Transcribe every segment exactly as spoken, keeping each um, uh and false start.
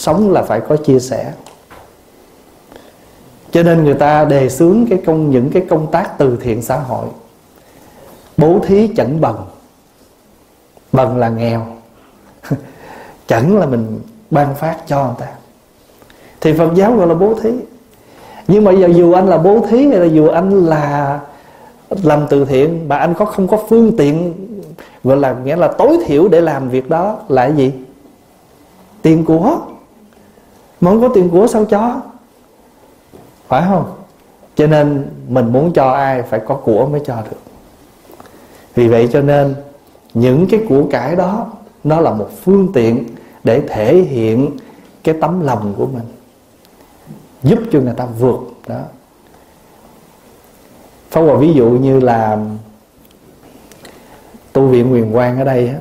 sống là phải có chia sẻ. Cho nên người ta đề xướng cái công những cái công tác từ thiện xã hội. Bố thí chẩn bần. Bần là nghèo, chẩn là mình ban phát cho người ta. Thì Phật giáo gọi là bố thí. Nhưng mà giờ dù anh là bố thí hay là dù anh là làm từ thiện mà anh có không có phương tiện, gọi là nghĩa là tối thiểu để làm việc đó là cái gì? Tiền của. Mà không có tiền của sao cho? Phải không? Cho nên mình muốn cho ai phải có của mới cho được. Vì vậy cho nên những cái của cải đó nó là một phương tiện để thể hiện cái tấm lòng của mình, giúp cho người ta vượt đó. Pháp Hòa ví dụ như là tu viện Huyền Quang ở đây á,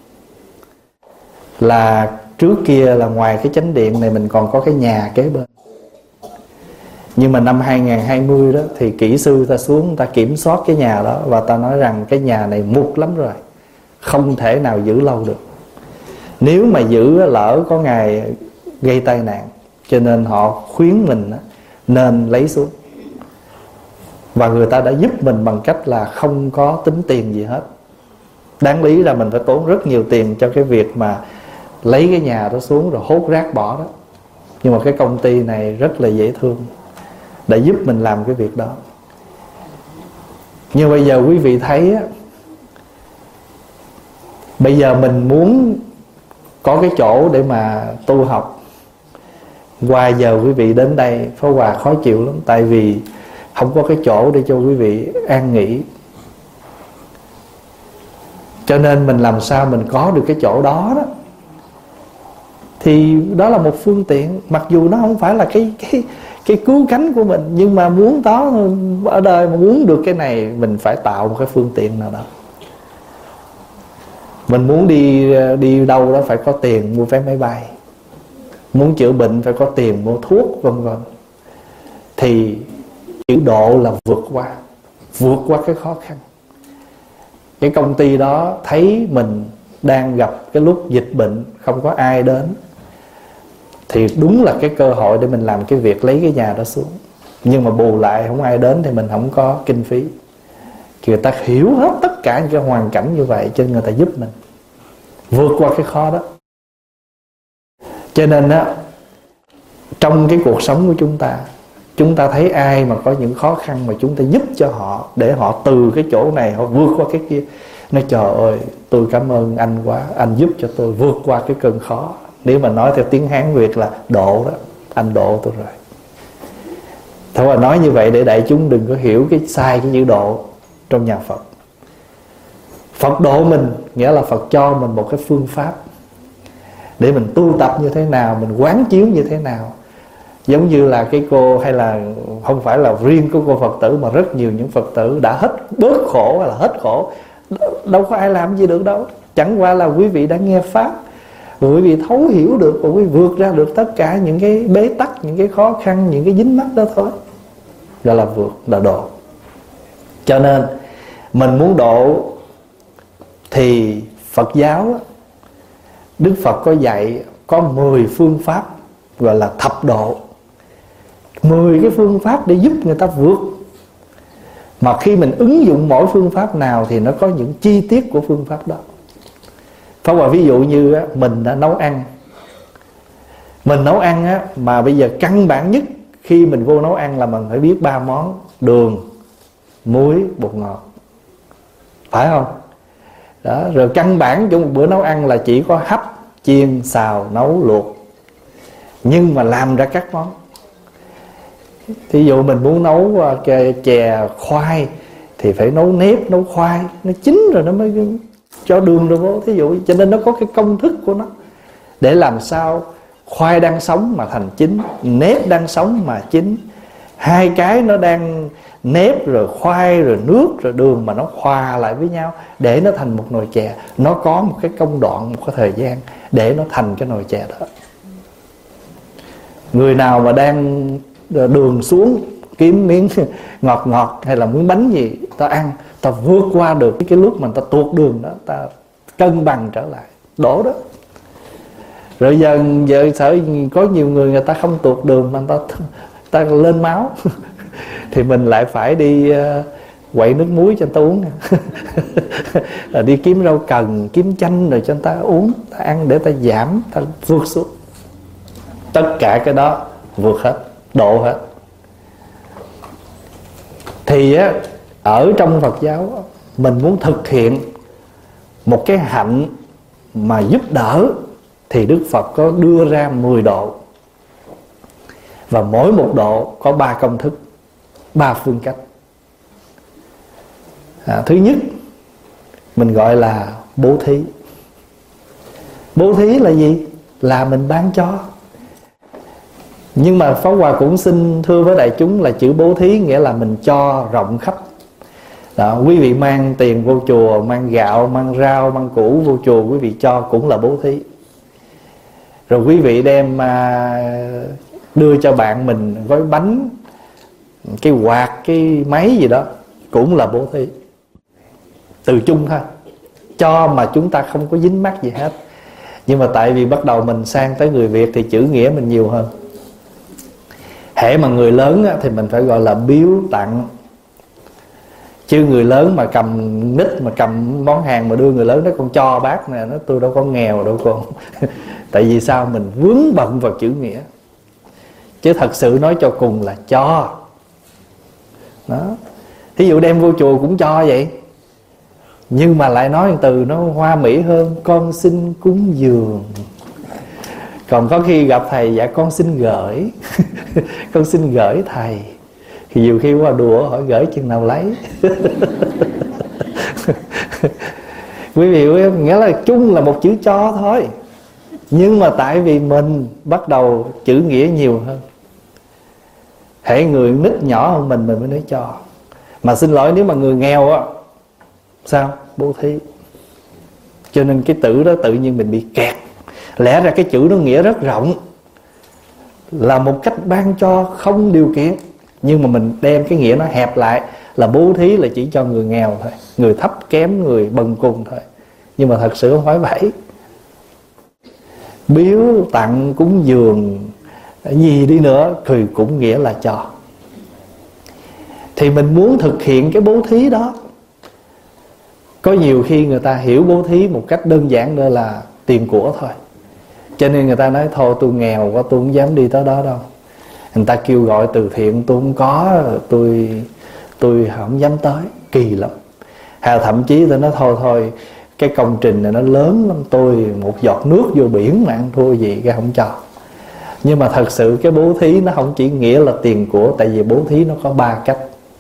là trước kia là ngoài cái chánh điện này mình còn có cái nhà kế bên. Nhưng mà năm hai không hai không đó thì kỹ sư ta xuống ta kiểm soát cái nhà đó, và ta nói rằng cái nhà này mục lắm rồi, không thể nào giữ lâu được. Nếu mà giữ lỡ có ngày gây tai nạn, cho nên họ khuyến mình nên lấy xuống. Và người ta đã giúp mình bằng cách là không có tính tiền gì hết. Đáng lý là mình phải tốn rất nhiều tiền cho cái việc mà lấy cái nhà đó xuống rồi hốt rác bỏ đó. Nhưng mà cái công ty này rất là dễ thương, đã giúp mình làm cái việc đó. Nhưng bây giờ quý vị thấy á, bây giờ mình muốn có cái chỗ để mà tu học, qua giờ quý vị đến đây Pháp Hòa khó chịu lắm. Tại vì không có cái chỗ để cho quý vị an nghỉ. Cho nên mình làm sao mình có được cái chỗ đó đó, thì đó là một phương tiện. Mặc dù nó không phải là cái cái cái cứu cánh của mình, nhưng mà muốn đó ở đời mà muốn được cái này, mình phải tạo một cái phương tiện nào đó. Mình muốn đi đi đâu đó phải có tiền mua vé máy bay, muốn chữa bệnh phải có tiền mua thuốc, vân vân. Thì chữ độ là vượt qua vượt qua cái khó khăn. Cái công ty đó thấy mình đang gặp cái lúc dịch bệnh, không có ai đến, thì đúng là cái cơ hội để mình làm cái việc lấy cái nhà đó xuống. Nhưng mà bù lại không ai đến thì mình không có kinh phí. Người ta hiểu hết tất cả những cái hoàn cảnh như vậy, cho nên người ta giúp mình vượt qua cái khó đó. Cho nên á, trong cái cuộc sống của chúng ta, chúng ta thấy ai mà có những khó khăn mà chúng ta giúp cho họ, để họ từ cái chỗ này họ vượt qua cái kia. Nói trời ơi, tôi cảm ơn anh quá, anh giúp cho tôi vượt qua cái cơn khó. Nếu mà nói theo tiếng Hán Việt là độ đó, anh độ tôi rồi. Thôi mà nói như vậy để đại chúng đừng có hiểu cái sai cái chữ độ trong nhà Phật. Phật độ mình nghĩa là Phật cho mình một cái phương pháp để mình tu tập như thế nào, mình quán chiếu như thế nào. Giống như là cái cô, hay là không phải là riêng của cô Phật tử, mà rất nhiều những Phật tử đã hết bớt khổ hay là hết khổ. Đâu có ai làm gì được đâu. Chẳng qua là quý vị đã nghe Pháp, quý vị thấu hiểu được, và quý vị vượt ra được tất cả những cái bế tắc, những cái khó khăn, những cái dính mắc đó thôi. Gọi là vượt, là độ. Cho nên mình muốn độ thì Phật giáo, Đức Phật có dạy có mười phương pháp gọi là thập độ. Mười cái phương pháp để giúp người ta vượt. Mà khi mình ứng dụng mỗi phương pháp nào thì nó có những chi tiết của phương pháp đó. Pháp Hòa ví dụ như mình đã nấu ăn. Mình nấu ăn á, mà bây giờ căn bản nhất khi mình vô nấu ăn là mình phải biết ba món: đường, muối, bột ngọt. Phải không? Đó, rồi căn bản trong một bữa nấu ăn là chỉ có hấp, chiên, xào, nấu, luộc. Nhưng mà làm ra các món. Thí dụ mình muốn nấu chè khoai thì phải nấu nếp, nấu khoai, nó chín rồi nó mới cho đường rồi vô. Thí dụ, cho nên nó có cái công thức của nó, để làm sao khoai đang sống mà thành chín, nếp đang sống mà chín. Hai cái nó đang nếp rồi khoai rồi nước rồi đường mà nó hòa lại với nhau để nó thành một nồi chè. Nó có một cái công đoạn, một cái thời gian để nó thành cái nồi chè đó. Người nào mà đang đường xuống kiếm miếng ngọt ngọt hay là miếng bánh gì ta ăn, ta vượt qua được cái lúc mà ta tuột đường đó, ta cân bằng trở lại, đổ đó. Rồi giờ giờ sở có nhiều người người ta không tuột đường mà người ta, người ta lên máu thì mình lại phải đi uh, quậy nước muối cho người ta uống là đi kiếm rau cần, kiếm chanh rồi cho người ta uống, ta ăn để ta giảm, ta vượt xuống. Tất cả cái đó vượt hết, độ hết. Thì á, ở trong Phật giáo mình muốn thực hiện một cái hạnh mà giúp đỡ thì Đức Phật có đưa ra mười độ. Và mỗi một độ có ba công thức, ba phương cách. à, Thứ nhất mình gọi là bố thí. Bố thí là gì? Là mình ban cho. Nhưng mà Pháp Hòa cũng xin thưa với đại chúng là chữ bố thí nghĩa là mình cho rộng khắp. Đó, quý vị mang tiền vô chùa, mang gạo, mang rau, mang củ vô chùa, quý vị cho cũng là bố thí. Rồi quý vị đem à, đưa cho bạn mình gói bánh, cái quạt, cái máy gì đó cũng là bố thí. Từ chung thôi, cho mà chúng ta không có dính mắc gì hết. Nhưng mà tại vì bắt đầu mình sang tới người Việt thì chữ nghĩa mình nhiều hơn. Hễ mà người lớn á, thì mình phải gọi là biếu tặng. Chứ người lớn mà cầm nít, mà cầm món hàng mà đưa người lớn đó, con cho bác nè, nó tôi đâu có nghèo đâu con. Tại vì sao? Mình vướng bận vào chữ nghĩa. Chứ thật sự nói cho cùng là cho. Đó. Thí dụ đem vô chùa cũng cho vậy, nhưng mà lại nói một từ nó hoa mỹ hơn: con xin cúng dường. Còn có khi gặp thầy, dạ con xin gửi con xin gửi thầy. Thì nhiều khi qua đùa hỏi gửi chừng nào lấy. Quý vị nghĩa là chung là một chữ cho thôi, nhưng mà tại vì mình bắt đầu chữ nghĩa nhiều hơn. Hễ người nít nhỏ hơn mình mình mới nói cho. Mà xin lỗi, nếu mà người nghèo á, sao? Bố thí. Cho nên cái từ đó tự nhiên mình bị kẹt. Lẽ ra cái chữ nó nghĩa rất rộng, là một cách ban cho không điều kiện, nhưng mà mình đem cái nghĩa nó hẹp lại là bố thí là chỉ cho người nghèo thôi, người thấp kém, người bần cùng thôi. Nhưng mà thật sự không phải vậy. Biếu tặng cúng dường gì đi nữa thì cũng nghĩa là cho. Thì mình muốn thực hiện cái bố thí đó. Có nhiều khi người ta hiểu bố thí một cách đơn giản đó là tiền của thôi, cho nên người ta nói thôi tôi nghèo quá, tôi không dám đi tới đó đâu. Người ta kêu gọi từ thiện tôi không có, tôi tôi không dám tới, kỳ lắm. Hay thậm chí tôi nói thôi thôi cái công trình này nó lớn lắm, tôi một giọt nước vô biển mà ăn thua gì cái không cho. Nhưng mà thật sự cái bố thí nó không chỉ nghĩa là tiền của. Tại vì bố thí nó có ba cách: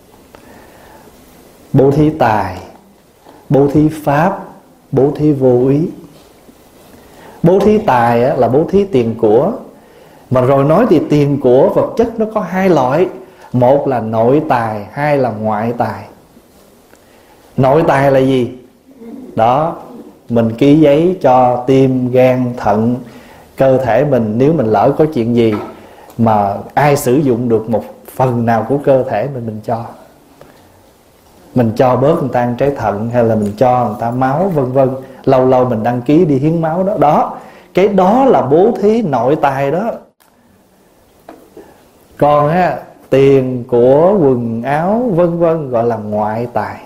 bố thí tài, bố thí pháp, bố thí vô ý. Bố thí tài á, là bố thí tiền của. Mà rồi nói thì tiền của vật chất nó có hai loại: một là nội tài, hai là ngoại tài. Nội tài là gì? Đó, mình ký giấy cho tim, gan, thận, cơ thể mình. Nếu mình lỡ có chuyện gì mà ai sử dụng được một phần nào của cơ thể mình, mình cho. Mình cho bớt người ta ăn trái thận, hay là mình cho người ta máu, vân vân. Lâu lâu mình đăng ký đi hiến máu đó. Đó, cái đó là bố thí nội tài đó. Còn á, tiền của, quần áo, vân vân gọi là ngoại tài.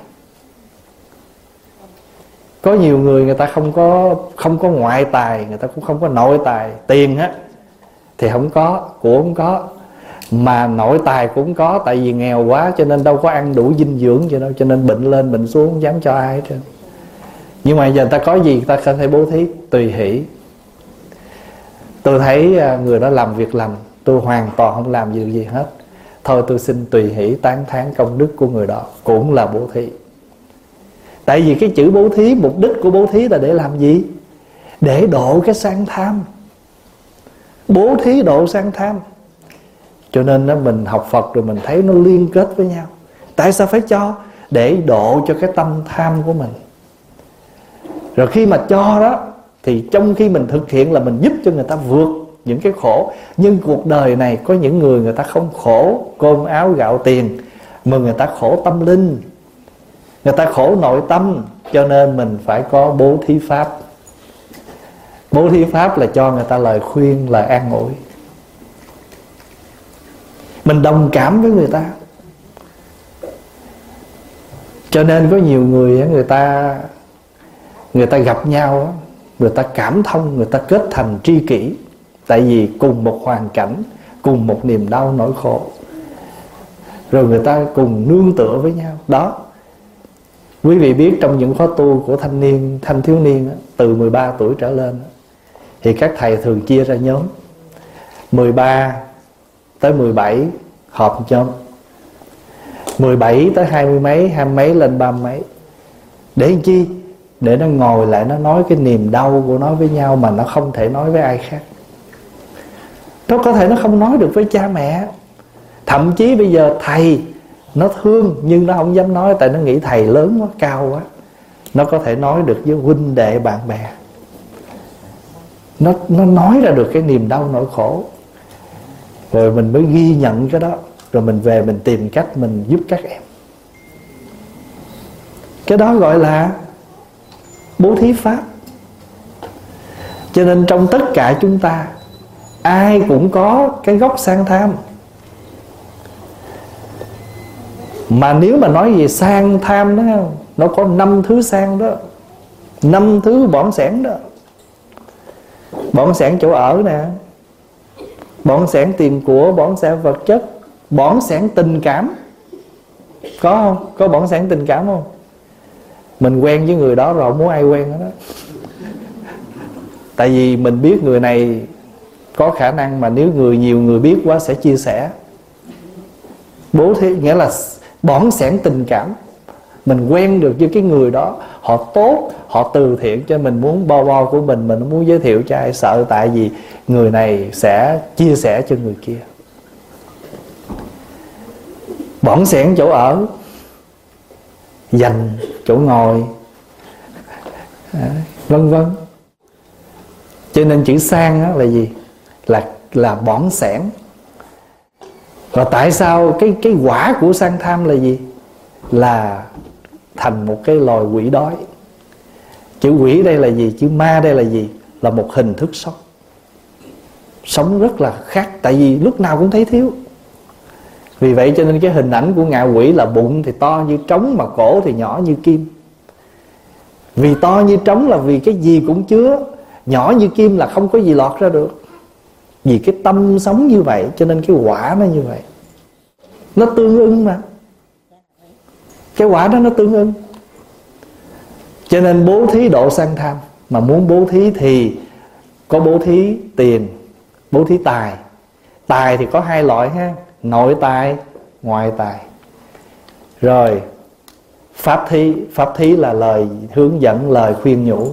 Có nhiều người người ta không có không có ngoại tài, người ta cũng không có nội tài. Tiền á thì không có, của không có, mà nội tài cũng có. Tại vì nghèo quá cho nên đâu có ăn đủ dinh dưỡng gì đâu, cho nên bệnh lên bệnh xuống không dám cho ai hết trơn. Nhưng mà giờ người ta có gì người ta sẽ thấy bố thí tùy hỷ. Tôi thấy người đó làm việc lành, tôi hoàn toàn không làm gì được gì hết, thôi tôi xin tùy hỷ tán thán công đức của người đó, cũng là bố thí. Tại vì cái chữ bố thí, mục đích của bố thí là để làm gì? Để độ cái sang tham. Bố thí độ sang tham. Cho nên đó, mình học Phật rồi mình thấy nó liên kết với nhau. Tại sao phải cho? Để độ cho cái tâm tham của mình. Rồi khi mà cho đó, thì trong khi mình thực hiện là mình giúp cho người ta vượt những cái khổ. Nhưng cuộc đời này có những người người ta không khổ cơm áo gạo tiền, mà người ta khổ tâm linh, người ta khổ nội tâm. Cho nên mình phải có bố thí pháp. Bố thí pháp là cho người ta lời khuyên, lời an ủi. Mình đồng cảm với người ta. Cho nên có nhiều người người ta Người ta gặp nhau, người ta cảm thông, người ta kết thành tri kỷ. Tại vì cùng một hoàn cảnh, cùng một niềm đau nỗi khổ, rồi người ta cùng nương tựa với nhau. Đó, quý vị biết trong những khóa tu của thanh niên, thanh thiếu niên từ mười ba tuổi trở lên, thì các thầy thường chia ra nhóm. Mười ba tới mười bảy họp nhóm, mười bảy tới hai mươi mấy, hai mươi mấy lên ba mươi mấy. Để làm chi? Để nó ngồi lại, nó nói cái niềm đau của nó với nhau, mà nó không thể nói với ai khác. Nó có thể nó không nói được với cha mẹ. Thậm chí bây giờ thầy nó thương, nhưng nó không dám nói, tại nó nghĩ thầy lớn quá, cao quá. Nó có thể nói được với huynh đệ bạn bè. Nó, nó nói ra được cái niềm đau nỗi khổ. Rồi mình mới ghi nhận cái đó, rồi mình về mình tìm cách mình giúp các em. Cái đó gọi là bố thí pháp. Cho nên trong tất cả chúng ta, ai cũng có cái gốc sang tham. Mà nếu mà nói về sang tham đó, nó có năm thứ sang đó, năm thứ bỏng sẻn đó. Bỏng sẻn chỗ ở nè, bỏng sẻn tiền của, bỏng sẻn vật chất, bỏng sẻn tình cảm. Có không? Có bỏng sẻn tình cảm không? Mình quen với người đó rồi, muốn ai quen đó, đó. Tại vì mình biết người này có khả năng, mà nếu người nhiều người biết quá sẽ chia sẻ. Bố thí nghĩa là bỏng sẻn tình cảm. Mình quen được với cái người đó, họ tốt, họ từ thiện, cho mình muốn bo bo của mình, mình muốn giới thiệu cho ai, sợ tại vì người này sẽ chia sẻ cho người kia. Bỏng sẻn chỗ ở, dành chỗ ngồi, à, vân vân. Cho nên chữ sang đó là gì? Là là bỏng sẻn. Và tại sao cái cái quả của sang tham là gì? Là thành một cái loài quỷ đói. Chữ quỷ đây là gì? Chữ ma đây là gì? Là một hình thức sống. Sống rất là khác, tại vì lúc nào cũng thấy thiếu. Vì vậy cho nên cái hình ảnh của ngạ quỷ là bụng thì to như trống, mà cổ thì nhỏ như kim. Vì to như trống là vì cái gì cũng chứa, nhỏ như kim là không có gì lọt ra được. Vì cái tâm sống như vậy, cho nên cái quả nó như vậy. Nó tương ưng mà. Cái quả đó nó tương ưng. Cho nên bố thí độ sang tham. Mà muốn bố thí thì có bố thí tiền, bố thí tài. Tài thì có hai loại ha, nội tài, ngoại tài. Rồi pháp thí. Pháp thí là lời hướng dẫn, lời khuyên nhủ.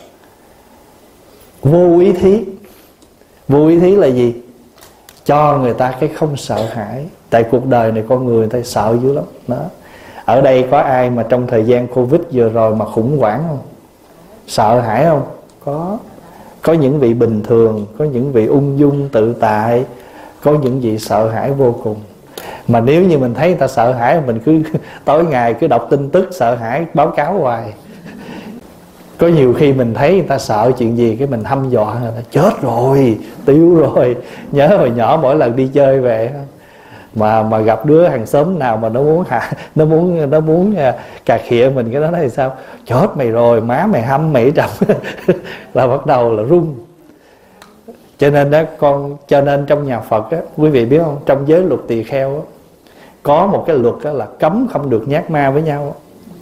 Vô ý thí. Vô ý thí là gì? Cho người ta cái không sợ hãi. Tại cuộc đời này con người người ta sợ dữ lắm đó. Ở đây có ai mà trong thời gian Covid vừa rồi mà khủng hoảng không? Sợ hãi không? Có. Có những vị bình thường, có những vị ung dung tự tại, có những vị sợ hãi vô cùng. Mà nếu như mình thấy người ta sợ hãi, mình cứ tối ngày cứ đọc tin tức sợ hãi, báo cáo hoài. Có nhiều khi mình thấy người ta sợ chuyện gì, cái mình hăm dọa người ta: chết rồi, tiêu rồi. Nhớ hồi nhỏ mỗi lần đi chơi về mà mà gặp đứa hàng xóm nào mà nó muốn hạ, nó muốn nó muốn cà khịa mình, cái đó thì sao? Chết mày rồi, má mày hăm mày trầm. Là bắt đầu là run. Cho nên đó con, cho nên trong nhà Phật á, quý vị biết không, trong giới luật tỳ kheo á, có một cái luật á là cấm không được nhát ma với nhau.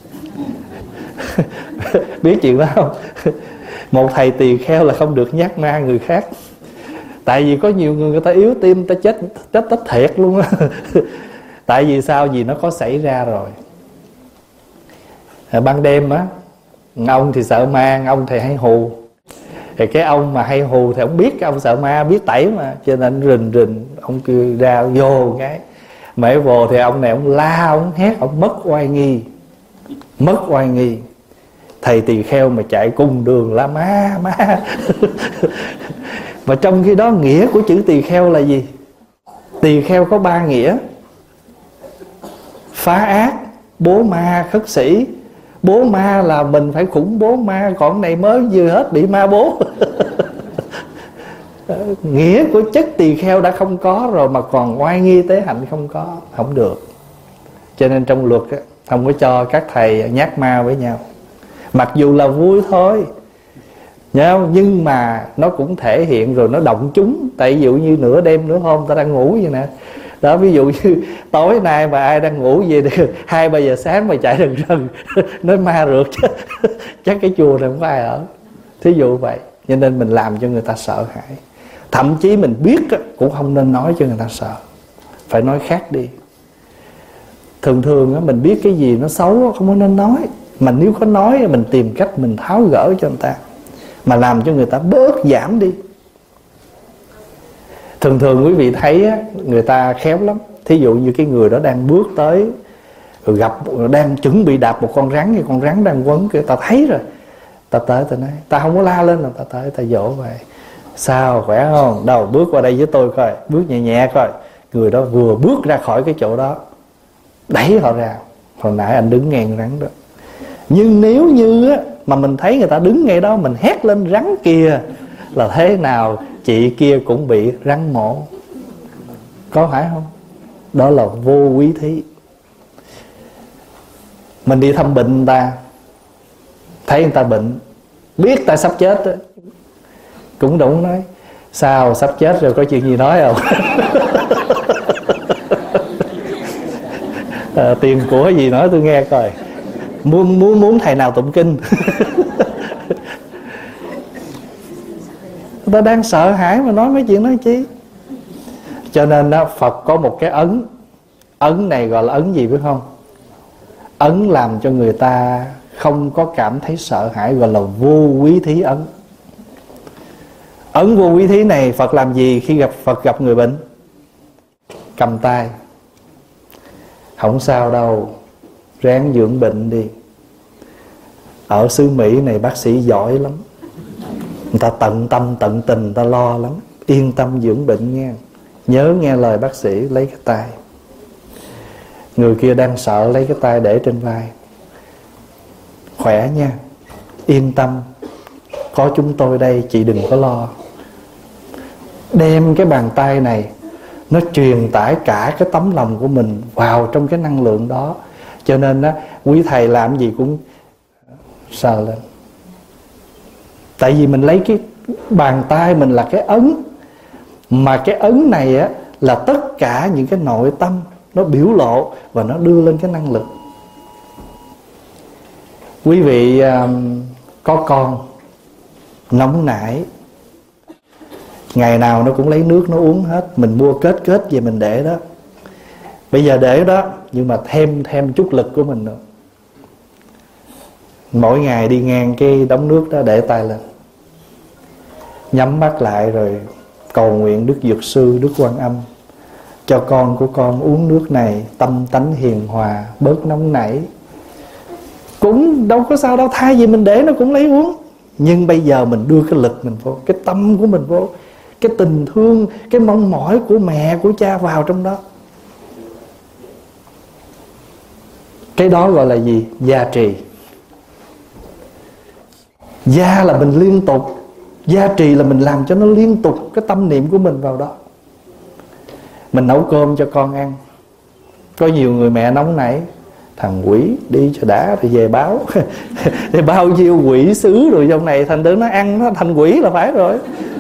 Biết chuyện đó không? Một thầy tỳ kheo là không được nhát ma người khác. Tại vì có nhiều người người ta yếu tim, người ta chết chết tất thiệt luôn á. Tại vì sao? Vì nó có xảy ra rồi. Ban đêm á, ông thì sợ ma, ông thì hay hù. Thì cái ông mà hay hù thì ông biết cái ông sợ ma, biết tẩy mà, cho nên rình rình ông kêu ra vô cái mẹ vô thì ông này ông la, ông hét, ông mất oai nghi. Mất oai nghi. Thầy tỳ kheo mà chạy cùng đường la ma ma. Mà trong khi đó nghĩa của chữ tỳ kheo là gì? Tỳ kheo có ba nghĩa: phá ác, bố ma, khất sĩ, Bố ma là mình phải khủng bố ma, còn này mới vừa hết bị ma bố. Nghĩa của chất tỳ kheo đã không có rồi mà còn oai nghi tế hạnh không có, không được. Cho nên trong luật á, không có cho các thầy nhát ma với nhau. Mặc dù là vui thôi, nhớ không? Nhưng mà nó cũng thể hiện rồi nó động chúng. Tại ví dụ như nửa đêm nửa hôm ta đang ngủ vậy nè đó, ví dụ như tối nay mà ai đang ngủ về hai ba giờ sáng mà chạy rần rần nói ma rượt chắc cái chùa này không có ai ở, thí dụ vậy. Cho nên mình làm cho người ta sợ hãi. Thậm chí mình biết cũng không nên nói cho người ta sợ, phải nói khác đi. Thường thường mình biết cái gì nó xấu không có nên nói, mà nếu có nói mình tìm cách mình tháo gỡ cho người ta, mà làm cho người ta bớt giảm đi. Thường thường quý vị thấy á, người ta khéo lắm. Thí dụ như cái người đó đang bước tới, rồi gặp, đang chuẩn bị đạp một con rắn, cái con rắn đang quấn, cái ta thấy rồi, ta tới ta nói, ta không có la lên là ta tới ta dỗ vậy. Sao khỏe không? Đâu bước qua đây với tôi coi, bước nhẹ nhẹ coi. Người đó vừa bước ra khỏi cái chỗ đó, đẩy họ ra. Hồi nãy anh đứng ngang rắn đó. Nhưng nếu như á, mà mình thấy người ta đứng ngay đó, mình hét lên rắn kìa, là thế nào chị kia cũng bị rắn mổ. Có phải không? Đó là vô quý thí. Mình đi thăm bệnh người ta, thấy người ta bệnh, biết ta sắp chết đó, cũng đúng nói, sao sắp chết rồi có chuyện gì nói không? À, tiền của gì nói tôi nghe coi. Muốn muốn muốn thầy nào tụng kinh. Người ta đang sợ hãi mà nói mấy chuyện đó chi. Cho nên đó, Phật có một cái ấn. Ấn này gọi là ấn gì biết không? Ấn làm cho người ta không có cảm thấy sợ hãi, gọi là vô quý thí ấn. Ấn vô quý thí này Phật làm gì khi gặp Phật gặp người bệnh? Cầm tay. Không sao đâu, ráng dưỡng bệnh đi. Ở xứ Mỹ này bác sĩ giỏi lắm, người ta tận tâm tận tình, người ta lo lắm. Yên tâm dưỡng bệnh nha. Nhớ nghe lời bác sĩ, lấy cái tay. Người kia đang sợ, lấy cái tay để trên vai. Khỏe nha, yên tâm, có chúng tôi đây, chị đừng có lo. Đem cái bàn tay này, nó truyền tải cả cái tấm lòng của mình vào trong cái năng lượng đó. Cho nên á, quý thầy làm gì cũng sờ lên. Tại vì mình lấy cái bàn tay mình là cái ấn, mà cái ấn này á là tất cả những cái nội tâm nó biểu lộ và nó đưa lên cái năng lực. Quý vị um, có con nóng nảy, ngày nào nó cũng lấy nước nó uống hết. Mình mua kết kết về mình để đó. Bây giờ để đó, nhưng mà thêm thêm chút lực của mình nữa. Mỗi ngày đi ngang cái đống nước đó, để tay lên, nhắm mắt lại rồi cầu nguyện Đức Dược Sư, Đức Quan Âm, cho con của con uống nước này, tâm tánh hiền hòa, bớt nóng nảy. Cũng đâu có sao đâu, thay vì mình để nó cũng lấy uống. Nhưng bây giờ mình đưa cái lực mình vô, cái tâm của mình vô, cái tình thương, cái mong mỏi của mẹ, của cha vào trong đó. Cái đó gọi là gì? Gia trì. Gia là mình liên tục, gia trì là mình làm cho nó liên tục cái tâm niệm của mình vào đó. Mình nấu cơm cho con ăn, có nhiều người mẹ nóng nảy, thằng quỷ đi cho đã thì về báo. Thì bao nhiêu quỷ sứ rồi trong này, thành đứa nó ăn nó thành quỷ là phải rồi.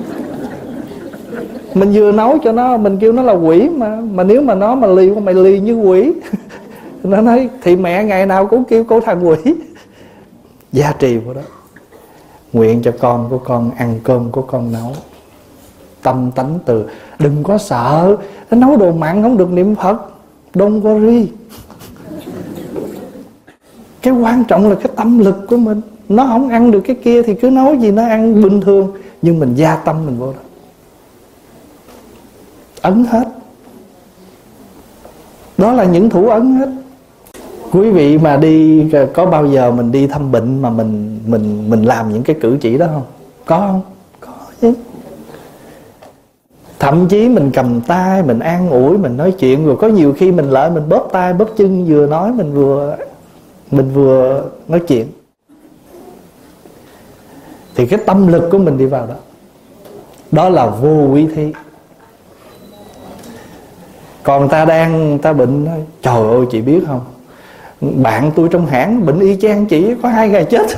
Mình vừa nấu cho nó, mình kêu nó là quỷ mà. Mà nếu mà nó mà lì, mày lì như quỷ. Nó nói thì mẹ ngày nào cũng kêu cô thằng quỷ. Gia trì vào đó. Nguyện cho con của con ăn cơm của con nấu, tâm tánh từ. Đừng có sợ, nó nấu đồ mặn không được niệm Phật. Don't worry. Cái quan trọng là cái tâm lực của mình. Nó không ăn được cái kia thì cứ nấu gì nó ăn bình thường, nhưng mình gia tâm mình vô đó, ấn hết. Đó là những thủ ấn hết. Quý vị mà đi, có bao giờ mình đi thăm bệnh mà mình mình mình làm những cái cử chỉ đó không? Có không? Có chứ. Thậm chí mình cầm tay, mình an ủi, mình nói chuyện. Rồi có nhiều khi mình lại mình bóp tay, bóp chân, vừa nói mình vừa mình vừa nói chuyện, thì cái tâm lực của mình đi vào đó. Đó là vô quý thí. Còn ta đang ta bệnh nói, trời ơi chị biết không, bạn tôi trong hãng bệnh y chang chị, có hai ngày chết.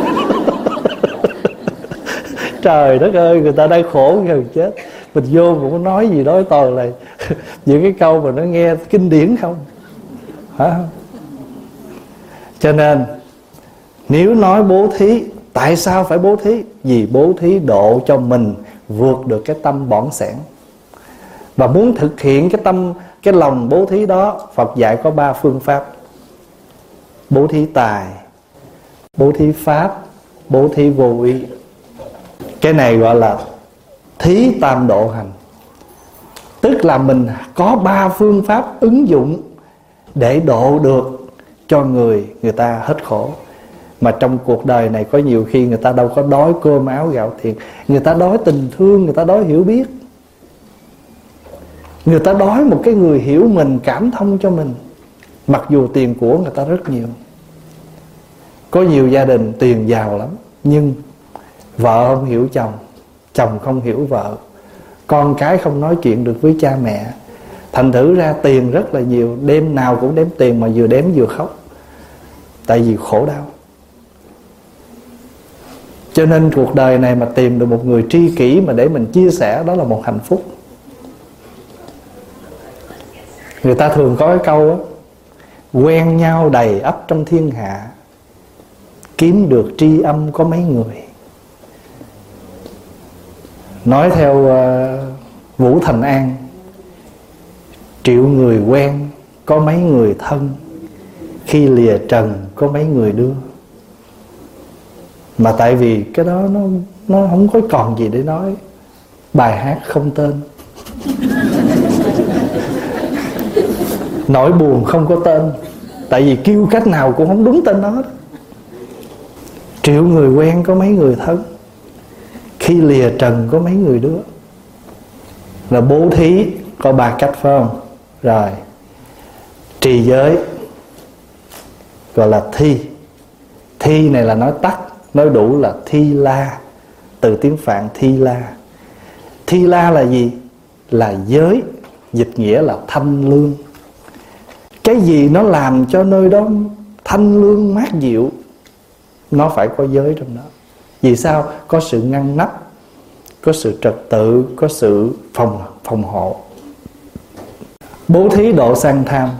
Trời đất ơi, người ta đang khổ gần chết, mình vô cũng có nói gì đó toàn là những cái câu mà nó nghe kinh điển không, hả? Cho nên nếu nói bố thí, tại sao phải bố thí? Vì bố thí độ cho mình vượt được cái tâm bỏn sẻn. Và muốn thực hiện cái tâm, cái lòng bố thí đó, Phật dạy có ba phương pháp: bố thí tài, bố thí pháp, bố thí vô ý. Cái này gọi là thí tam độ hành. Tức là mình có ba phương pháp ứng dụng để độ được cho người người ta hết khổ. Mà trong cuộc đời này có nhiều khi người ta đâu có đói cơm áo gạo tiền, người ta đói tình thương, người ta đói hiểu biết, người ta đói một cái người hiểu mình, cảm thông cho mình. Mặc dù tiền của người ta rất nhiều. Có nhiều gia đình tiền giàu lắm, nhưng vợ không hiểu chồng, chồng không hiểu vợ, con cái không nói chuyện được với cha mẹ. Thành thử ra tiền rất là nhiều, đêm nào cũng đếm tiền mà vừa đếm vừa khóc. Tại vì khổ đau. Cho nên cuộc đời này mà tìm được một người tri kỷ mà để mình chia sẻ, đó là một hạnh phúc. Người ta thường có cái câu á, quen nhau đầy ắp trong thiên hạ, kiếm được tri âm có mấy người. Nói theo uh, Vũ Thành An, triệu người quen có mấy người thân, khi lìa trần có mấy người đưa. Mà tại vì cái đó nó, nó không có còn gì để nói. Bài hát không tên, nỗi buồn không có tên. Tại vì kêu cách nào cũng không đúng tên nó. Triệu người quen có mấy người thân, khi lìa trần có mấy người đưa. Là bố thí có ba cách phải không? Rồi trì giới gọi là thi. Thi này là nói tắt, nói đủ là thi la, từ tiếng Phạn thi la. Thi la là gì? Là giới, dịch nghĩa là thanh lương. Cái gì nó làm cho nơi đó thanh lương mát dịu, nó phải có giới trong đó. Vì sao? Có sự ngăn nắp, có sự trật tự, có sự phòng, phòng hộ. Bố thí độ sang tham.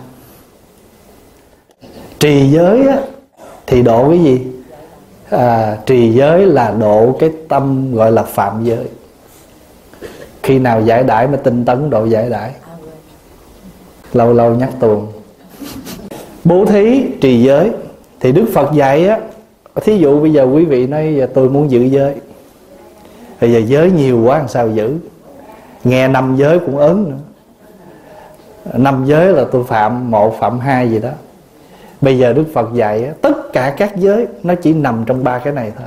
Trì giới á, thì độ cái gì? À, trì giới là độ cái tâm gọi là phạm giới. Khi nào giải đãi mới tinh tấn độ giải đãi, lâu lâu nhắc tuồng. Bố thí, trì giới thì Đức Phật dạy á, thí dụ bây giờ quý vị nói tôi muốn giữ giới, bây giờ giới nhiều quá làm sao giữ? Nghe năm giới cũng ớn nữa. Năm giới là tôi phạm một, phạm hai gì đó. Bây giờ Đức Phật dạy á, tất cả các giới nó chỉ nằm trong ba cái này thôi.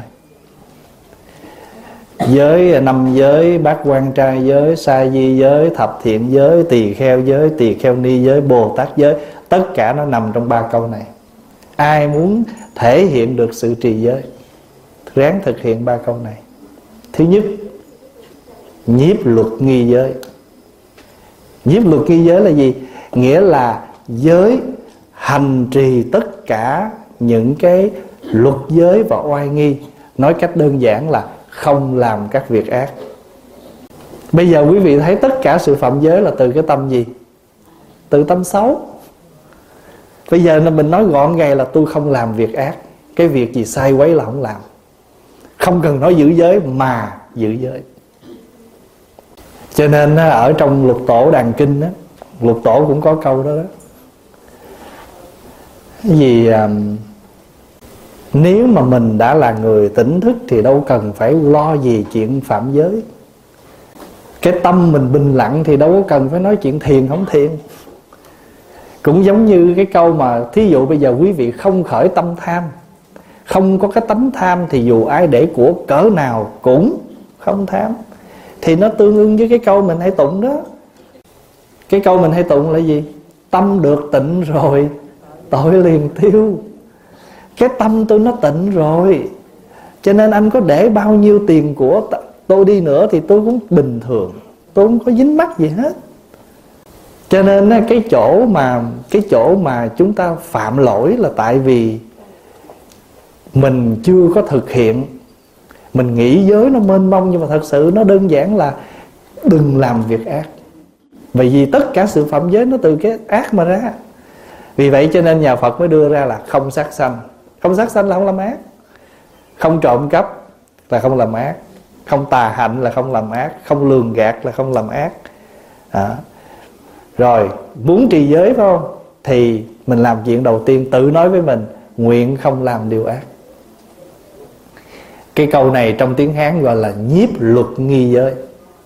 Giới, năm giới, bát quan trai giới, sa di giới, thập thiện giới, tỳ kheo giới, tỳ kheo ni giới, Bồ Tát giới. Tất cả nó nằm trong ba câu này. Ai muốn thể hiện được sự trì giới, ráng thực hiện ba câu này. Thứ nhất, nhiếp luật nghi giới. Nhiếp luật nghi giới là gì? Nghĩa là giới hành trì tất cả những cái luật giới và oai nghi. Nói cách đơn giản là không làm các việc ác. Bây giờ quý vị thấy tất cả sự phạm giới là từ cái tâm gì? Từ tâm xấu. Bây giờ mình nói gọn gàng là tôi không làm việc ác. Cái việc gì sai quấy là không làm. Không cần nói giữ giới mà giữ giới. Cho nên ở trong Lục Tổ Đàn Kinh đó, Lục Tổ cũng có câu đó đó. Cái gì à, nếu mà mình đã là người tỉnh thức thì đâu cần phải lo gì chuyện phạm giới. Cái tâm mình bình lặng thì đâu có cần phải nói chuyện thiền không thiền. Cũng giống như cái câu mà thí dụ bây giờ quý vị không khởi tâm tham, không có cái tánh tham, thì dù ai để của cỡ nào cũng không tham. Thì nó tương ứng với cái câu mình hay tụng đó. Cái câu mình hay tụng là gì? Tâm được tịnh rồi tội liền tiêu. Cái tâm tôi nó tịnh rồi, cho nên anh có để bao nhiêu tiền của tôi đi nữa thì tôi cũng bình thường, tôi không có dính mắc gì hết. Cho nên cái chỗ mà Cái chỗ mà chúng ta phạm lỗi là tại vì mình chưa có thực hiện. Mình nghĩ giới nó mênh mông, nhưng mà thật sự nó đơn giản là đừng làm việc ác. Bởi vì tất cả sự phạm giới nó từ cái ác mà ra. Vì vậy cho nên nhà Phật mới đưa ra là không sát sanh. Không sát sanh là không làm ác. Không trộm cắp là không làm ác. Không tà hạnh là không làm ác. Không lường gạt là không làm ác. à. Rồi muốn trì giới phải không? Thì mình làm chuyện đầu tiên tự nói với mình: nguyện không làm điều ác. Cái câu này trong tiếng Hán gọi là nhiếp luật nghi giới.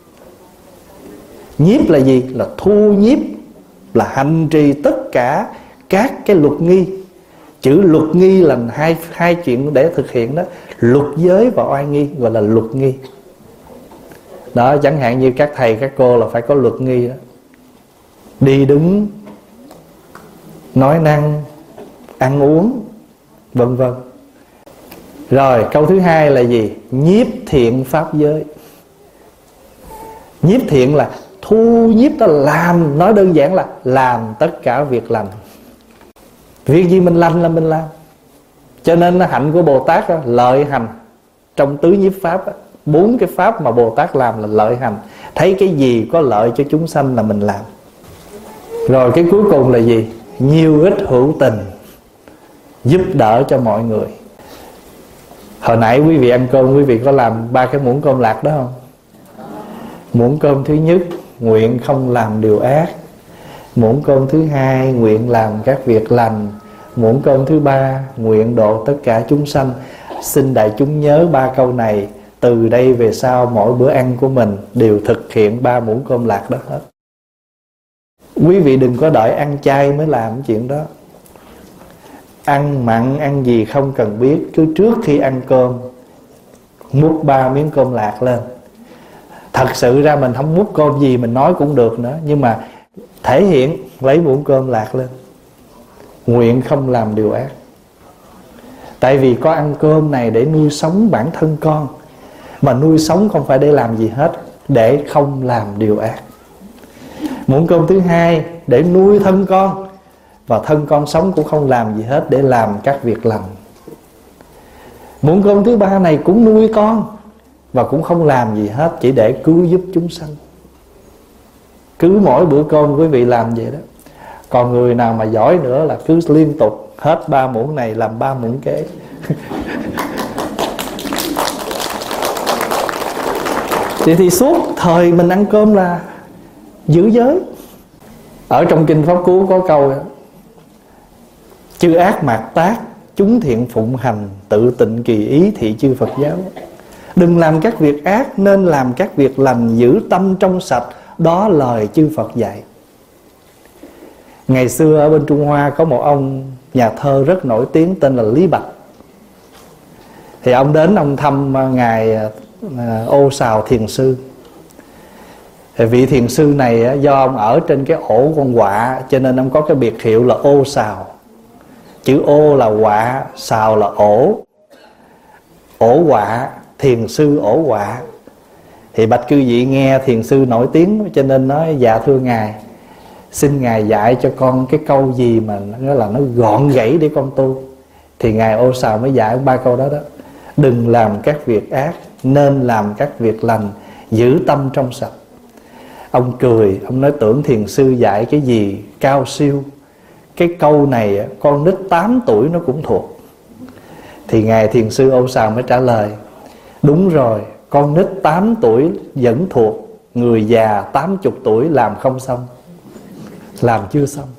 Nhiếp là gì? Là thu nhiếp, là hành trì tất cả các cái luật nghi. Chữ luật nghi là hai, hai chuyện để thực hiện đó. Luật giới và oai nghi gọi là luật nghi. Đó, chẳng hạn như các thầy các cô là phải có luật nghi đó. Đi đứng, nói năng, ăn uống, vân vân. Rồi câu thứ hai là gì? Nhiếp thiện pháp giới. Nhiếp thiện là thu nhiếp, ta làm, nói đơn giản là làm tất cả việc lành. Việc gì mình lành là mình làm. Cho nên hạnh của Bồ Tát đó, lợi hành. Trong tứ nhiếp pháp đó, bốn cái pháp mà Bồ Tát làm là lợi hành. Thấy cái gì có lợi cho chúng sanh là mình làm. Rồi cái cuối cùng là gì? Nhiều ít hữu tình, giúp đỡ cho mọi người. Hồi nãy quý vị ăn cơm, quý vị có làm ba cái muỗng cơm lạc đó không? Muỗng cơm thứ nhất, nguyện không làm điều ác. Muỗng cơm thứ hai, nguyện làm các việc lành. Muỗng cơm thứ ba, nguyện độ tất cả chúng sanh. Xin đại chúng nhớ ba câu này. Từ đây về sau mỗi bữa ăn của mình đều thực hiện ba muỗng cơm lạc đó hết. Quý vị đừng có đợi ăn chay mới làm chuyện đó. Ăn mặn, ăn gì không cần biết. Cứ trước khi ăn cơm múc ba miếng cơm lạc lên. Thật sự ra mình không múc cơm gì mình nói cũng được nữa, nhưng mà thể hiện lấy muỗng cơm lạc lên. Nguyện không làm điều ác. Tại vì có ăn cơm này để nuôi sống bản thân con. Mà nuôi sống không phải để làm gì hết, để không làm điều ác. Muỗng cơm thứ hai để nuôi thân con, và thân con sống cũng không làm gì hết, để làm các việc lành. Muỗng cơm thứ ba này cũng nuôi con, và cũng không làm gì hết, chỉ để cứu giúp chúng sanh. Cứ mỗi bữa cơm quý vị làm vậy đó. Còn người nào mà giỏi nữa là cứ liên tục hết ba muỗng này làm ba muỗng kế. Thì, thì suốt thời mình ăn cơm là giữ giới. Ở trong Kinh Pháp Cú có câu: chư ác mạt tác, chúng thiện phụng hành, tự tịnh kỳ ý thị chư Phật giáo. Đừng làm các việc ác, nên làm các việc lành, giữ tâm trong sạch. Đó lời chư Phật dạy. Ngày xưa ở bên Trung Hoa có một ông nhà thơ rất nổi tiếng tên là Lý Bạch. Thì ông đến ông thăm ngài Ô Sào Thiền Sư. Thì vị thiền sư này do ông ở trên cái ổ con quạ, cho nên ông có cái biệt hiệu là Ô Sào. Chữ ô là quạ, sào là ổ. Ổ quạ, thiền sư ổ quạ. Thì bạch cư vị nghe thiền sư nổi tiếng, cho nên nói: dạ thưa ngài, xin ngài dạy cho con cái câu gì mà nó là nó gọn gãy để con tu. Thì ngài Ô Sào mới dạy ba câu đó đó: đừng làm các việc ác, nên làm các việc lành, giữ tâm trong sạch. Ông cười, ông nói tưởng thiền sư dạy cái gì cao siêu. Cái câu này con nít tám tuổi nó cũng thuộc. Thì ngài thiền sư Ô Sào mới trả lời: đúng rồi, con nít tám tuổi vẫn thuộc, người già tám mươi tuổi làm không xong, làm chưa xong.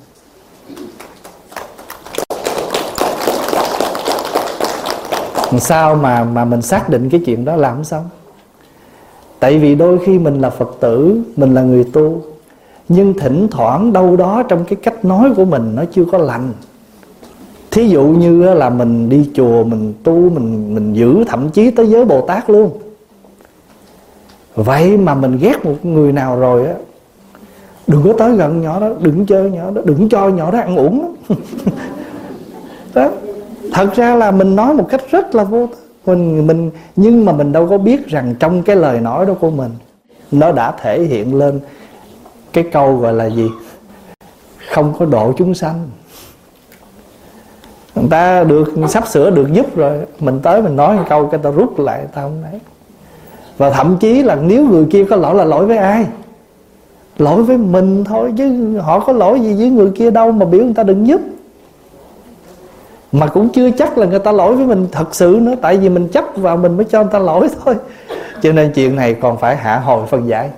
Sao mà mà mình xác định cái chuyện đó làm không xong? Tại vì đôi khi mình là Phật tử, mình là người tu, nhưng thỉnh thoảng đâu đó trong cái cách nói của mình nó chưa có lành. Thí dụ như là mình đi chùa, mình tu, mình, mình giữ thậm chí tới giới Bồ Tát luôn. Vậy mà mình ghét một người nào rồi á, đừng có tới gần nhỏ đó, đừng chơi nhỏ đó, đừng cho nhỏ đó ăn uống đó. Đó. Thật ra là mình nói một cách rất là vô thức mình, mình, nhưng mà mình đâu có biết rằng trong cái lời nói đó của mình, nó đã thể hiện lên cái câu gọi là gì? Không có độ chúng sanh. Người ta được sắp sửa được giúp rồi, mình tới mình nói một câu cái ta rút lại, ta không thấy. Và thậm chí là nếu người kia có lỗi là lỗi với ai? Lỗi với mình thôi, chứ họ có lỗi gì với người kia đâu mà biểu người ta đừng giúp. Mà cũng chưa chắc là người ta lỗi với mình thật sự nữa, tại vì mình chấp vào mình mới cho người ta lỗi thôi. Cho nên chuyện này còn phải hạ hồi phân giải.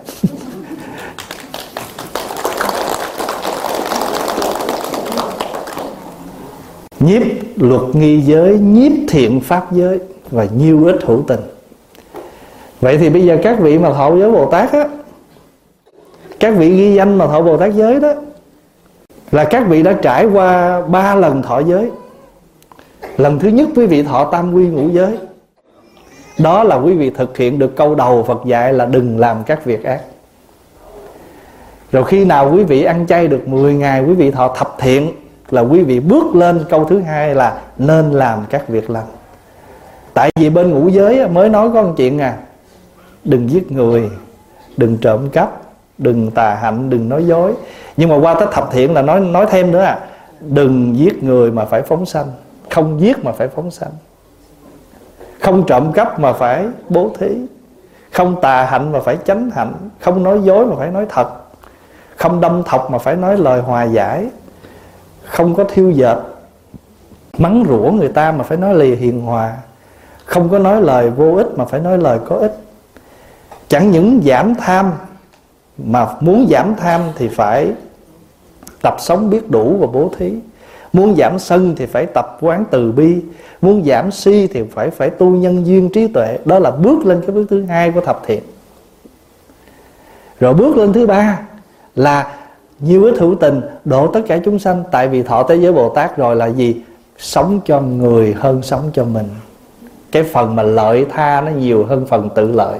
Nhiếp luật nghi giới, nhiếp thiện pháp giới, và nhiêu ít hữu tình. Vậy thì bây giờ các vị mà thọ giới Bồ Tát á, các vị ghi danh mà thọ Bồ Tát giới đó, là các vị đã trải qua ba lần thọ giới. Lần thứ nhất quý vị thọ tam quy ngũ giới. Đó là quý vị thực hiện được câu đầu Phật dạy là đừng làm các việc ác. Rồi khi nào quý vị ăn chay được mười ngày, quý vị thọ thập thiện, là quý vị bước lên câu thứ hai là nên làm các việc lành. Tại vì bên ngũ giới mới nói có một chuyện à, đừng giết người, đừng trộm cắp, đừng tà hạnh, đừng nói dối. Nhưng mà qua tới thập thiện là nói nói thêm nữa à, đừng giết người mà phải phóng sanh, không giết mà phải phóng sanh, không trộm cắp mà phải bố thí, không tà hạnh mà phải chánh hạnh, không nói dối mà phải nói thật, không đâm thọc mà phải nói lời hòa giải, không có thiêu dệt mắng rủa người ta mà phải nói lời hiền hòa, không có nói lời vô ích mà phải nói lời có ích. Chẳng những giảm tham, mà muốn giảm tham thì phải tập sống biết đủ và bố thí. Muốn giảm sân thì phải tập quán từ bi. Muốn giảm si thì phải phải tu nhân duyên trí tuệ. Đó là bước lên cái bước thứ hai của thập thiện. Rồi bước lên thứ ba là nhiêu ít hữu tình, độ tất cả chúng sanh. Tại vì thọ thế giới Bồ Tát rồi là gì? Sống cho người hơn sống cho mình. Cái phần mà lợi tha nó nhiều hơn phần tự lợi.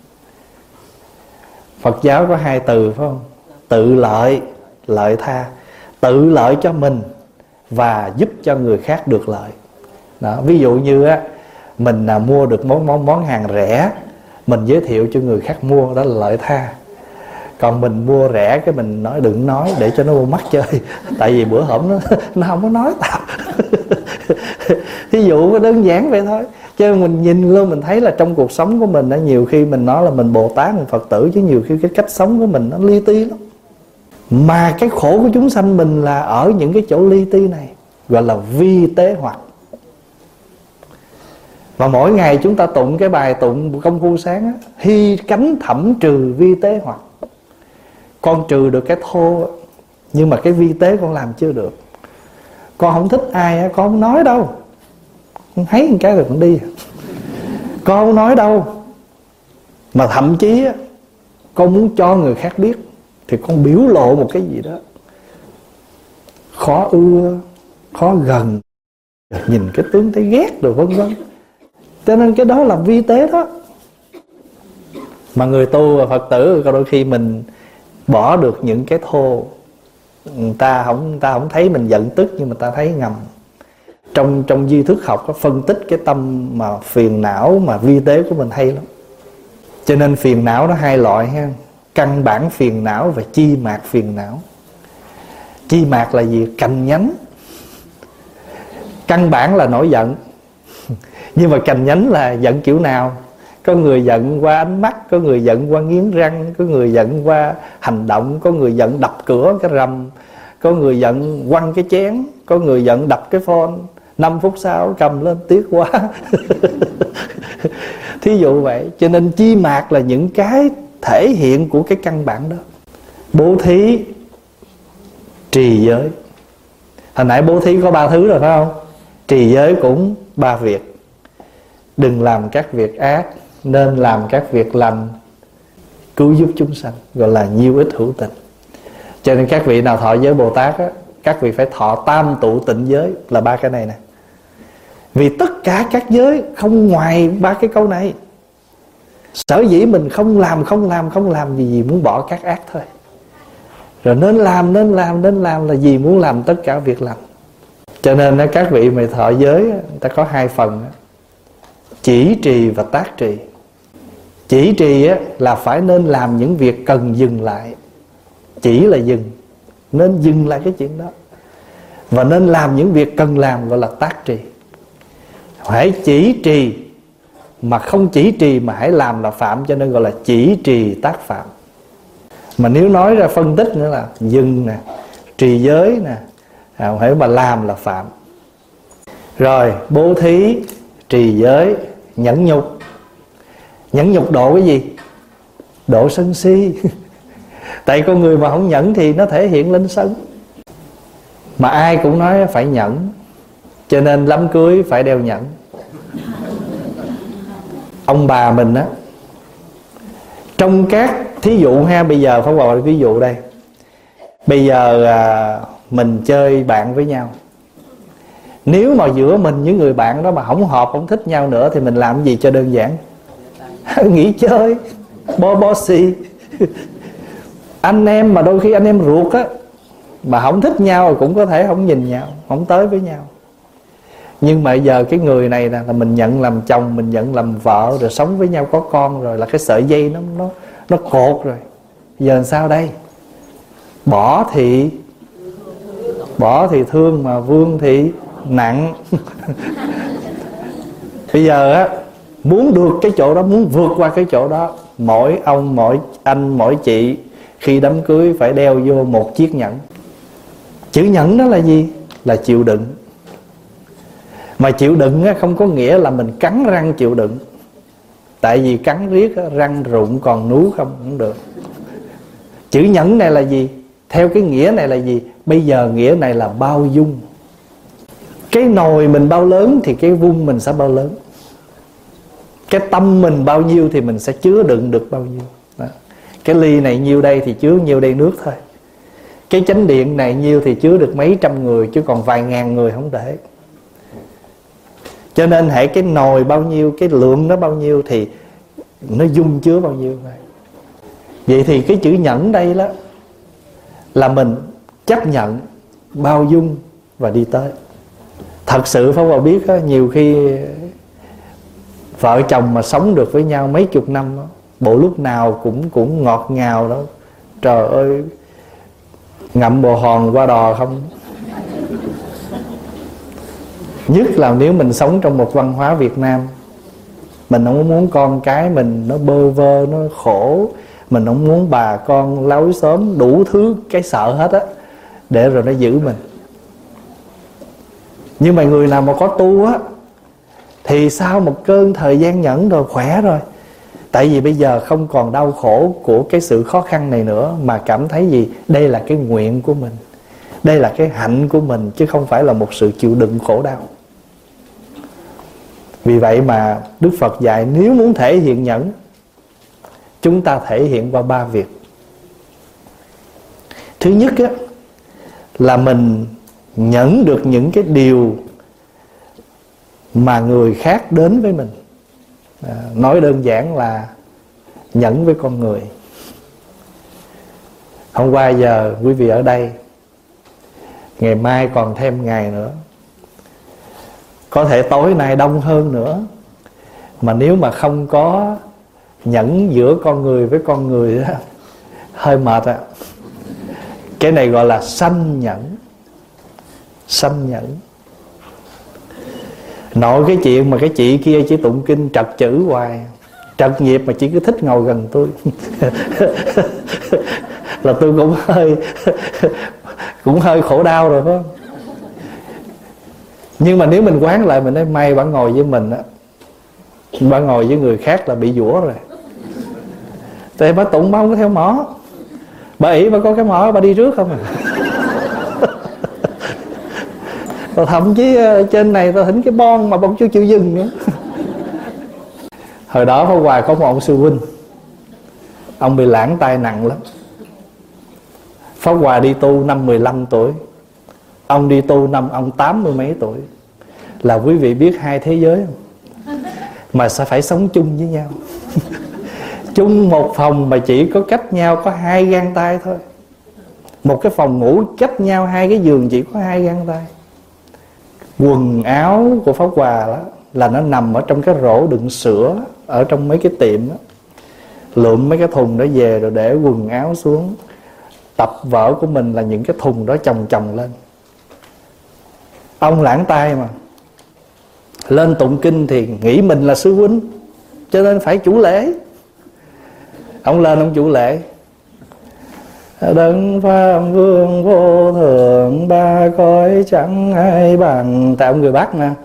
Phật giáo có hai từ phải không? Tự lợi, lợi tha. Tự lợi cho mình và giúp cho người khác được lợi. Đó, ví dụ như á, mình à, mua được món, món, món hàng rẻ, mình giới thiệu cho người khác mua, đó là lợi tha. Còn mình mua rẻ cái mình nói đừng nói để cho nó vô mắt chơi. Tại vì bữa hổm nó, nó không có nói tao. Ví dụ đơn giản vậy thôi. Cho nên mình nhìn luôn mình thấy là trong cuộc sống của mình á, nhiều khi mình nói là mình Bồ Tát, mình Phật tử, chứ nhiều khi cái cách sống của mình nó li ti lắm. Mà cái khổ của chúng sanh mình là ở những cái chỗ li ti này, gọi là vi tế hoặc. Và mỗi ngày chúng ta tụng cái bài tụng công phu sáng á, hy cánh thẩm trừ vi tế hoặc. Con trừ được cái thô, nhưng mà cái vi tế con làm chưa được. Con không thích ai á, con không nói đâu. Con thấy một cái rồi con đi. Con không nói đâu. Mà thậm chí á, con muốn cho người khác biết thì con biểu lộ một cái gì đó khó ưa, khó gần, nhìn cái tướng thấy ghét rồi vân vân. Cho nên cái đó là vi tế đó. Mà người tu và Phật tử đôi khi mình bỏ được những cái thô, người ta không, người ta không thấy mình giận tức, nhưng mà ta thấy ngầm. Trong trong duy thức học có phân tích cái tâm mà phiền não mà vi tế của mình hay lắm. Cho nên phiền não nó hai loại ha, căn bản phiền não và chi mạc phiền não. Chi mạc là gì? Cành nhánh. Căn bản là nổi giận, nhưng mà cành nhánh là giận kiểu nào? Có người giận qua ánh mắt, có người giận qua nghiến răng, có người giận qua hành động, có người giận đập cửa cái rầm, có người giận quăng cái chén, có người giận đập cái phone. Năm phút sau cầm lên tiếc quá. Thí dụ vậy. Cho nên chi mạc là những cái thể hiện của cái căn bản đó. Bố thí, trì giới. Hồi nãy bố thí có ba thứ rồi phải không? Trì giới cũng ba việc. Đừng làm các việc ác, nên làm các việc lành, cứu giúp chúng sanh, gọi là nhiêu ít hữu tình. Cho nên các vị nào thọ giới Bồ Tát á, các vị phải thọ tam tụ tịnh giới, là ba cái này nè. Vì tất cả các giới không ngoài ba cái câu này. Sở dĩ mình không làm, không làm, không làm gì, gì muốn bỏ các ác thôi. Rồi nên làm, nên làm, nên làm là gì? Muốn làm tất cả việc lành. Cho nên đó, các vị mà thọ giới người ta có hai phần đó. Chỉ trì và tác trì. Chỉ trì á, là phải nên làm những việc cần dừng lại. Chỉ là dừng, nên dừng lại cái chuyện đó. Và nên làm những việc cần làm gọi là tác trì. Hãy chỉ trì mà không chỉ trì mà hãy làm là phạm, cho nên gọi là chỉ trì tác phạm. Mà nếu nói ra phân tích nữa là dừng nè, trì giới nè, à, hãy mà làm là phạm. Rồi bố thí, trì giới, nhẫn nhục. Nhẫn nhục độ cái gì? Độ sân si. Tại con người mà không nhẫn thì nó thể hiện lên sân. Mà ai cũng nói phải nhẫn, cho nên đám cưới phải đeo nhẫn. Ông bà mình á, trong các thí dụ ha, bây giờ phải vào ví dụ đây. Bây giờ à, mình chơi bạn với nhau. Nếu mà giữa mình với người bạn đó mà không hợp, không thích nhau nữa, thì mình làm gì cho đơn giản? Nghỉ chơi, bo bo xì. Anh em mà đôi khi anh em ruột á, mà không thích nhau rồi cũng có thể không nhìn nhau, không tới với nhau. Nhưng mà giờ cái người này nè, là mình nhận làm chồng, mình nhận làm vợ, rồi sống với nhau có con rồi, là cái sợi dây nó nó nó cột rồi. Giờ làm sao đây? Bỏ thì bỏ thì thương, mà vương thì nặng. Bây giờ á, muốn được cái chỗ đó, muốn vượt qua cái chỗ đó, mỗi ông, mỗi anh, mỗi chị khi đám cưới phải đeo vô một chiếc nhẫn. Chữ nhẫn đó là gì? Là chịu đựng. Mà chịu đựng á, không có nghĩa là mình cắn răng chịu đựng. Tại vì cắn riết á, răng rụng còn núi không, không được. Chữ nhẫn này là gì? Theo cái nghĩa này là gì? Bây giờ nghĩa này là bao dung. Cái nồi mình bao lớn thì cái vung mình sẽ bao lớn. Cái tâm mình bao nhiêu thì mình sẽ chứa đựng được bao nhiêu đó. Cái ly này nhiêu đây thì chứa nhiêu đây nước thôi. Cái chánh điện này nhiêu thì chứa được mấy trăm người, chứ còn vài ngàn người không để. Cho nên hãy cái nồi bao nhiêu, cái lượng nó bao nhiêu thì nó dung chứa bao nhiêu vậy. Vậy thì cái chữ nhẫn đây đó là mình chấp nhận, bao dung và đi tới. Thật sự Pháp Hòa biết đó, nhiều khi vợ chồng mà sống được với nhau mấy chục năm đó, bộ lúc nào cũng cũng ngọt ngào đó. Trời ơi, ngậm bồ hòn qua đò không. Nhất là nếu mình sống trong một văn hóa Việt Nam, mình không muốn con cái mình nó bơ vơ, nó khổ. Mình không muốn bà con lối xóm đủ thứ cái sợ hết á, để rồi nó giữ mình. Nhưng mà người nào mà có tu á, thì sau một cơn thời gian nhẫn rồi khỏe rồi. Tại vì bây giờ không còn đau khổ của cái sự khó khăn này nữa, mà cảm thấy gì? Đây là cái nguyện của mình, đây là cái hạnh của mình, chứ không phải là một sự chịu đựng khổ đau. Vì vậy mà Đức Phật dạy nếu muốn thể hiện nhẫn, chúng ta thể hiện qua ba việc. Thứ nhất á, là mình nhẫn được những cái điều mà người khác đến với mình. à, Nói đơn giản là nhẫn với con người. Hôm qua giờ quý vị ở đây, ngày mai còn thêm ngày nữa, có thể tối nay đông hơn nữa. Mà nếu mà không có nhẫn giữa con người với con người đó, hơi mệt ạ. Cái này gọi là sanh nhẫn. Sanh nhẫn. Nội cái chuyện mà cái chị kia chỉ tụng kinh trật chữ hoài, trật nghiệp mà chỉ cứ thích ngồi gần tôi là tôi cũng hơi cũng hơi khổ đau rồi phải không? Nhưng mà nếu mình quán lại, mình nói may bà ngồi với mình á, bà ngồi với người khác là bị dũa rồi. Tại bà tụng bà không có theo mỏ. Bà ỷ bà có cái mỏ bà đi trước không à. Rồi thậm chí trên này tôi thỉnh cái bon mà bọn chưa chịu dừng nữa. Hồi đó Pháp Hòa có một ông sư huynh, ông bị lãng tai nặng lắm. Pháp Hòa đi tu năm mười lăm tuổi, ông đi tu năm ông tám mươi mấy tuổi. Là quý vị biết hai thế giới không? Mà sẽ phải sống chung với nhau. Chung một phòng mà chỉ có cách nhau có hai gang tay thôi. Một cái phòng ngủ cách nhau hai cái giường chỉ có hai gang tay. Quần áo của Pháp Hòa đó là nó nằm ở trong cái rổ đựng sữa ở trong mấy cái tiệm đó. Lượm mấy cái thùng đó về rồi để quần áo xuống. Tập vở của mình là những cái thùng đó chồng chồng lên. Ông lãng tai mà, lên tụng kinh thì nghĩ mình là sư huynh, cho nên phải chủ lễ. Ông lên ông chủ lễ: Đấng Pháp Vương vô thượng, ba cõi chẳng ai bằng. Tại ông người Bắc nè.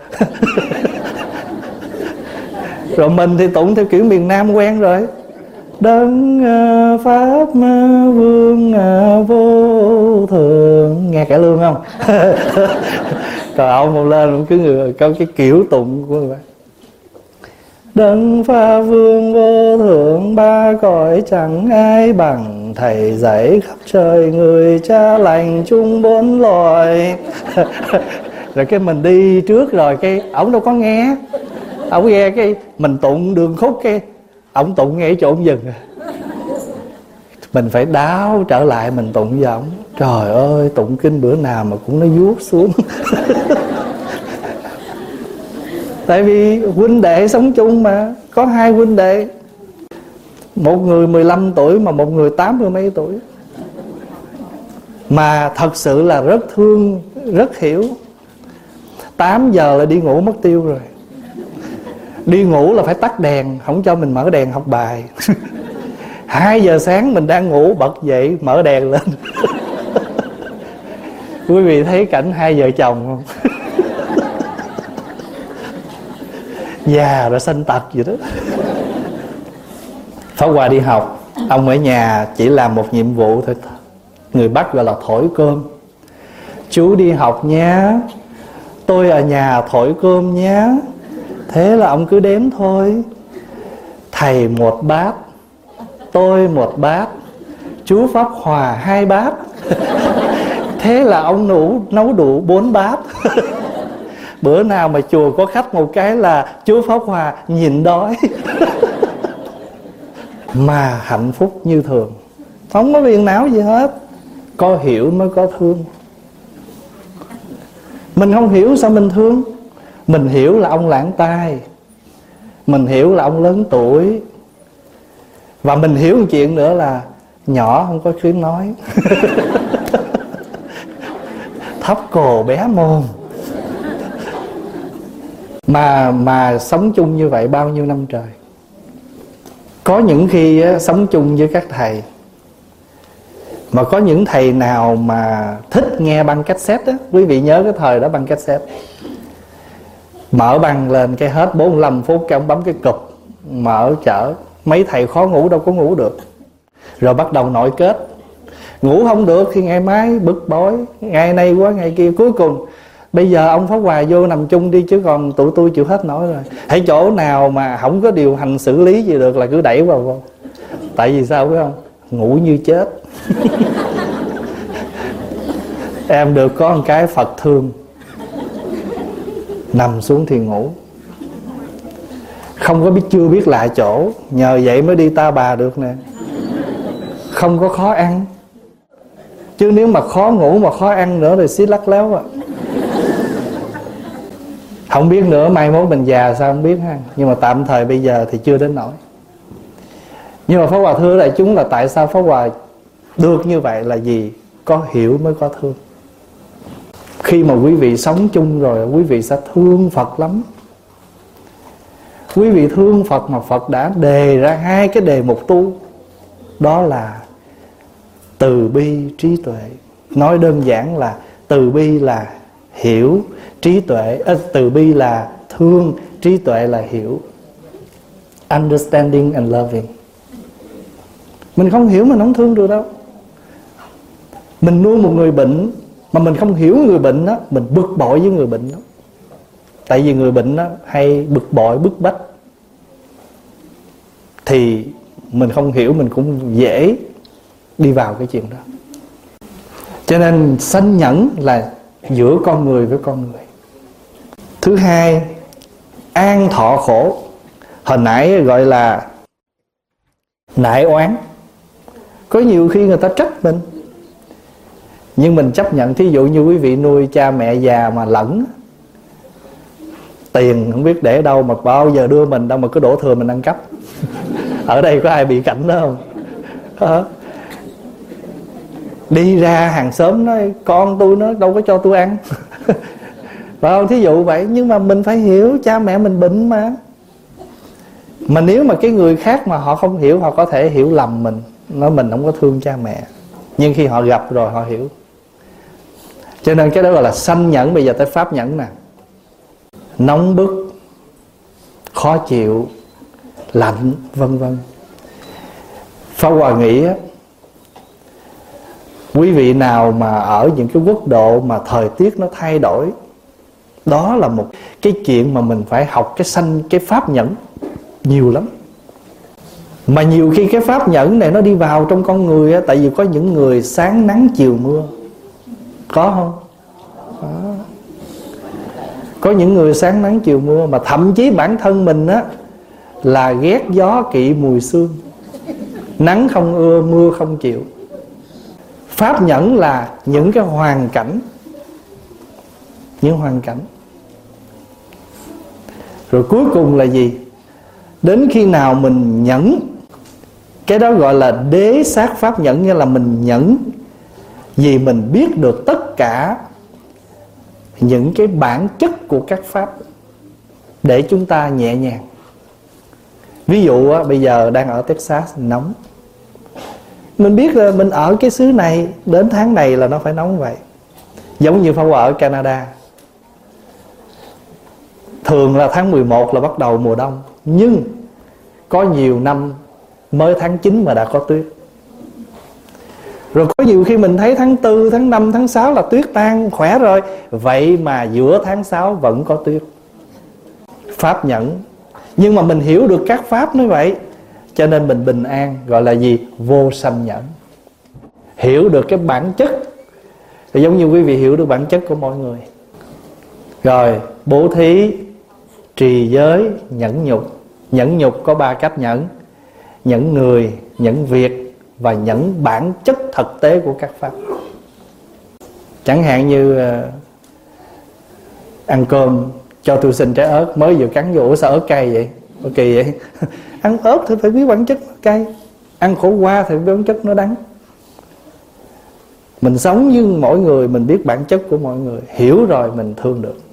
Rồi mình thì tụng theo kiểu miền Nam quen rồi: Đấng Pháp Vương vô thượng. Nghe cải lương không? Còn ông một lên ông cứ người có cái kiểu tụng của người Bắc: Đấng Pháp Vương vô thượng, ba cõi chẳng ai bằng. Thầy dạy khắp trời người, cha lành chung bốn loài. Rồi cái mình đi trước rồi cái ổng đâu có nghe. Ổng nghe cái mình tụng đường khúc, cái ổng tụng ngay chỗ ổng dừng. Mình phải đáo trở lại mình tụng với ổng. Trời ơi, tụng kinh bữa nào mà cũng nó vuốt xuống. Tại vì huynh đệ sống chung mà. Có hai huynh đệ, một người mười lăm tuổi mà một người tám mươi mấy tuổi, mà thật sự là rất thương, rất hiểu. Tám giờ là đi ngủ mất tiêu rồi. Đi ngủ là phải tắt đèn, không cho mình mở đèn học bài. Hai giờ sáng mình đang ngủ bật dậy mở đèn lên. Quý vị thấy cảnh hai vợ chồng không? Già rồi sanh tật vậy đó. Pháp Hòa đi học, ông ở nhà chỉ làm một nhiệm vụ thôi. Người Bắc gọi là thổi cơm. Chú đi học nhé, tôi ở nhà thổi cơm nhé. Thế là ông cứ đếm thôi. Thầy một bát, tôi một bát, chú Pháp Hòa hai bát. Thế là ông nấu, nấu đủ bốn bát. Bữa nào mà chùa có khách một cái là chú Pháp Hòa nhịn đói. Mà hạnh phúc như thường, không có phiền não gì hết. Có hiểu mới có thương. Mình không hiểu sao mình thương. Mình hiểu là ông lãng tai, mình hiểu là ông lớn tuổi, và mình hiểu một chuyện nữa là nhỏ không có tiếng nói. Thấp cồ bé mồm. Mà mà sống chung như vậy bao nhiêu năm trời. Có những khi á, sống chung với các thầy, mà có những thầy nào mà thích nghe băng cassette á. Quý vị nhớ cái thời đó băng cassette, mở băng lên cái hết bốn mươi lăm phút cái ông bấm cái cụp mở chở. Mấy thầy khó ngủ đâu có ngủ được. Rồi bắt đầu nội kết. Ngủ không được thì ngày mai bực bội, ngày nay quá ngày kia. Cuối cùng bây giờ ông Pháp Hòa vô nằm chung đi, chứ còn tụi tôi chịu hết nổi rồi. Hãy chỗ nào mà không có điều hành xử lý gì được là cứ đẩy vào vô. Tại vì sao biết không? Ngủ như chết. Em được có một cái Phật thương, nằm xuống thì ngủ. Không có biết, chưa biết lại chỗ, nhờ vậy mới đi Ta Bà được nè. Không có khó ăn. Chứ nếu mà khó ngủ mà khó ăn nữa thì xí lắc léo à. Không biết nữa, mai mốt mình già sao không biết ha. Nhưng mà tạm thời bây giờ thì chưa đến nỗi. Nhưng mà Pháp Hòa thưa đại chúng là tại sao Pháp Hòa được như vậy là gì? Có hiểu mới có thương. Khi mà quý vị sống chung rồi, quý vị sẽ thương Phật lắm. Quý vị thương Phật mà Phật đã đề ra hai cái đề mục tu. Đó là từ bi, trí tuệ. Nói đơn giản là từ bi là hiểu, trí tuệ à, từ bi là thương, trí tuệ là hiểu. Understanding and loving. Mình không hiểu mình không thương được đâu. Mình nuôi một người bệnh mà mình không hiểu người bệnh đó, mình bực bội với người bệnh đó. Tại vì người bệnh đó hay bực bội, bức bách, thì mình không hiểu, mình cũng dễ đi vào cái chuyện đó. Cho nên sanh nhẫn là giữa con người với con người. Thứ hai, an thọ khổ. Hồi nãy gọi là nại oán. Có nhiều khi người ta trách mình, nhưng mình chấp nhận. Thí dụ như quý vị nuôi cha mẹ già mà lẫn, tiền không biết để đâu mà bao giờ đưa mình đâu mà cứ đổ thừa mình ăn cắp. Ở đây có ai bị cảnh đó không? Đó. Đi ra hàng xóm nói con tôi nó đâu có cho tôi ăn. Phải không? Thí dụ vậy. Nhưng mà mình phải hiểu cha mẹ mình bệnh mà. Mà nếu mà cái người khác mà họ không hiểu, họ có thể hiểu lầm mình, nói mình không có thương cha mẹ. Nhưng khi họ gặp rồi họ hiểu. Cho nên cái đó gọi là sanh nhẫn. Bây giờ tới pháp nhẫn nè. Nóng bức, khó chịu, lạnh, vân vân. Pháp Hòa nghĩ á, quý vị nào mà ở những cái quốc độ mà thời tiết nó thay đổi, đó là một cái chuyện mà mình phải học cái sanh, cái pháp nhẫn nhiều lắm. Mà nhiều khi cái pháp nhẫn này nó đi vào trong con người á. Tại vì có những người sáng nắng chiều mưa. Có không? Đó. Có những người sáng nắng chiều mưa. Mà thậm chí bản thân mình á là ghét gió kỵ mùi sương, nắng không ưa, mưa không chịu. Pháp nhẫn là những cái hoàn cảnh, những hoàn cảnh. Rồi cuối cùng là gì? Đến khi nào mình nhẫn, cái đó gọi là đế sát pháp nhẫn. Nghĩa là mình nhẫn vì mình biết được tất cả những cái bản chất của các pháp để chúng ta nhẹ nhàng. Ví dụ á, bây giờ đang ở Texas nóng, mình biết là mình ở cái xứ này đến tháng này là nó phải nóng vậy. Giống như Pháp Hòa ở Canada, thường là tháng mười một là bắt đầu mùa đông. Nhưng có nhiều năm mới tháng chín mà đã có tuyết. Rồi có nhiều khi mình thấy tháng tư, tháng năm, tháng sáu là tuyết tan khỏe rồi. Vậy mà giữa tháng sáu vẫn có tuyết. Pháp nhẫn. Nhưng mà mình hiểu được các pháp như vậy, cho nên mình bình an. Gọi là gì? Vô sanh nhẫn. Hiểu được cái bản chất. Thì giống như quý vị hiểu được bản chất của mọi người. Rồi bố thí, trì giới, nhẫn nhục. Nhẫn nhục có ba cách nhẫn: nhẫn người, nhẫn việc và nhẫn bản chất thực tế của các pháp. Chẳng hạn như uh, ăn cơm cho tôi xin trái ớt, mới vừa cắn vô, ủa sao ớt cay vậy? Ủa kỳ vậy? Ăn ớt thì phải biết bản chất nó cay, ăn khổ qua thì biết bản chất nó đắng. Mình sống với mỗi người, mình biết bản chất của mọi người, hiểu rồi mình thương được.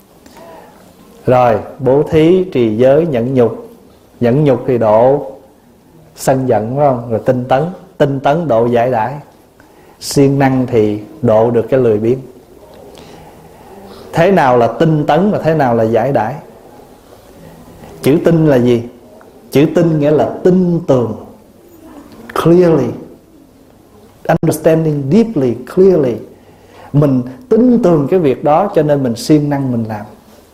Rồi bố thí, trì giới, nhẫn nhục. Nhẫn nhục thì độ sân giận, phải không? Rồi tinh tấn. Tinh tấn độ giải đãi. Siêng năng thì độ được cái lười biếng. Thế nào là tinh tấn và thế nào là giải đãi? Chữ tinh là gì? Chữ tinh nghĩa là tin tường, clearly, understanding deeply, clearly. Mình tin tường cái việc đó cho nên mình siêng năng mình làm.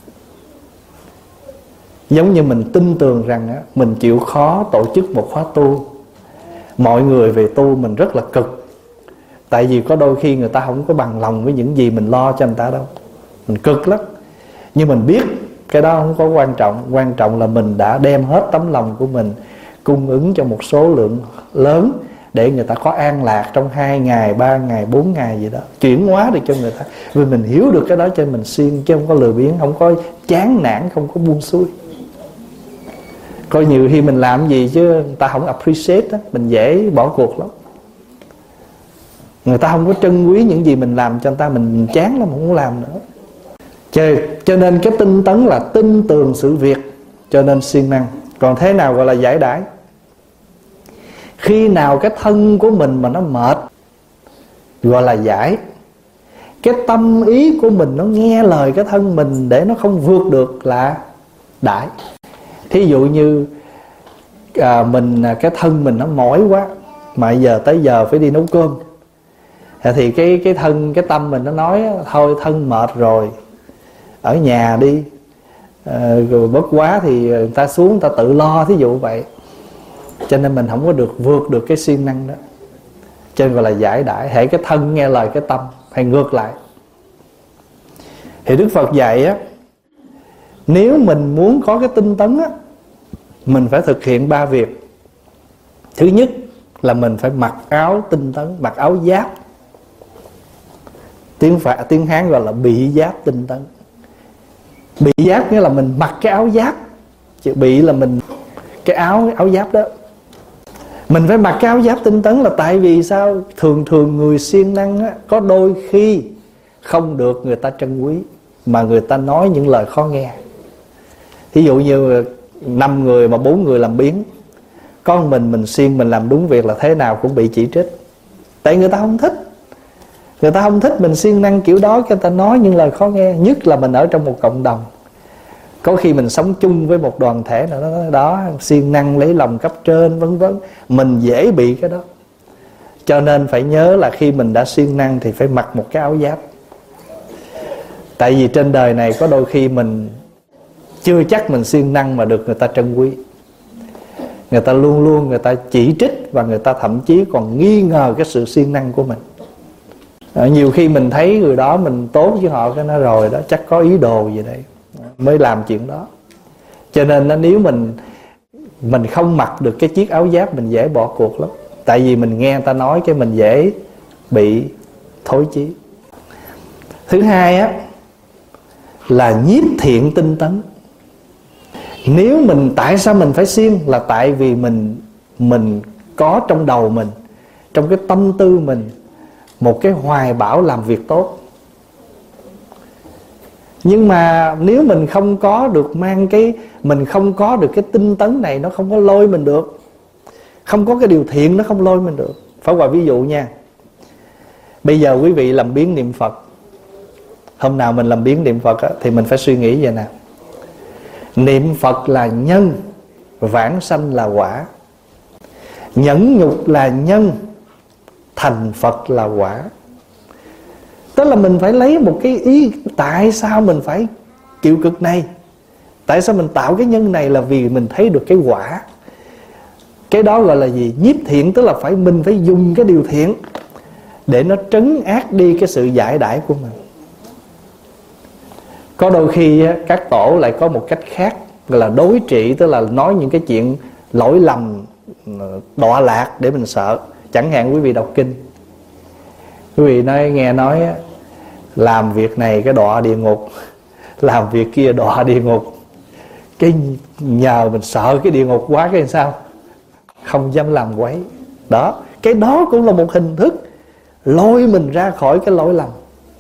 Giống như mình tin tưởng rằng á, mình chịu khó tổ chức một khóa tu, mọi người về tu mình rất là cực. Tại vì có đôi khi người ta không có bằng lòng với những gì mình lo cho người ta đâu. Mình cực lắm. Nhưng mình biết cái đó không có quan trọng. Quan trọng là mình đã đem hết tấm lòng của mình cung ứng cho một số lượng lớn để người ta có an lạc trong hai ngày, ba ngày, bốn ngày gì đó, chuyển hóa được cho người ta. Vì mình hiểu được cái đó cho mình siêng, chứ không có lười biếng, không có chán nản, không có buông xuôi. Coi nhiều khi mình làm gì chứ người ta không appreciate đó, mình dễ bỏ cuộc lắm. Người ta không có trân quý những gì mình làm cho người ta, mình chán lắm, không muốn làm nữa. Cho, cho nên cái tinh tấn là tin tường sự việc, cho nên siêng năng. Còn thế nào gọi là giải đãi? Khi nào cái thân của mình mà nó mệt gọi là giải. Cái tâm ý của mình nó nghe lời cái thân mình để nó không vượt được là đãi. Thí dụ như à, mình cái thân mình nó mỏi quá, mà giờ tới giờ phải đi nấu cơm, thì cái cái thân cái tâm mình nó nói thôi thân mệt rồi, ở nhà đi, à, rồi bất quá thì người ta xuống người ta tự lo, thí dụ vậy. Cho nên mình không có được vượt được cái siêng năng đó, cho nên gọi là giải đãi. Hễ cái thân nghe lời cái tâm, hay ngược lại. Thì Đức Phật dạy á, nếu mình muốn có cái tinh tấn á, mình phải thực hiện ba việc. Thứ nhất là mình phải mặc áo tinh tấn, mặc áo giáp. Tiếng Phạn, tiếng Hán gọi là bị giáp tinh tấn. Bị giáp nghĩa là mình mặc cái áo giáp, chứ bị là mình cái áo áo giáp đó. Mình phải mặc cái áo giáp tinh tấn là tại vì sao? Thường thường người siêng năng á, có đôi khi không được người ta trân quý, mà người ta nói những lời khó nghe. Thí dụ như năm người mà bốn người làm biếng, con mình mình siêng, mình làm đúng việc là thế nào cũng bị chỉ trích. Tại người ta không thích. Người ta không thích mình siêng năng kiểu đó, người ta nói những lời khó nghe. Nhất là mình ở trong một cộng đồng, có khi mình sống chung với một đoàn thể nào đó, đó siêng năng lấy lòng cấp trên vân vân, mình dễ bị cái đó. Cho nên phải nhớ là khi mình đã siêng năng thì phải mặc một cái áo giáp. Tại vì trên đời này có đôi khi mình chưa chắc mình siêng năng mà được người ta trân quý. Người ta luôn luôn người ta chỉ trích, và người ta thậm chí còn nghi ngờ cái sự siêng năng của mình. À, nhiều khi mình thấy người đó mình tốt với họ, cái nó rồi đó chắc có ý đồ gì đây mới làm chuyện đó. Cho nên nó, nếu mình Mình không mặc được cái chiếc áo giáp, mình dễ bỏ cuộc lắm. Tại vì mình nghe người ta nói cái mình dễ bị thối chí. Thứ hai á là nhiếp thiện tinh tấn. Nếu mình, tại sao mình phải siêng? Là tại vì mình Mình có trong đầu mình, trong cái tâm tư mình, một cái hoài bão làm việc tốt. Nhưng mà nếu mình không có được mang cái Mình không có được cái tinh tấn này, nó không có lôi mình được. Không có cái điều thiện, nó không lôi mình được. Phải qua ví dụ nha. Bây giờ quý vị làm biếng niệm Phật. Hôm nào mình làm biếng niệm Phật á, thì mình phải suy nghĩ vậy nè. Niệm Phật là nhân, vãng sanh là quả. Nhẫn nhục là nhân, thành Phật là quả. Tức là mình phải lấy một cái ý, tại sao mình phải chịu cực này? Tại sao mình tạo cái nhân này? Là vì mình thấy được cái quả. Cái đó gọi là gì? Nhiếp thiện. Tức là phải mình phải dùng cái điều thiện để nó trấn ác đi cái sự giải đãi của mình. Có đôi khi các tổ lại có một cách khác, gọi là đối trị. Tức là nói những cái chuyện lỗi lầm, đọa lạc để mình sợ. Chẳng hạn quý vị đọc kinh, quý vị nói, nghe nói làm việc này cái đọa địa ngục, làm việc kia đọa địa ngục. Cái nhờ mình sợ cái địa ngục quá, cái sao không dám làm quấy. Đó, cái đó cũng là một hình thức lôi mình ra khỏi cái lỗi lầm.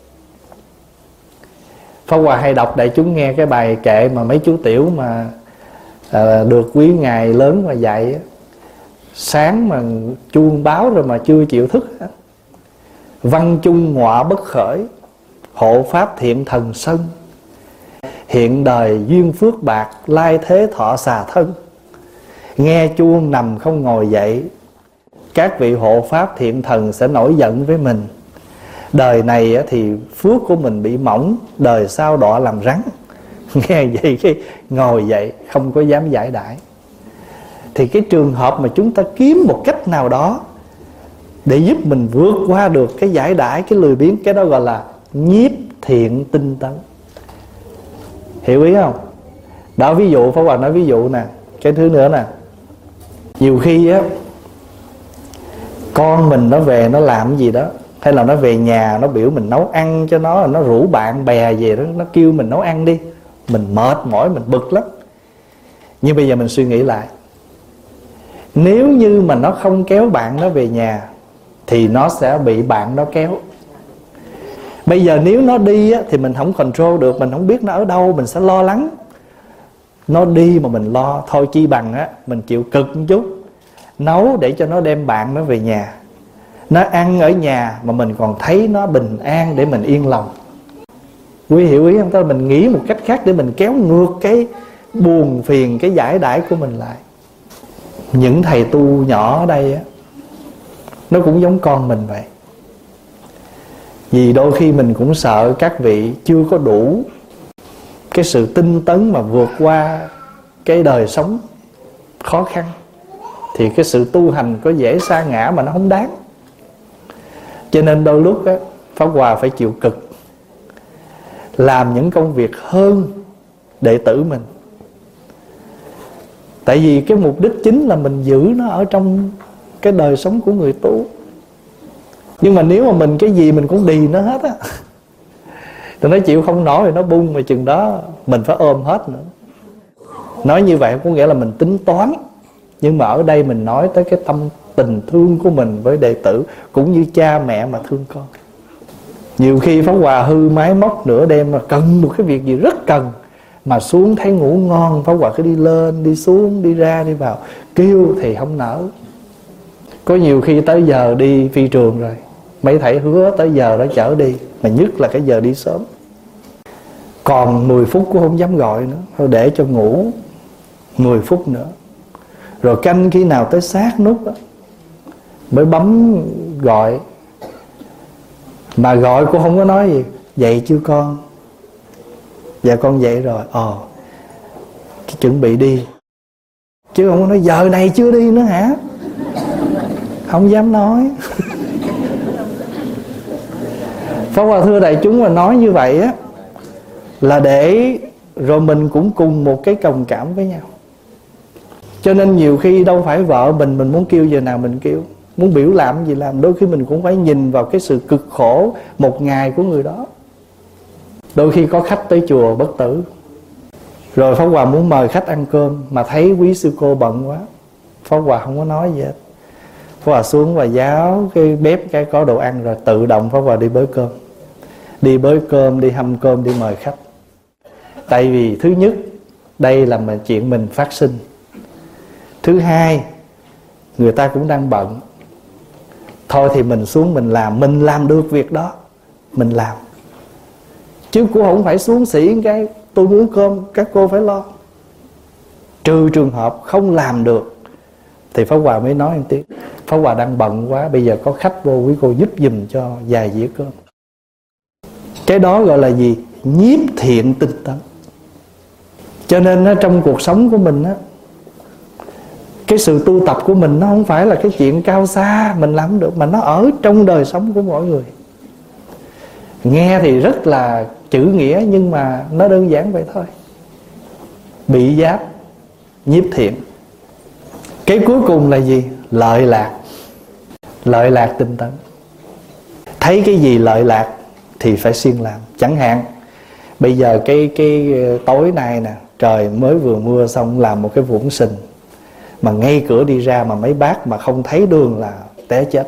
Pháp Hòa hay đọc đại chúng nghe cái bài kệ mà mấy chú tiểu mà à, được quý ngài lớn mà dạy. Sáng mà chuông báo rồi mà chưa chịu thức. Văn chung ngọa bất khởi, hộ pháp thiện thần sân. Hiện đời duyên phước bạc, lai thế thọ xà thân. Nghe chuông nằm không ngồi dậy, các vị hộ pháp thiện thần sẽ nổi giận với mình. Đời này thì phước của mình bị mỏng, đời sau đọa làm rắn. Nghe vậy cái ngồi dậy, không có dám giải đãi. Thì cái trường hợp mà chúng ta kiếm một cách nào đó để giúp mình vượt qua được cái giải đãi, cái lười biếng, cái đó gọi là nhiếp thiện tinh tấn. Hiểu ý không? Đó, ví dụ Pháp Hòa nói ví dụ nè. Cái thứ nữa nè, nhiều khi á con mình nó về nó làm cái gì đó, hay là nó về nhà nó biểu mình nấu ăn cho nó, nó rủ bạn bè về đó, nó kêu mình nấu ăn đi. Mình mệt mỏi, mình bực lắm. Nhưng bây giờ mình suy nghĩ lại, nếu như mà nó không kéo bạn nó về nhà thì nó sẽ bị bạn nó kéo. Bây giờ nếu nó đi á, thì mình không control được, mình không biết nó ở đâu, mình sẽ lo lắng. Nó đi mà mình lo, thôi chi bằng á mình chịu cực một chút, nấu để cho nó đem bạn nó về nhà. Nó ăn ở nhà mà mình còn thấy nó bình an để mình yên lòng. Quý hiểu ý không? Tức là mình nghĩ một cách khác để mình kéo ngược cái buồn phiền, cái giải đãi của mình lại. Những thầy tu nhỏ ở đây á, nó cũng giống con mình vậy. Vì đôi khi mình cũng sợ các vị chưa có đủ cái sự tinh tấn mà vượt qua cái đời sống khó khăn, thì cái sự tu hành có dễ sa ngã mà nó không đáng. Cho nên đôi lúc á, Pháp Hòa phải chịu cực, làm những công việc hơn đệ tử mình. Tại vì cái mục đích chính là mình giữ nó ở trong cái đời sống của người tu. Nhưng mà nếu mà mình cái gì mình cũng đì nó hết á, Tôi nói chịu không nổi thì nó bung, mà chừng đó mình phải ôm hết nữa. Nói như vậy có nghĩa là mình tính toán, nhưng mà ở đây mình nói tới cái tâm tình thương của mình với đệ tử, cũng như cha mẹ mà thương con. Nhiều khi Pháp Hòa hư máy móc nửa đêm mà cần một cái việc gì rất cần, mà xuống thấy ngủ ngon, Pháp Hòa cứ đi lên đi xuống, đi ra đi vào, kêu thì không nỡ. Có nhiều khi tới giờ đi phi trường rồi, mấy thầy hứa tới giờ đó chở đi, mà nhất là cái giờ đi sớm, còn mười phút cũng không dám gọi nữa, thôi để cho ngủ mười phút nữa, rồi canh khi nào tới sát nút đó, mới bấm gọi. Mà gọi cô không có nói gì, dậy chưa con? Dạ con dậy rồi. Ồ, chuẩn bị đi. Chứ không có nói giờ này chưa đi nữa hả? Không dám nói. Pháp Hòa thưa đại chúng, mà nói như vậy á là để rồi mình cũng cùng một cái đồng cảm với nhau. Cho nên nhiều khi đâu phải vợ mình Mình muốn kêu giờ nào mình kêu, muốn biểu làm gì làm. Đôi khi mình cũng phải nhìn vào cái sự cực khổ một ngày của người đó. Đôi khi có khách tới chùa Bất Tử, rồi Pháp Hòa muốn mời khách ăn cơm, mà thấy quý sư cô bận quá, Pháp Hòa không có nói gì hết. Pháp Hòa xuống và giáo cái bếp cái có đồ ăn, rồi tự động Pháp Hòa đi bới cơm. Đi bới cơm, đi hâm cơm, đi mời khách. Tại vì thứ nhất, đây là mà chuyện mình phát sinh. Thứ hai, người ta cũng đang bận. Thôi thì mình xuống mình làm, mình làm được việc đó mình làm, chứ cũng không phải xuống xỉ cái tôi muốn cơm các cô phải lo. Trừ trường hợp không làm được thì Pháp Hòa mới nói một tiếng, Pháp Hòa đang bận quá, bây giờ có khách vô, quý cô giúp giùm cho vài dĩa cơm. Cái đó gọi là gì? Nhiếp thiện tinh tấn. Cho nên á, trong cuộc sống của mình á, cái sự tu tập của mình nó không phải là cái chuyện cao xa mình làm được, mà nó ở trong đời sống của mỗi người. Nghe thì rất là chữ nghĩa, nhưng mà nó đơn giản vậy thôi. Bị giáp, nhiếp thiện. Cái cuối cùng là gì? Lợi lạc. Lợi lạc tinh tấn. Thấy cái gì lợi lạc thì phải siêng làm. Chẳng hạn bây giờ cái, cái tối nay nè, trời mới vừa mưa xong, làm một cái vũng sình, mà ngay cửa đi ra mà mấy bác mà không thấy đường là té chết.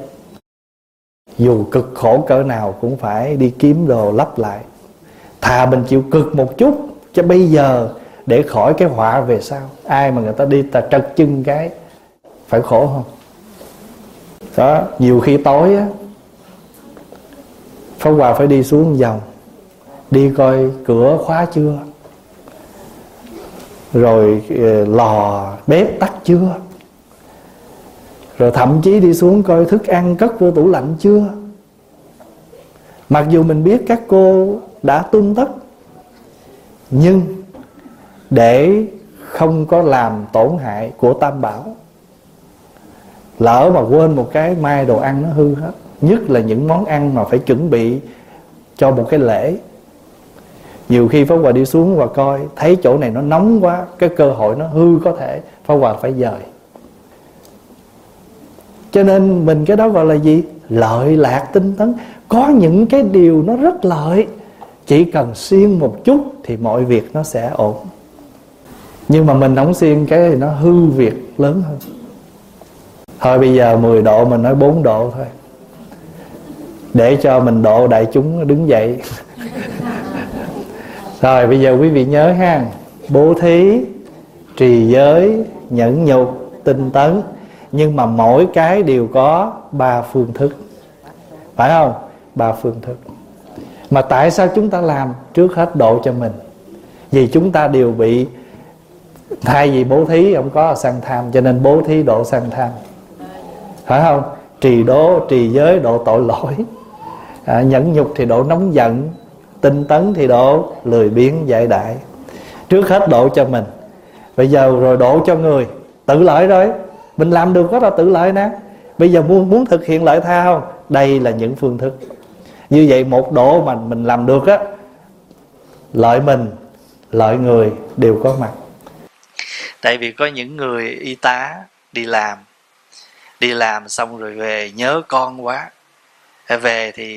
Dù cực khổ cỡ nào cũng phải đi kiếm đồ lấp lại. Thà mình chịu cực một chút, chứ bây giờ để khỏi cái họa về sau. Ai mà người ta đi ta trật chân cái phải khổ không? Đó, nhiều khi tối á, Pháp Hòa phải đi xuống vòng, đi coi cửa khóa chưa, rồi lò bếp tắt chưa, rồi thậm chí đi xuống coi thức ăn cất vô tủ lạnh chưa. Mặc dù mình biết các cô đã tuân tất, nhưng để không có làm tổn hại của Tam Bảo, lỡ mà quên một cái, mai đồ ăn nó hư hết. Nhất là những món ăn mà phải chuẩn bị cho một cái lễ. Nhiều khi Pháp Hòa đi xuống và coi, thấy chỗ này nó nóng quá, cái cơ hội nó hư có thể, Pháp Hòa phải dời. Cho nên mình cái đó gọi là gì? Lợi lạc tinh tấn. Có những cái điều nó rất lợi, chỉ cần siêng một chút thì mọi việc nó sẽ ổn. Nhưng mà mình không siêng cái thì nó hư việc lớn hơn. Thôi bây giờ mười độ mình nói bốn độ thôi, để cho mình độ đại chúng đứng dậy. Rồi bây giờ quý vị nhớ ha, bố thí, trì giới, nhẫn nhục, tinh tấn. Nhưng mà mỗi cái đều có ba phương thức, phải không? Ba phương thức. Mà tại sao chúng ta làm? Trước hết độ cho mình. Vì chúng ta đều bị, thay vì bố thí không có sân tham, cho nên bố thí độ sân tham, phải không? Trì đố, trì giới độ tội lỗi, à, nhẫn nhục thì độ nóng giận, tinh tấn thì độ lười biếng dại đại. Trước hết độ cho mình, bây giờ rồi độ cho người. Tự lợi rồi, mình làm được đó là tự lợi nè. Bây giờ muốn, muốn thực hiện lợi tha không? Đây là những phương thức. Như vậy một độ mà mình làm được á, lợi mình, lợi người đều có mặt. Tại vì có những người y tá đi làm, đi làm xong rồi về nhớ con quá, về thì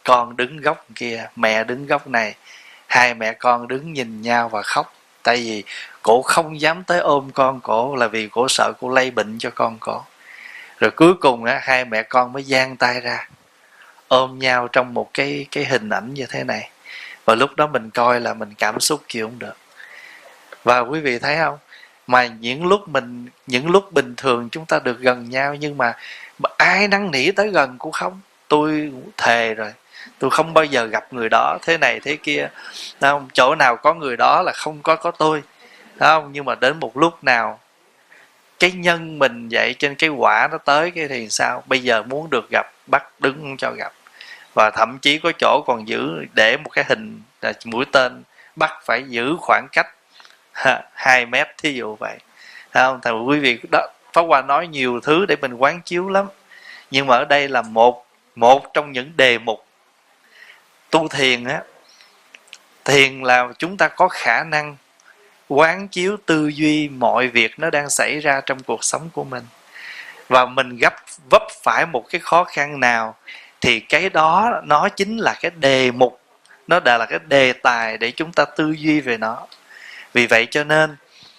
con đứng góc kia, mẹ đứng góc này, hai mẹ con đứng nhìn nhau và khóc. Tại vì cổ không dám tới ôm con cổ, là vì cổ sợ cổ lây bệnh cho con cổ. Rồi cuối cùng á, hai mẹ con mới giang tay ra ôm nhau trong một cái cái hình ảnh như thế này. Và lúc đó mình coi là mình cảm xúc chịu không được. Và quý vị thấy không, mà những lúc mình những lúc bình thường chúng ta được gần nhau, nhưng mà ai năn nỉ tới gần cũng không. Tôi thề rồi, tôi không bao giờ gặp người đó thế này thế kia, không? Chỗ nào có người đó là không có có tôi, không? Nhưng mà đến một lúc nào cái nhân mình vậy, trên cái quả nó tới cái thì sao? Bây giờ muốn được gặp, bắt đứng không cho gặp. Và thậm chí có chỗ còn giữ để một cái hình là mũi tên, bắt phải giữ khoảng cách hai mét, thí dụ vậy, không? Thì quý vị đó, Pháp Hòa nói nhiều thứ để mình quán chiếu lắm, nhưng mà ở đây là một một trong những đề mục tu thiền á. Thiền là chúng ta có khả năng quán chiếu tư duy mọi việc nó đang xảy ra trong cuộc sống của mình, và mình gấp vấp phải một cái khó khăn nào thì cái đó nó chính là cái đề mục, nó đã là cái đề tài để chúng ta tư duy về nó. Vì vậy cho nên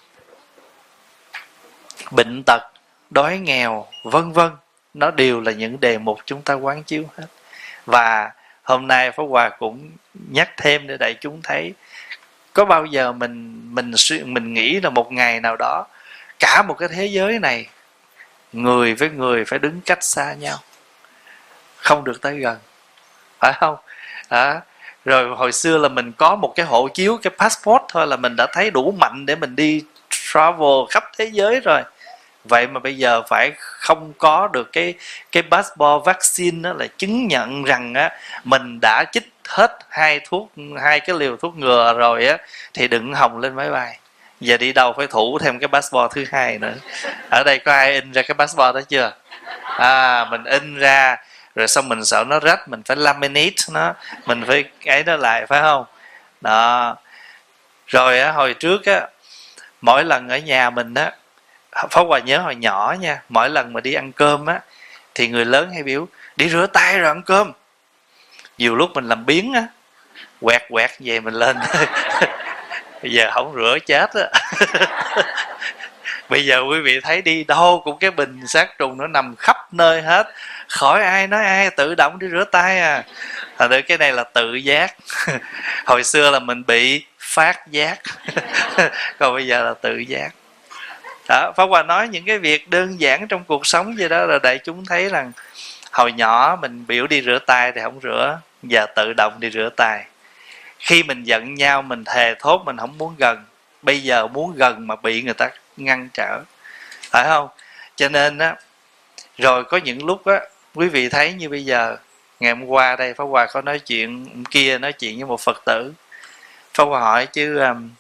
bệnh tật, đói nghèo, vân vân, nó đều là những đề mục chúng ta quán chiếu hết. Và hôm nay Pháp Hòa cũng nhắc thêm để đại chúng thấy, có bao giờ mình mình mình nghĩ là một ngày nào đó cả một cái thế giới này, người với người phải đứng cách xa nhau, không được tới gần, phải không? À, rồi hồi xưa là mình có một cái hộ chiếu, cái passport thôi là mình đã thấy đủ mạnh để mình đi travel khắp thế giới rồi. Vậy mà bây giờ phải không có được cái cái passport vaccine đó là chứng nhận rằng á mình đã chích hết hai thuốc hai cái liều thuốc ngừa rồi á thì đừng hòng lên máy bay. Giờ đi đâu phải thủ thêm cái passport thứ hai nữa. Ở đây có ai in ra cái passport đó chưa? À, mình in ra rồi xong mình sợ nó rách, mình phải laminate nó, mình phải cái đó lại, phải không? Đó. Rồi á, hồi trước á, mỗi lần ở nhà mình á, Pháp Hòa nhớ hồi nhỏ nha, mỗi lần mà đi ăn cơm á thì người lớn hay biểu đi rửa tay rồi ăn cơm. Nhiều lúc mình làm biếng á, quẹt quẹt về mình lên bây giờ không rửa chết á. Bây giờ quý vị thấy đi đâu cũng cái bình sát trùng nó nằm khắp nơi hết, khỏi ai nói ai, tự động đi rửa tay à. Thật ra cái này là tự giác. Hồi xưa là mình bị phát giác. Còn bây giờ là tự giác. Đó, Pháp Hòa nói những cái việc đơn giản trong cuộc sống vậy đó, là đại chúng thấy rằng hồi nhỏ mình biểu đi rửa tay thì không rửa, giờ tự động đi rửa tay. Khi mình giận nhau mình thề thốt mình không muốn gần, bây giờ muốn gần mà bị người ta ngăn trở, phải không? Cho nên á, rồi có những lúc á, quý vị thấy như bây giờ, ngày hôm qua đây Pháp Hòa có nói chuyện kia, nói chuyện với một Phật tử. Pháp Hòa hỏi chứ um,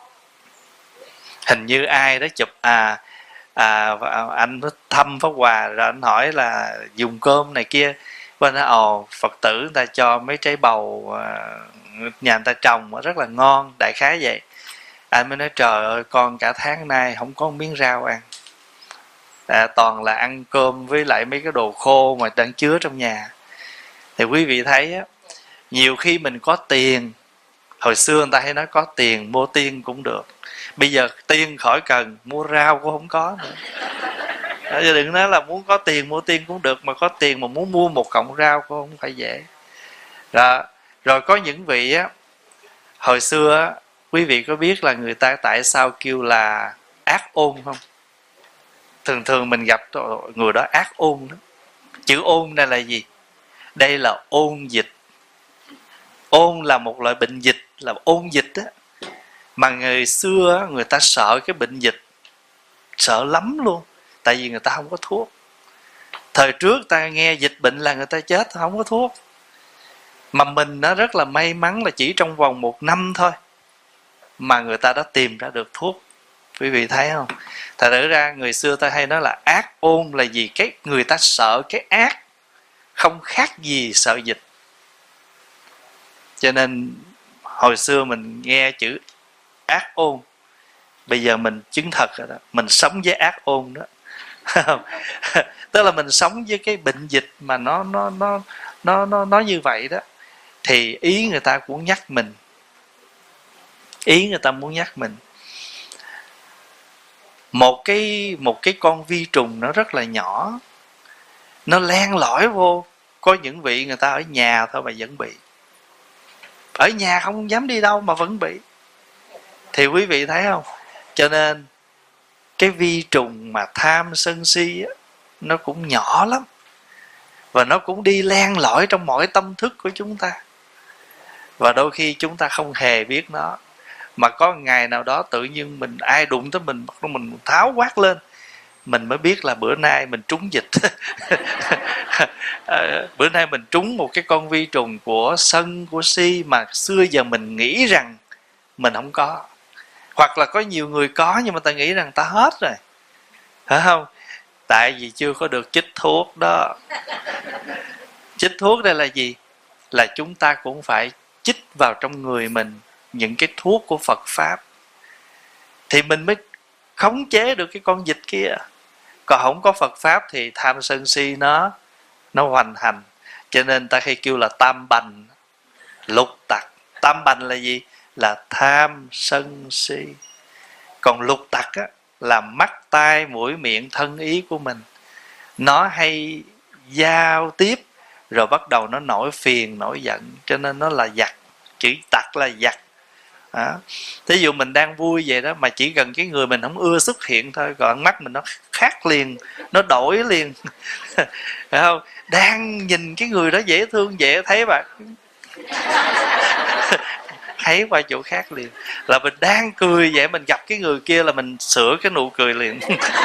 hình như ai đó chụp à à anh thăm Pháp Hòa rồi anh hỏi là dùng cơm này kia, và nó ồ Phật tử người ta cho mấy trái bầu nhà người ta trồng rất là ngon, đại khái vậy. Anh mới nói trời ơi, con cả tháng nay không có miếng rau ăn, à, toàn là ăn cơm với lại mấy cái đồ khô mà đang chứa trong nhà. Thì quý vị thấy á, nhiều khi mình có tiền, hồi xưa người ta hay nói có tiền mua tiên cũng được, bây giờ tiên khỏi cần, mua rau cũng không có nữa. Đó, đừng nói là muốn có tiền mua tiên cũng được, mà có tiền mà muốn mua một cọng rau cũng không phải dễ. Đó. Rồi có những vị á, hồi xưa á, quý vị có biết là người ta tại sao kêu là ác ôn không? Thường thường mình gặp người đó ác ôn đó. Chữ ôn đây là gì? Đây là ôn dịch. Ôn là một loại bệnh dịch, là ôn dịch á. Mà người xưa người ta sợ cái bệnh dịch, sợ lắm luôn, tại vì người ta không có thuốc. Thời trước ta nghe dịch bệnh là người ta chết, không có thuốc. Mà mình nó rất là may mắn là chỉ trong vòng một năm thôi mà người ta đã tìm ra được thuốc. Quý vị thấy không? Thật ra ra người xưa ta hay nói là ác ôn là gì? Cái người ta sợ cái ác, không khác gì sợ dịch. Cho nên hồi xưa mình nghe chữ ác ôn, bây giờ mình chứng thật rồi đó, mình sống với ác ôn đó. Tức là mình sống với cái bệnh dịch mà nó nó nó nó nó nó như vậy đó. thì ý người ta cũng nhắc mình, ý người ta muốn nhắc mình. Một cái một cái con vi trùng nó rất là nhỏ, nó len lỏi vô. Có những vị người ta ở nhà thôi mà vẫn bị, ở nhà không dám đi đâu mà vẫn bị. Thì quý vị thấy không? Cho nên cái vi trùng mà tham sân si á, nó cũng nhỏ lắm, và nó cũng đi len lỏi trong mọi tâm thức của chúng ta. Và đôi khi chúng ta không hề biết nó, mà có ngày nào đó tự nhiên mình, ai đụng tới mình, mình tháo quát lên, mình mới biết là bữa nay mình trúng dịch. Bữa nay mình trúng một cái con vi trùng của sân, của si mà xưa giờ mình nghĩ rằng mình không có. Hoặc là có nhiều người có nhưng mà ta nghĩ rằng ta hết rồi, phải không? Tại vì chưa có được chích thuốc đó. Chích thuốc đây là gì? Là chúng ta cũng phải chích vào trong người mình những cái thuốc của Phật Pháp, thì mình mới khống chế được cái con dịch kia. Còn không có Phật Pháp thì tham sân si nó nó hoành hành. Cho nên ta hay kêu là tam bành lục tặc. Tam bành là gì? Là tham sân si. Còn lục tặc á, là mắt tai mũi miệng thân ý của mình. Nó hay giao tiếp rồi bắt đầu nó nổi phiền nổi giận, cho nên nó là giặc. Chữ tặc là giặc. Đó. Thí dụ mình đang vui vậy đó, mà chỉ cần cái người mình không ưa xuất hiện thôi, còn mắt mình nó khác liền, nó đổi liền. Phải không? Đang nhìn cái người đó dễ thương dễ thấy bạn, thấy qua chỗ khác liền. Là mình đang cười vậy, mình gặp cái người kia là mình sửa cái nụ cười liền.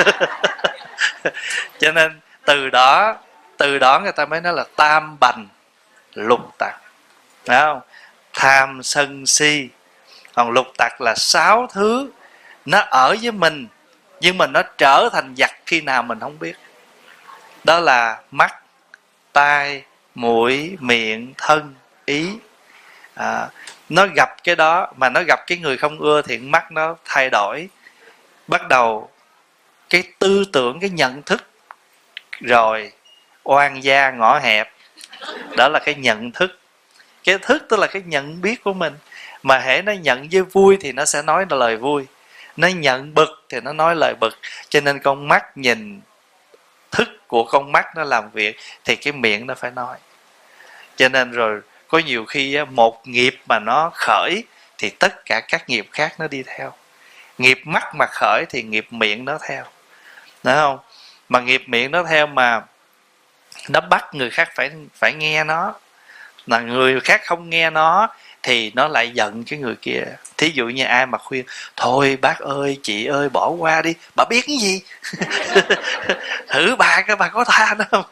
Cho nên từ đó từ đó người ta mới nói là tam bành lục tặc. Phải không? Tham sân si. Còn lục tặc là sáu thứ nó ở với mình, nhưng mà nó trở thành giặc khi nào mình không biết. Đó là mắt, tai, mũi, miệng, thân, ý. À, nó gặp cái đó, mà nó gặp cái người không ưa thì mắt nó thay đổi. Bắt đầu cái tư tưởng, cái nhận thức, rồi oan gia ngõ hẹp. Đó là cái nhận thức. Cái thức tức là cái nhận biết của mình. Mà hễ nó nhận với vui thì nó sẽ nói lời vui, nó nhận bực thì nó nói lời bực. Cho nên con mắt nhìn thức của con mắt nó làm việc thì cái miệng nó phải nói. Cho nên rồi có nhiều khi một nghiệp mà nó khởi thì tất cả các nghiệp khác nó đi theo. Nghiệp mắt mà khởi thì nghiệp miệng nó theo, đúng không? Mà nghiệp miệng nó theo mà nó bắt người khác phải phải nghe nó, là người khác không nghe nó thì nó lại giận cái người kia. Thí dụ như ai mà khuyên thôi bác ơi chị ơi bỏ qua đi, bà biết cái gì? Thử bà cái bà có tha nó không?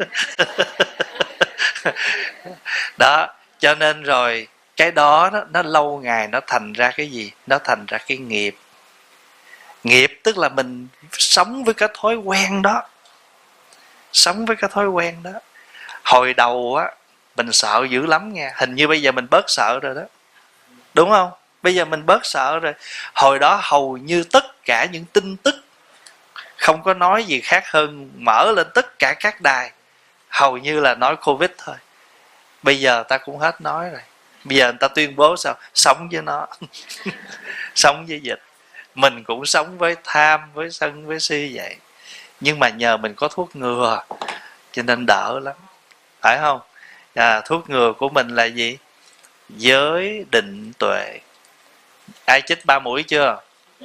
Đó, cho nên rồi cái đó nó, nó lâu ngày nó thành ra cái gì? Nó thành ra cái nghiệp. Nghiệp tức là mình sống với cái thói quen đó, sống với cái thói quen đó. Hồi đầu á mình sợ dữ lắm nha. Hình như bây giờ mình bớt sợ rồi đó, đúng không? Bây giờ mình bớt sợ rồi. Hồi đó hầu như tất cả những tin tức không có nói gì khác hơn mở lên tất cả các đài, hầu như là nói Covid thôi. Bây giờ ta cũng hết nói rồi. Bây giờ người ta tuyên bố sao? Sống với nó. Sống với dịch. Mình cũng sống với tham, với sân, với si vậy. Nhưng mà nhờ mình có thuốc ngừa cho nên đỡ lắm, phải không? À, thuốc ngừa của mình là gì? Giới định tuệ. Ai chích ba mũi chưa?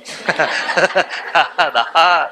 Đó.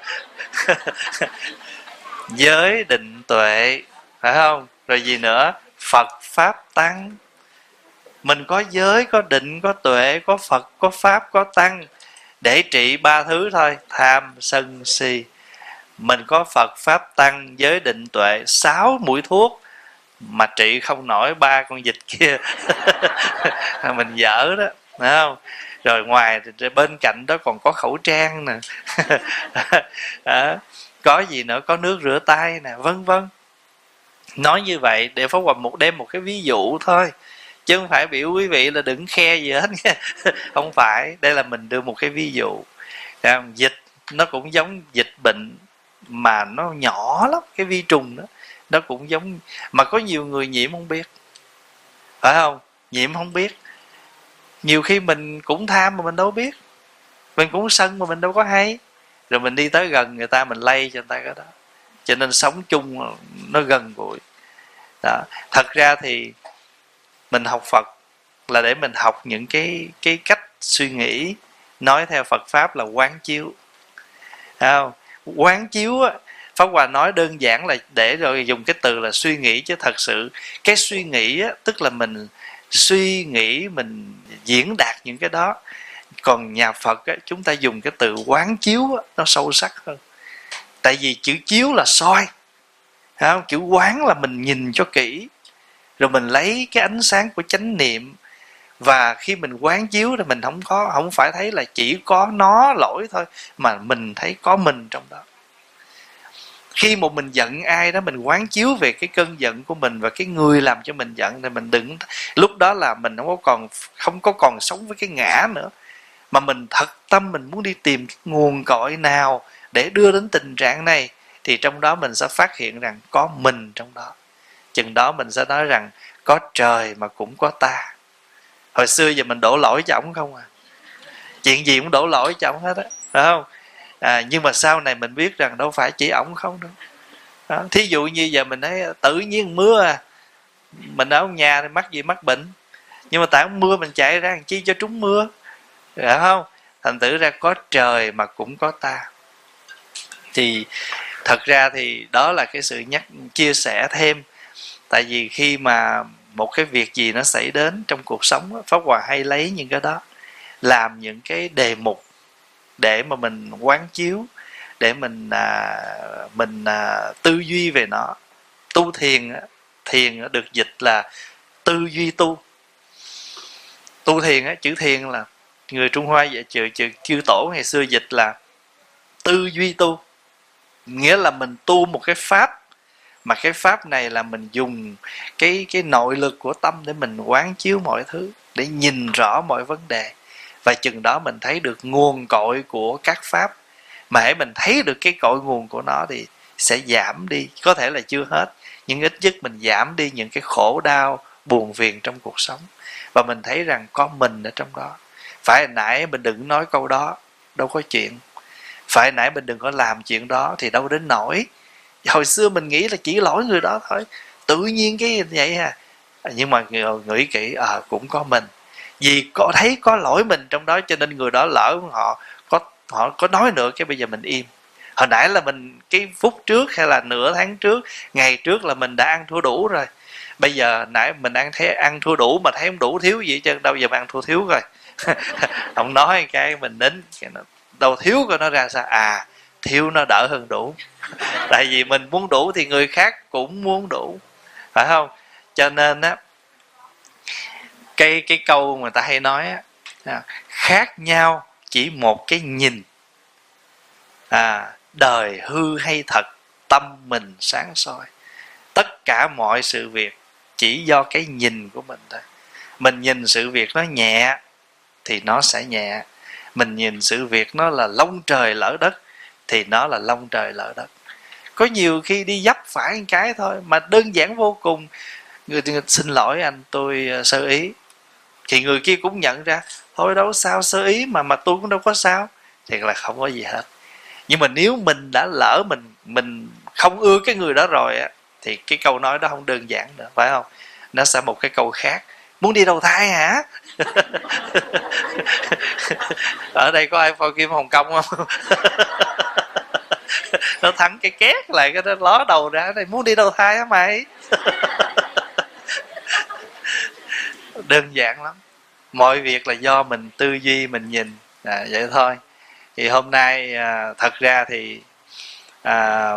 Giới định tuệ, phải không? Rồi gì nữa? Phật Pháp Tăng. Mình có giới, có định, có tuệ, có Phật, có Pháp, có Tăng để trị ba thứ thôi. Tham, sân, si. Mình có Phật, Pháp, Tăng, giới, định, tuệ, sáu mũi thuốc mà trị không nổi ba con dịch kia. Mình dở đó, phải không? Rồi ngoài bên cạnh đó còn có khẩu trang nè. À, có gì nữa? Có nước rửa tay nè, vân vân. Nói như vậy để Pháp Hòa một đem một cái ví dụ thôi, chứ không phải biểu quý vị là đừng khe gì hết. Không phải, đây là mình đưa một cái ví dụ. Dịch nó cũng giống dịch bệnh mà nó nhỏ lắm, cái vi trùng đó nó cũng giống, mà có nhiều người nhiễm không biết, phải không? Nhiễm không biết. Nhiều khi mình cũng tham mà mình đâu biết, mình cũng sân mà mình đâu có hay, rồi mình đi tới gần người ta mình lây cho người ta cái đó. Cho nên sống chung nó gần gũi đó. Thật ra thì mình học Phật là để mình học những cái cái cách suy nghĩ, nói theo Phật pháp là quán chiếu. Không? Quán chiếu á, Pháp Hòa nói đơn giản là để rồi dùng cái từ là suy nghĩ, chứ thật sự cái suy nghĩ á, tức là mình suy nghĩ, mình diễn đạt những cái đó. Còn nhà Phật á, chúng ta dùng cái từ quán chiếu á, nó sâu sắc hơn. Tại vì chữ chiếu là soi, không? Chữ quán là mình nhìn cho kỹ, rồi mình lấy cái ánh sáng của chánh niệm. Và khi mình quán chiếu thì mình không có không phải thấy là chỉ có nó lỗi thôi, mà mình thấy có mình trong đó. Khi một mình giận ai đó, mình quán chiếu về cái cơn giận của mình và cái người làm cho mình giận, thì mình đừng, lúc đó là mình không có còn không có còn sống với cái ngã nữa, mà mình thật tâm mình muốn đi tìm cái nguồn cội nào để đưa đến tình trạng này, thì trong đó mình sẽ phát hiện rằng có mình trong đó. Chừng đó mình sẽ nói rằng có trời mà cũng có ta. Hồi xưa giờ mình đổ lỗi cho ổng không à, chuyện gì cũng đổ lỗi cho ổng hết á, phải không? À, nhưng mà sau này mình biết rằng đâu phải chỉ ổng không đâu đó. Thí dụ như giờ mình thấy tự nhiên mưa à, mình ở nhà thì mắc gì mắc bệnh, nhưng mà tại ổng mưa mình chạy ra làm chi cho trúng mưa, phải không? Thành thử ra có trời mà cũng có ta. Thì thật ra thì đó là cái sự nhắc chia sẻ thêm. Tại vì khi mà một cái việc gì nó xảy đến trong cuộc sống, Pháp Hòa hay lấy những cái đó làm những cái đề mục để mà mình quán chiếu, để mình à, mình à, tư duy về nó. Tu thiền, thiền được dịch là tư duy tu. Tu thiền, chữ thiền là người Trung Hoa vậy, chữ, chữ chư tổ ngày xưa dịch là tư duy tu, nghĩa là mình tu một cái pháp, mà cái pháp này là mình dùng cái cái nội lực của tâm để mình quán chiếu mọi thứ, để nhìn rõ mọi vấn đề. Và chừng đó mình thấy được nguồn cội của các pháp. Mà hãy mình thấy được cái cội nguồn của nó thì sẽ giảm đi, có thể là chưa hết, nhưng ít nhất mình giảm đi những cái khổ đau, buồn phiền trong cuộc sống. Và mình thấy rằng có mình ở trong đó. Phải nãy mình đừng nói câu đó, đâu có chuyện. Phải nãy mình đừng có làm chuyện đó thì đâu đến nổi. Hồi xưa mình nghĩ là chỉ lỗi người đó thôi, tự nhiên cái vậy à. Nhưng mà nghĩ kỹ, à, cũng có mình. Vì có thấy có lỗi mình trong đó, cho nên người đó lỡ họ có họ có nói nữa, cái bây giờ mình im. Hồi nãy là mình cái phút trước hay là nửa tháng trước, ngày trước là mình đã ăn thua đủ rồi. Bây giờ nãy mình ăn thấy ăn thua đủ mà thấy không đủ thiếu gì chứ đâu, giờ mình ăn thua thiếu rồi. Ông nói cái mình nín, cái nó, đâu thiếu coi nó ra sao. À, thiếu nó đỡ hơn đủ. Tại vì mình muốn đủ thì người khác cũng muốn đủ, phải không? Cho nên á, cái cái câu người ta hay nói á, khác nhau chỉ một cái nhìn, à, đời hư hay thật, tâm mình sáng soi. Tất cả mọi sự việc chỉ do cái nhìn của mình thôi. Mình nhìn sự việc nó nhẹ thì nó sẽ nhẹ, mình nhìn sự việc nó là lông trời lỡ đất thì nó là lông trời lỡ đất. Có nhiều khi đi dấp phải một cái thôi mà đơn giản vô cùng, người xin lỗi anh, tôi sơ ý, thì người kia cũng nhận ra thôi đâu sao, sơ ý mà mà tôi cũng đâu có sao, thì là không có gì hết. Nhưng mà nếu mình đã lỡ mình mình không ưa cái người đó rồi á, thì cái câu nói đó không đơn giản nữa, phải không? Nó sẽ một cái câu khác. Muốn đi đầu thai hả? Ở đây có ai phao kim Hồng Kông không? Nó thắng cái két lại, cái nó ló đầu ra, này muốn đi đầu thai hả mày? Đơn giản lắm. Mọi việc là do mình tư duy, mình nhìn, à, vậy thôi. Thì hôm nay à, thật ra thì à,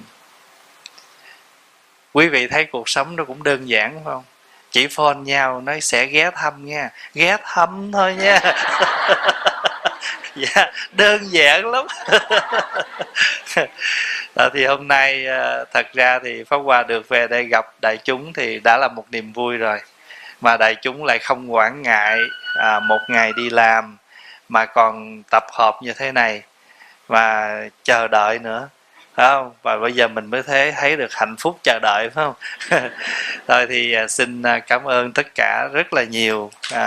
quý vị thấy cuộc sống nó cũng đơn giản phải không? Chỉ phone nhau nói sẽ ghé thăm nha, ghé thăm thôi nha. Dạ, đơn giản lắm. Đó, thì hôm nay thật ra thì Pháp Hòa được về đây gặp đại chúng thì đã là một niềm vui rồi. Mà đại chúng lại không quản ngại à, một ngày đi làm mà còn tập hợp như thế này và chờ đợi nữa. phải không? Và bây giờ mình mới thấy thấy được hạnh phúc chờ đợi, phải không? Rồi thì à, xin cảm ơn tất cả rất là nhiều. À,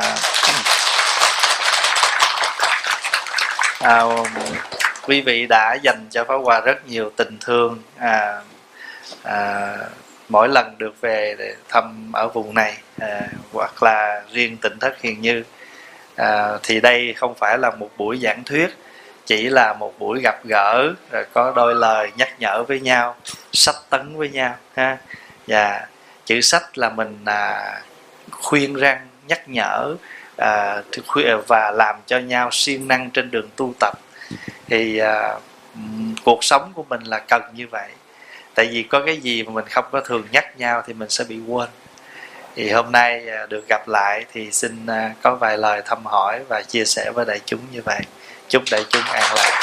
à, quý vị đã dành cho Pháp Hòa rất nhiều tình thương. À, à, mỗi lần được về để thăm ở vùng này, à, hoặc là riêng Tỉnh Thất Hiền Như, à, thì đây không phải là một buổi giảng thuyết, chỉ là một buổi gặp gỡ, rồi có đôi lời nhắc nhở với nhau, sách tấn với nhau ha. Và chữ sách là mình à, khuyên răn, nhắc nhở, à, và làm cho nhau siêng năng trên đường tu tập. Thì à, cuộc sống của mình là cần như vậy. Tại vì có cái gì mà mình không có thường nhắc nhau thì mình sẽ bị quên. Thì hôm nay được gặp lại thì xin có vài lời thăm hỏi và chia sẻ với đại chúng như vậy. Chúc đại chúng an lạc.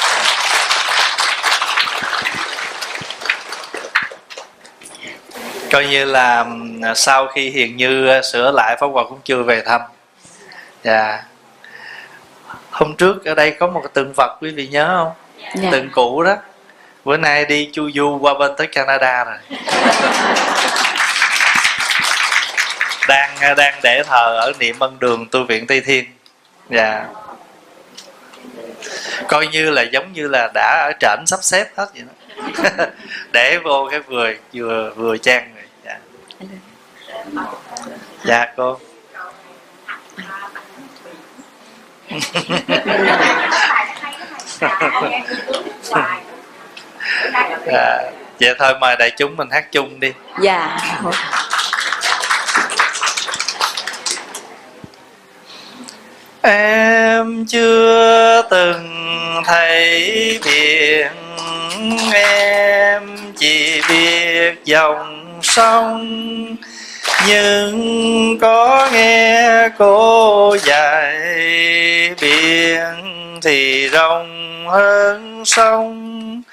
Coi như là sau khi Hiền Như sửa lại, Pháp Hòa cũng chưa về thăm. Dạ. Hôm trước ở đây có một tượng Phật, quý vị nhớ không? Dạ. Tượng cũ đó. Bữa nay đi chu du qua bên tới Canada rồi. đang đang để thờ ở Niệm Ân Đường Tu viện Tây Thiên. Dạ. Coi như là giống như là đã ở trển sắp xếp hết vậy đó. Để vô cái vườn vừa vừa trang rồi. Dạ. Dạ cô. À, vậy thôi mời đại chúng mình hát chung đi. Dạ. Em chưa từng thấy biển, em chỉ biết dòng sông, nhưng có nghe cô dạy biển thì rộng hơn sông,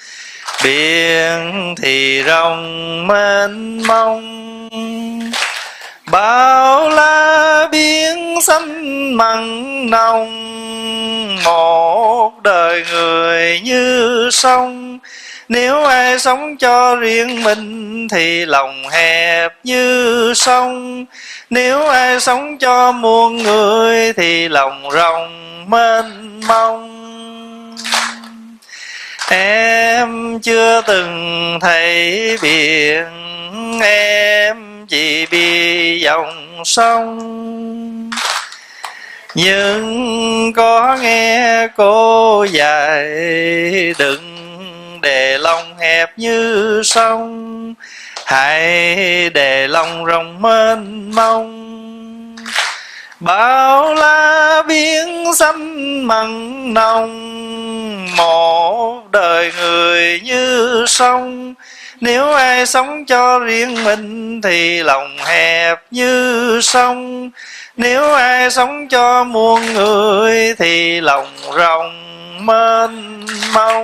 biển thì rộng mênh mông. Bao la biển xanh mặn nồng, một đời người như sông. Nếu ai sống cho riêng mình thì lòng hẹp như sông, nếu ai sống cho muôn người thì lòng rộng mênh mông. Em chưa từng thấy biển, em chỉ biết dòng sông, nhưng có nghe cô dạy đừng để lòng hẹp như sông, hãy để lòng rộng mênh mông. Bao la biển xanh mặn nồng, một đời người như sông. Nếu ai sống cho riêng mình thì lòng hẹp như sông, nếu ai sống cho muôn người thì lòng rộng mênh mông.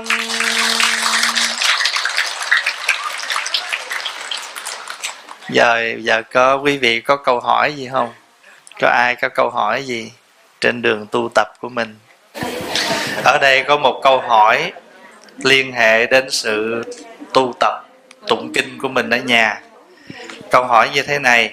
Giờ giờ có quý vị có câu hỏi gì không? Có ai có câu hỏi gì trên đường tu tập của mình? Ở đây có một câu hỏi liên hệ đến sự tu tập tụng kinh của mình ở nhà. Câu hỏi như thế này: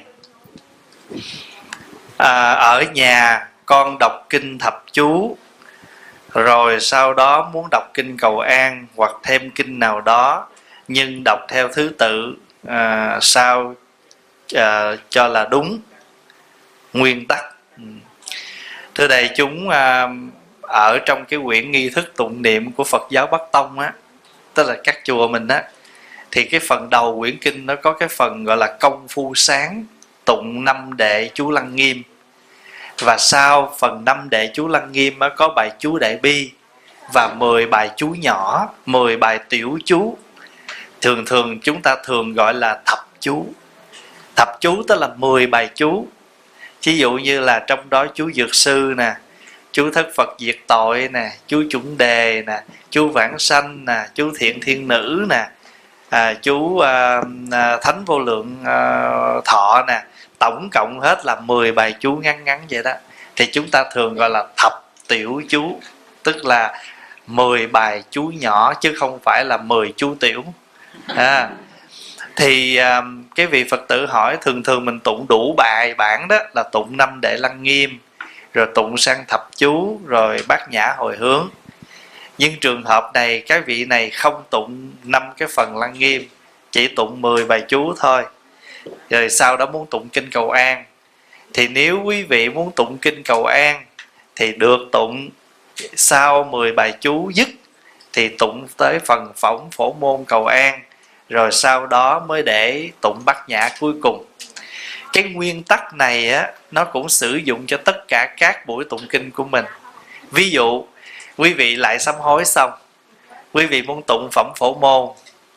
à, ở nhà con đọc kinh thập chú, rồi sau đó muốn đọc kinh cầu an hoặc thêm kinh nào đó, nhưng đọc theo thứ tự à, sao à, cho là đúng nguyên tắc. Thưa đại chúng, à, ở trong cái quyển nghi thức tụng niệm của Phật giáo Bắc Tông á, tức là các chùa mình á, thì cái phần đầu quyển kinh nó có cái phần gọi là công phu sáng, tụng năm đệ chú Lăng Nghiêm. Và sau phần năm đệ chú Lăng Nghiêm á, có bài chú Đại Bi và mười bài chú nhỏ, mười bài tiểu chú. Thường thường chúng ta thường gọi là thập chú. Thập chú tức là mười bài chú. Ví dụ như là trong đó chú Dược Sư nè, chú Thất Phật Diệt Tội nè, chú Chuẩn Đề nè, chú Vãng Sanh nè, chú Thiện Thiên Nữ nè, à, chú à, à, Thánh Vô Lượng à, Thọ nè. Tổng cộng hết là mười bài chú ngắn ngắn vậy đó. Thì chúng ta thường gọi là thập tiểu chú, tức là mười bài chú nhỏ chứ không phải là mười chú tiểu À, thì um, cái vị Phật tử hỏi, thường thường mình tụng đủ bài bản đó là tụng năm đệ lăng nghiêm, rồi tụng sang thập chú, rồi bát nhã hồi hướng. Nhưng trường hợp này cái vị này không tụng năm cái phần lăng nghiêm, chỉ tụng mười bài chú thôi, rồi sau đó muốn tụng kinh cầu an. Thì nếu quý vị muốn tụng kinh cầu an thì được tụng sau mười bài chú dứt thì tụng tới phần phỏng phổ môn cầu an, rồi sau đó mới để tụng bát nhã cuối cùng. Cái nguyên tắc này á, nó cũng sử dụng cho tất cả các buổi tụng kinh của mình. Ví dụ quý vị lại sám hối xong, quý vị muốn tụng phẩm phổ môn,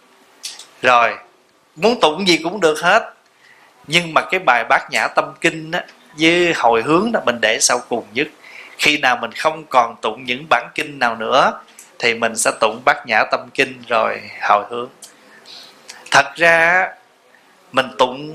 rồi muốn tụng gì cũng được hết, nhưng mà cái bài bát nhã tâm kinh á, với hồi hướng là mình để sau cùng nhất. Khi nào mình không còn tụng những bản kinh nào nữa thì mình sẽ tụng bát nhã tâm kinh rồi hồi hướng. Thật ra mình tụng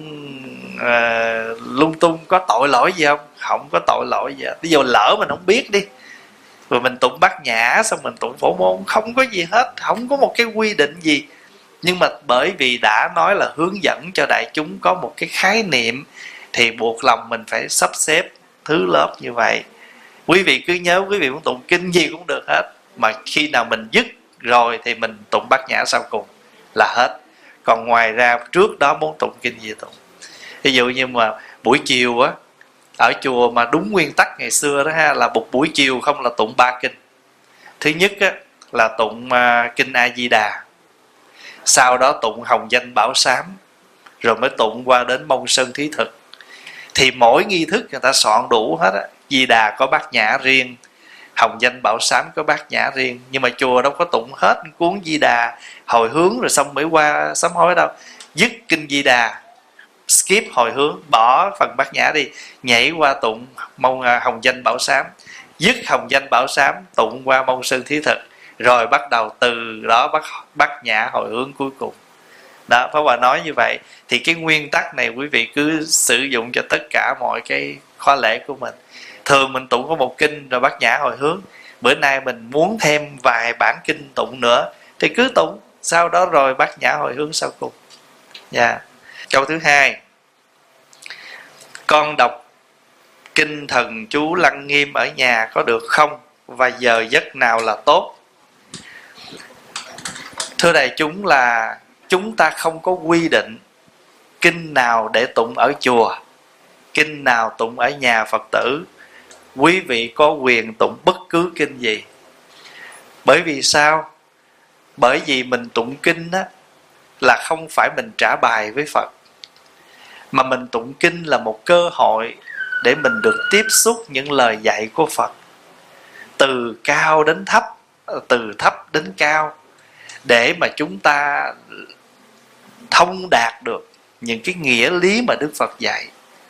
uh, lung tung có tội lỗi gì không? Không có tội lỗi gì hết. Ví dụ lỡ mình không biết đi, rồi mình tụng bát nhã xong mình tụng phổ môn, không có gì hết, không có một cái quy định gì. Nhưng mà bởi vì đã nói là hướng dẫn cho đại chúng có một cái khái niệm, thì buộc lòng mình phải sắp xếp thứ lớp như vậy. Quý vị cứ nhớ, quý vị muốn tụng kinh gì cũng được hết, mà khi nào mình dứt rồi thì mình tụng bát nhã sau cùng là hết. Còn ngoài ra trước đó muốn tụng kinh gì tụng. Ví dụ như mà buổi chiều á, ở chùa mà đúng nguyên tắc ngày xưa đó ha, là một buổi chiều không là tụng ba kinh. Thứ nhất á, là tụng uh, kinh A Di Đà, sau đó tụng hồng danh bảo sám, rồi mới tụng qua đến mông sơn thí thực. Thì mỗi nghi thức người ta soạn đủ hết á. Di Đà có bát nhã riêng, hồng danh bảo sám có bát nhã riêng, nhưng mà chùa đâu có tụng hết cuốn Di Đà hồi hướng rồi xong mới qua sám hối đâu. Dứt kinh Di Đà, skip hồi hướng, bỏ phần bát nhã đi, nhảy qua tụng mông hồng danh bảo sám, dứt hồng danh bảo sám, tụng qua mông sơn thí thực, rồi bắt đầu từ đó bắt bát nhã hồi hướng cuối cùng. Đó, Pháp Hòa nói như vậy. Thì cái nguyên tắc này quý vị cứ sử dụng cho tất cả mọi cái khóa lễ của mình. Thường mình tụng có một kinh rồi bát nhã hồi hướng, bữa nay mình muốn thêm vài bản kinh tụng nữa thì cứ tụng, sau đó rồi bát nhã hồi hướng sau cùng. Dạ. Yeah. Câu thứ hai, con đọc kinh thần chú lăng nghiêm ở nhà có được không, và giờ giấc nào là tốt? Thưa đại chúng, là chúng ta không có quy định kinh nào để tụng ở chùa, kinh nào tụng ở nhà Phật tử. Quý vị có quyền tụng bất cứ kinh gì. Bởi vì sao? Bởi vì mình tụng kinh á, là không phải mình trả bài với Phật, mà mình tụng kinh là một cơ hội để mình được tiếp xúc những lời dạy của Phật, từ cao đến thấp, từ thấp đến cao, để mà chúng ta thông đạt được những cái nghĩa lý mà Đức Phật dạy.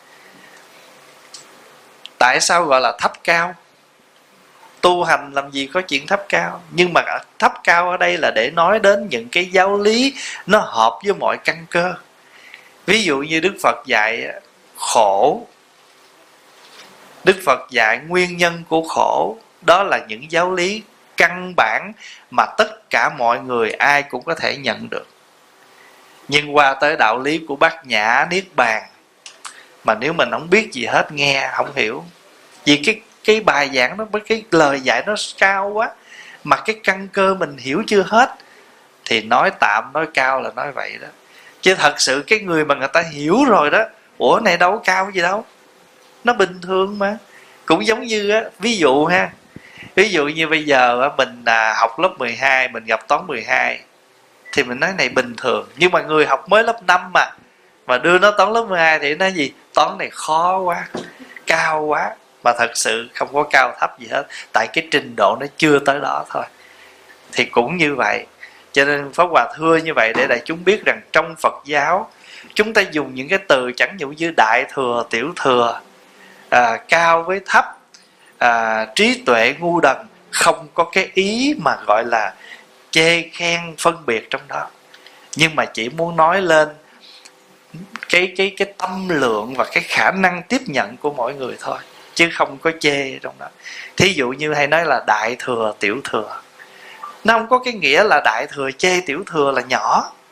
Tại sao gọi là thấp cao? Tu hành làm gì có chuyện thấp cao. Nhưng mà thấp cao ở đây là để nói đến những cái giáo lý nó hợp với mọi căn cơ. Ví dụ như Đức Phật dạy khổ, Đức Phật dạy nguyên nhân của khổ. Đó là những giáo lý căn bản mà tất cả mọi người ai cũng có thể nhận được. Nhưng qua tới đạo lý của bát nhã niết bàn, mà nếu mình không biết gì hết, nghe không hiểu. Vì cái cái bài giảng nó, với cái lời dạy nó cao quá, mà cái căn cơ mình hiểu chưa hết, thì nói tạm nói cao là nói vậy đó. Chứ thật sự cái người mà người ta hiểu rồi đó, ủa này đâu có cao gì đâu, nó bình thường mà. Cũng giống như á, ví dụ ha, ví dụ như bây giờ mình à, học lớp mười hai, mình gặp toán mười hai, thì mình nói này bình thường. Nhưng mà người học mới lớp năm mà mà đưa nó toán lớp mười hai thì nói gì? Toán này khó quá, cao quá. Mà thật sự không có cao thấp gì hết, tại cái trình độ nó chưa tới đó thôi. Thì cũng như vậy. Cho nên Pháp Hòa thưa như vậy để đại chúng biết rằng trong Phật giáo chúng ta dùng những cái từ chẳng dụ như đại thừa, tiểu thừa, à, cao với thấp, à, trí tuệ ngu đần, không có cái ý mà gọi là chê khen phân biệt trong đó. Nhưng mà chỉ muốn nói lên cái cái cái tâm lượng và cái khả năng tiếp nhận của mỗi người thôi, chứ không có chê trong đó. Thí dụ như hay nói là đại thừa, tiểu thừa, nó không có cái nghĩa là đại thừa chê tiểu thừa là nhỏ.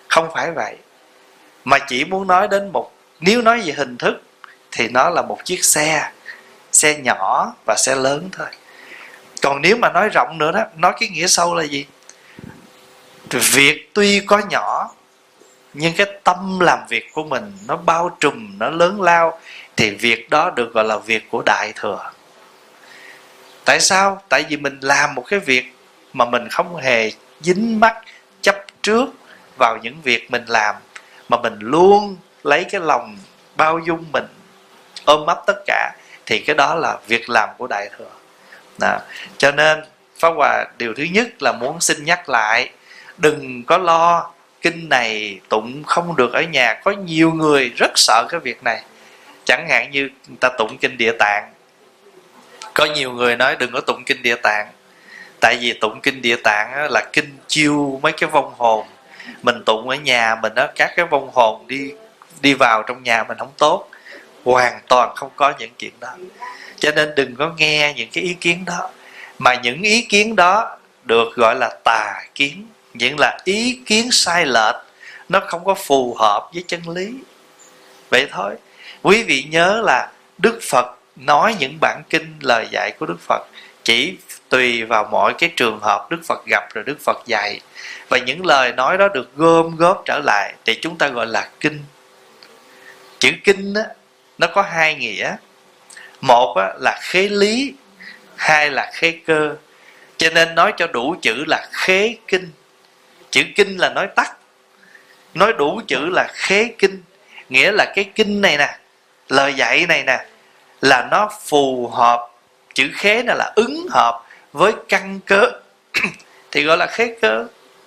Không phải vậy. Mà chỉ muốn nói đến một, nếu nói về hình thức thì nó là một chiếc xe, xe nhỏ và xe lớn thôi. Còn nếu mà nói rộng nữa đó, nói cái nghĩa sâu là gì? Việc tuy có nhỏ, nhưng cái tâm làm việc của mình nó bao trùm, nó lớn lao, thì việc đó được gọi là việc của Đại Thừa. Tại sao? Tại vì mình làm một cái việc mà mình không hề dính mắc, chấp trước vào những việc mình làm, mà mình luôn lấy cái lòng bao dung, mình ôm ấp tất cả, thì cái đó là việc làm của Đại Thừa. Đó. Cho nên Pháp Hòa điều thứ nhất là muốn xin nhắc lại, đừng có lo kinh này tụng không được ở nhà. Có nhiều người rất sợ cái việc này. Chẳng hạn như người ta tụng kinh Địa Tạng, có nhiều người nói đừng có tụng kinh Địa Tạng, tại vì tụng kinh Địa Tạng là kinh chiêu mấy cái vong hồn. Mình tụng ở nhà mình đó, các cái vong hồn đi đi vào trong nhà mình không tốt. Hoàn toàn không có những chuyện đó. Cho nên đừng có nghe những cái ý kiến đó. Mà những ý kiến đó được gọi là tà kiến, những là ý kiến sai lệch, nó không có phù hợp với chân lý. Vậy thôi. Quý vị nhớ là Đức Phật nói những bản kinh, lời dạy của Đức Phật chỉ tùy vào mọi cái trường hợp Đức Phật gặp rồi Đức Phật dạy. Và những lời nói đó được gom góp trở lại thì chúng ta gọi là kinh. Chữ kinh á, nó có hai nghĩa. Một á, là khế lý, hai là khế cơ. Cho nên nói cho đủ chữ là khế kinh. Chữ kinh là nói tắt, nói đủ chữ là khế kinh. Nghĩa là cái kinh này nè, lời dạy này nè, là nó phù hợp. Chữ khế này là ứng hợp với căn cơ thì gọi là khế cơ.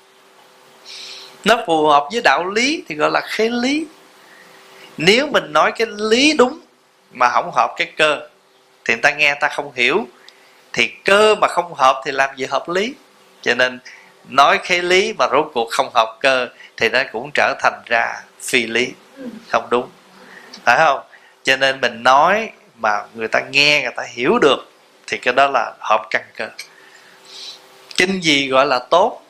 Nó phù hợp với đạo lý thì gọi là khế lý. Nếu mình nói cái lý đúng mà không hợp cái cơ thì người ta nghe ta không hiểu. Thì cơ mà không hợp thì làm gì hợp lý. Cho nên nói khế lý mà rốt cuộc không hợp cơ thì nó cũng trở thành ra phi lý, không đúng, phải không? Cho nên mình nói mà người ta nghe, người ta hiểu được thì cái đó là hợp căn cơ. Kinh gì gọi là tốt?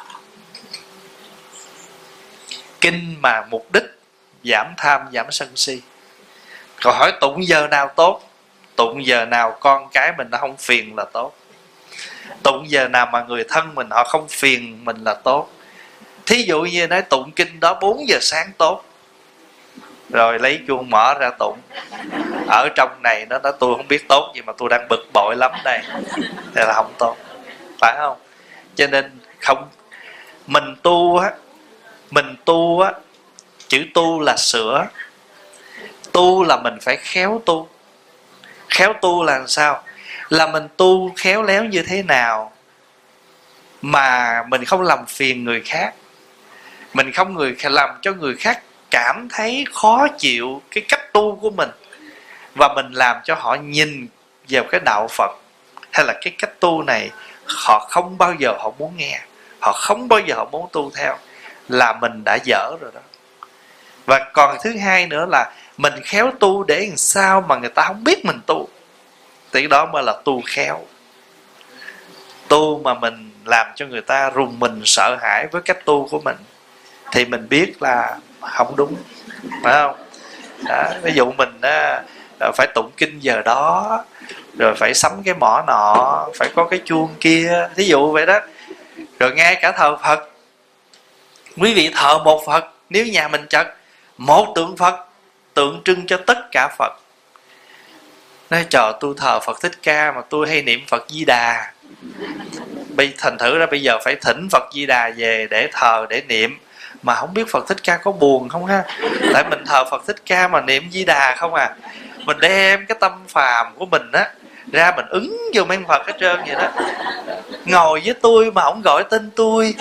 Kinh mà mục đích giảm tham, giảm sân si. Còn hỏi tụng giờ nào tốt? Tụng giờ nào con cái mình nó không phiền là tốt. Tụng giờ nào mà người thân mình họ không phiền mình là tốt. Thí dụ như nói tụng kinh đó bốn giờ sáng tốt, rồi lấy chuông mở ra tụng. Ở trong này nó nói tôi không biết tốt gì mà tôi đang bực bội lắm đây, thì là không tốt, phải không? Cho nên không, mình tu á, mình tu á, chữ tu là sửa. Tu là mình phải khéo tu. Khéo tu là làm sao? Là mình tu khéo léo như thế nào mà mình không làm phiền người khác, mình không người làm cho người khác cảm thấy khó chịu cái cách tu của mình, và mình làm cho họ nhìn vào cái đạo Phật hay là cái cách tu này họ không bao giờ họ muốn nghe, họ không bao giờ họ muốn tu theo, là mình đã dở rồi đó. Và còn thứ hai nữa là mình khéo tu để làm sao mà người ta không biết mình tu, thì đó mới là tu khéo. Tu mà mình làm cho người ta rùng mình sợ hãi với cách tu của mình thì mình biết là không đúng, phải không? Đó, ví dụ mình á, phải tụng kinh giờ đó, rồi phải sắm cái mỏ nọ, phải có cái chuông kia, thí dụ vậy đó. Rồi ngay cả thờ Phật, quý vị thờ một Phật, nếu nhà mình chật một tượng Phật tượng trưng cho tất cả Phật. Nói trời, tôi thờ Phật Thích Ca mà tôi hay niệm Phật Di Đà. Bây thành thử ra bây giờ phải thỉnh Phật Di Đà về để thờ, để niệm. Mà không biết Phật Thích Ca có buồn không ha? Tại mình thờ Phật Thích Ca mà niệm Di Đà không à. Mình đem cái tâm phàm của mình á ra mình ứng vô mấy Phật hết trơn vậy đó. Ngồi với tôi mà không gọi tên tôi.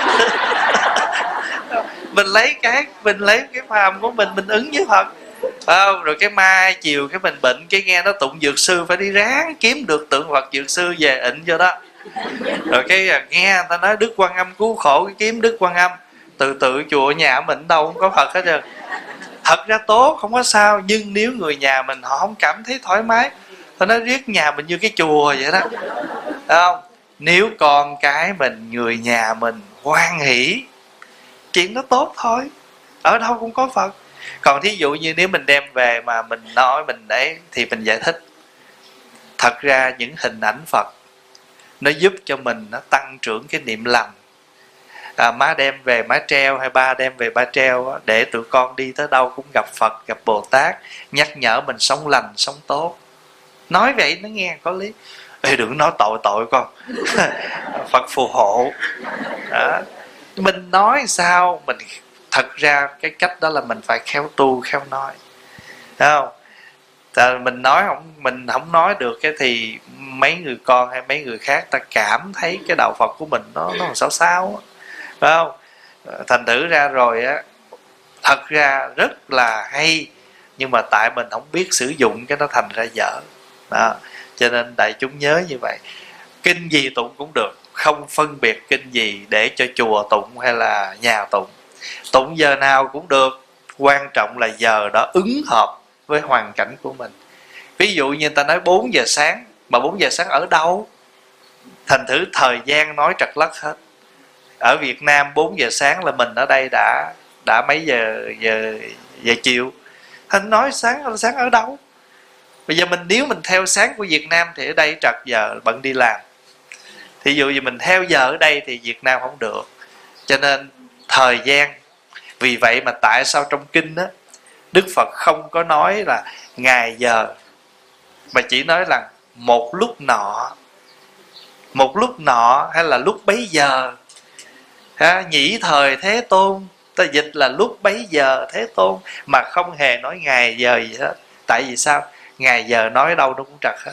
Mình lấy cái mình lấy cái phàm của mình mình ứng với Phật. Không, rồi cái mai chiều cái mình bệnh, cái nghe nó tụng dược sư phải đi ráng kiếm được tượng Phật dược sư về ịnh cho đó. Rồi cái nghe người ta nói Đức Quan Âm cứu khổ, cái kiếm Đức Quan Âm. Từ từ chùa nhà mình đâu không có Phật hết trơn. Thật ra tốt, không có sao. Nhưng nếu người nhà mình họ không cảm thấy thoải mái, họ nói riết nhà mình như cái chùa vậy đó, phải không? Nếu con cái mình, người nhà mình hoan hỷ chuyện đó tốt thôi, ở đâu cũng có Phật. Còn thí dụ như nếu mình đem về mà mình nói mình để thì mình giải thích, thật ra những hình ảnh Phật nó giúp cho mình nó tăng trưởng cái niệm lành. À, má đem về má treo hay ba đem về ba treo để tụi con đi tới đâu cũng gặp Phật, gặp Bồ Tát, nhắc nhở mình sống lành, sống tốt. Nói vậy nó nghe có lý. Ê, đừng nói tội tội con. Phật phù hộ. Đó. Mình nói sao mình, thật ra cái cách đó là mình phải khéo tu khéo nói, thấy không? Tại mình nói không, mình không nói được cái thì mấy người con hay mấy người khác ta cảm thấy cái đạo Phật của mình nó nó sao sao, phải không? Thành thử ra rồi á, thật ra rất là hay, nhưng mà tại mình không biết sử dụng cái nó thành ra dở đó. Cho nên đại chúng nhớ như vậy, kinh gì tụng cũng được, không phân biệt kinh gì để cho chùa tụng hay là nhà tụng. Tụng giờ nào cũng được, quan trọng là giờ đó ứng hợp với hoàn cảnh của mình. Ví dụ như ta nói bốn giờ sáng, mà bốn giờ sáng ở đâu? Thành thử thời gian nói trật lất hết. Ở Việt Nam bốn giờ sáng là mình ở đây đã đã mấy giờ giờ giờ chiều. Thành nói sáng sáng ở đâu? Bây giờ mình nếu mình theo sáng của Việt Nam thì ở đây trật giờ bận đi làm. Thí dụ như mình theo giờ ở đây thì Việt Nam không được. Cho nên thời gian. Vì vậy mà tại sao trong kinh á, Đức Phật không có nói là ngày giờ, mà chỉ nói là một lúc nọ, một lúc nọ hay là lúc bấy giờ. Ha, nhĩ thời Thế Tôn, ta dịch là lúc bấy giờ Thế Tôn, mà không hề nói ngày giờ gì hết. Tại vì sao? Ngày giờ nói đâu nó cũng trật hết,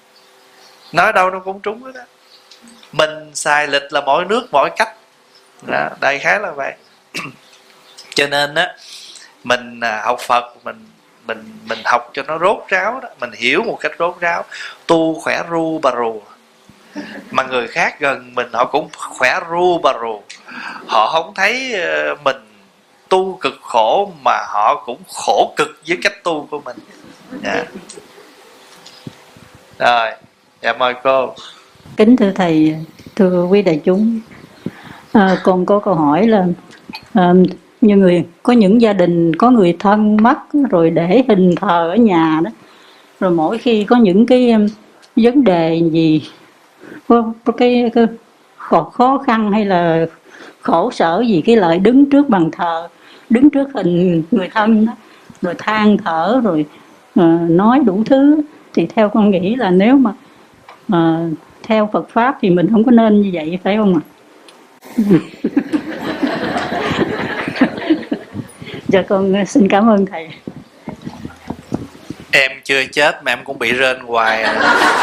nói đâu nó cũng trúng hết đó. Mình xài lịch là mỗi nước mỗi cách đó, đại khái là vậy. Cho nên á, mình học Phật, mình mình mình học cho nó rốt ráo đó, mình hiểu một cách rốt ráo, tu khỏe ru bà rù, mà người khác gần mình họ cũng khỏe ru bà rù, họ không thấy mình tu cực khổ mà họ cũng khổ cực với cách tu của mình. Yeah. Rồi, dạ mời cô. Kính thưa thầy, thưa quý đại chúng, à, con có câu hỏi là à, như người có những gia đình có người thân mất rồi để hình thờ ở nhà đó, rồi mỗi khi có những cái um, vấn đề gì, có, có cái, cái khó khăn hay là khổ sở gì, cái lại đứng trước bàn thờ, đứng trước hình người thân đó, rồi than thở rồi uh, nói đủ thứ. Thì theo con nghĩ là nếu mà uh, theo Phật pháp thì mình không có nên như vậy, phải không ạ? Dạ con xin cảm ơn thầy. Em chưa chết mà em cũng bị rên hoài à.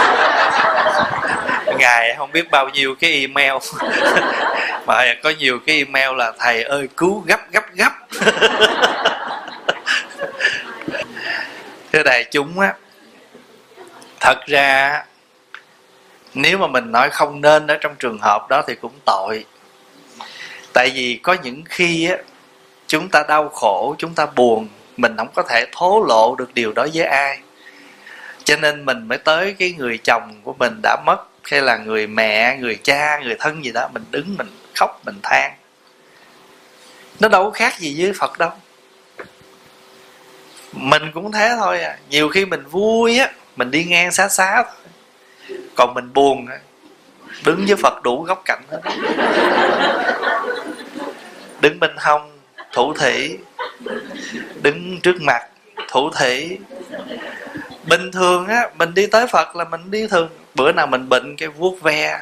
Ngày không biết bao nhiêu cái email mà có nhiều cái email là thầy ơi cứu gấp gấp gấp. Thưa đại chúng á, thật ra nếu mà mình nói không nên ở trong trường hợp đó thì cũng tội. Tại vì có những khi á, chúng ta đau khổ, chúng ta buồn, mình không có thể thố lộ được điều đó với ai. Cho nên mình mới tới cái người chồng của mình đã mất, hay là người mẹ, người cha, người thân gì đó, mình đứng mình khóc, mình than. Nó đâu có khác gì với Phật đâu. Mình cũng thế thôi à. Nhiều khi mình vui á, mình đi ngang xá xá thôi. Còn mình buồn á, đứng với Phật đủ góc cạnh hết. Đứng bên hông thủ thỉ, đứng trước mặt thủ thỉ. Bình thường á, mình đi tới Phật là mình đi thường. Bữa nào mình bệnh cái vuốt ve,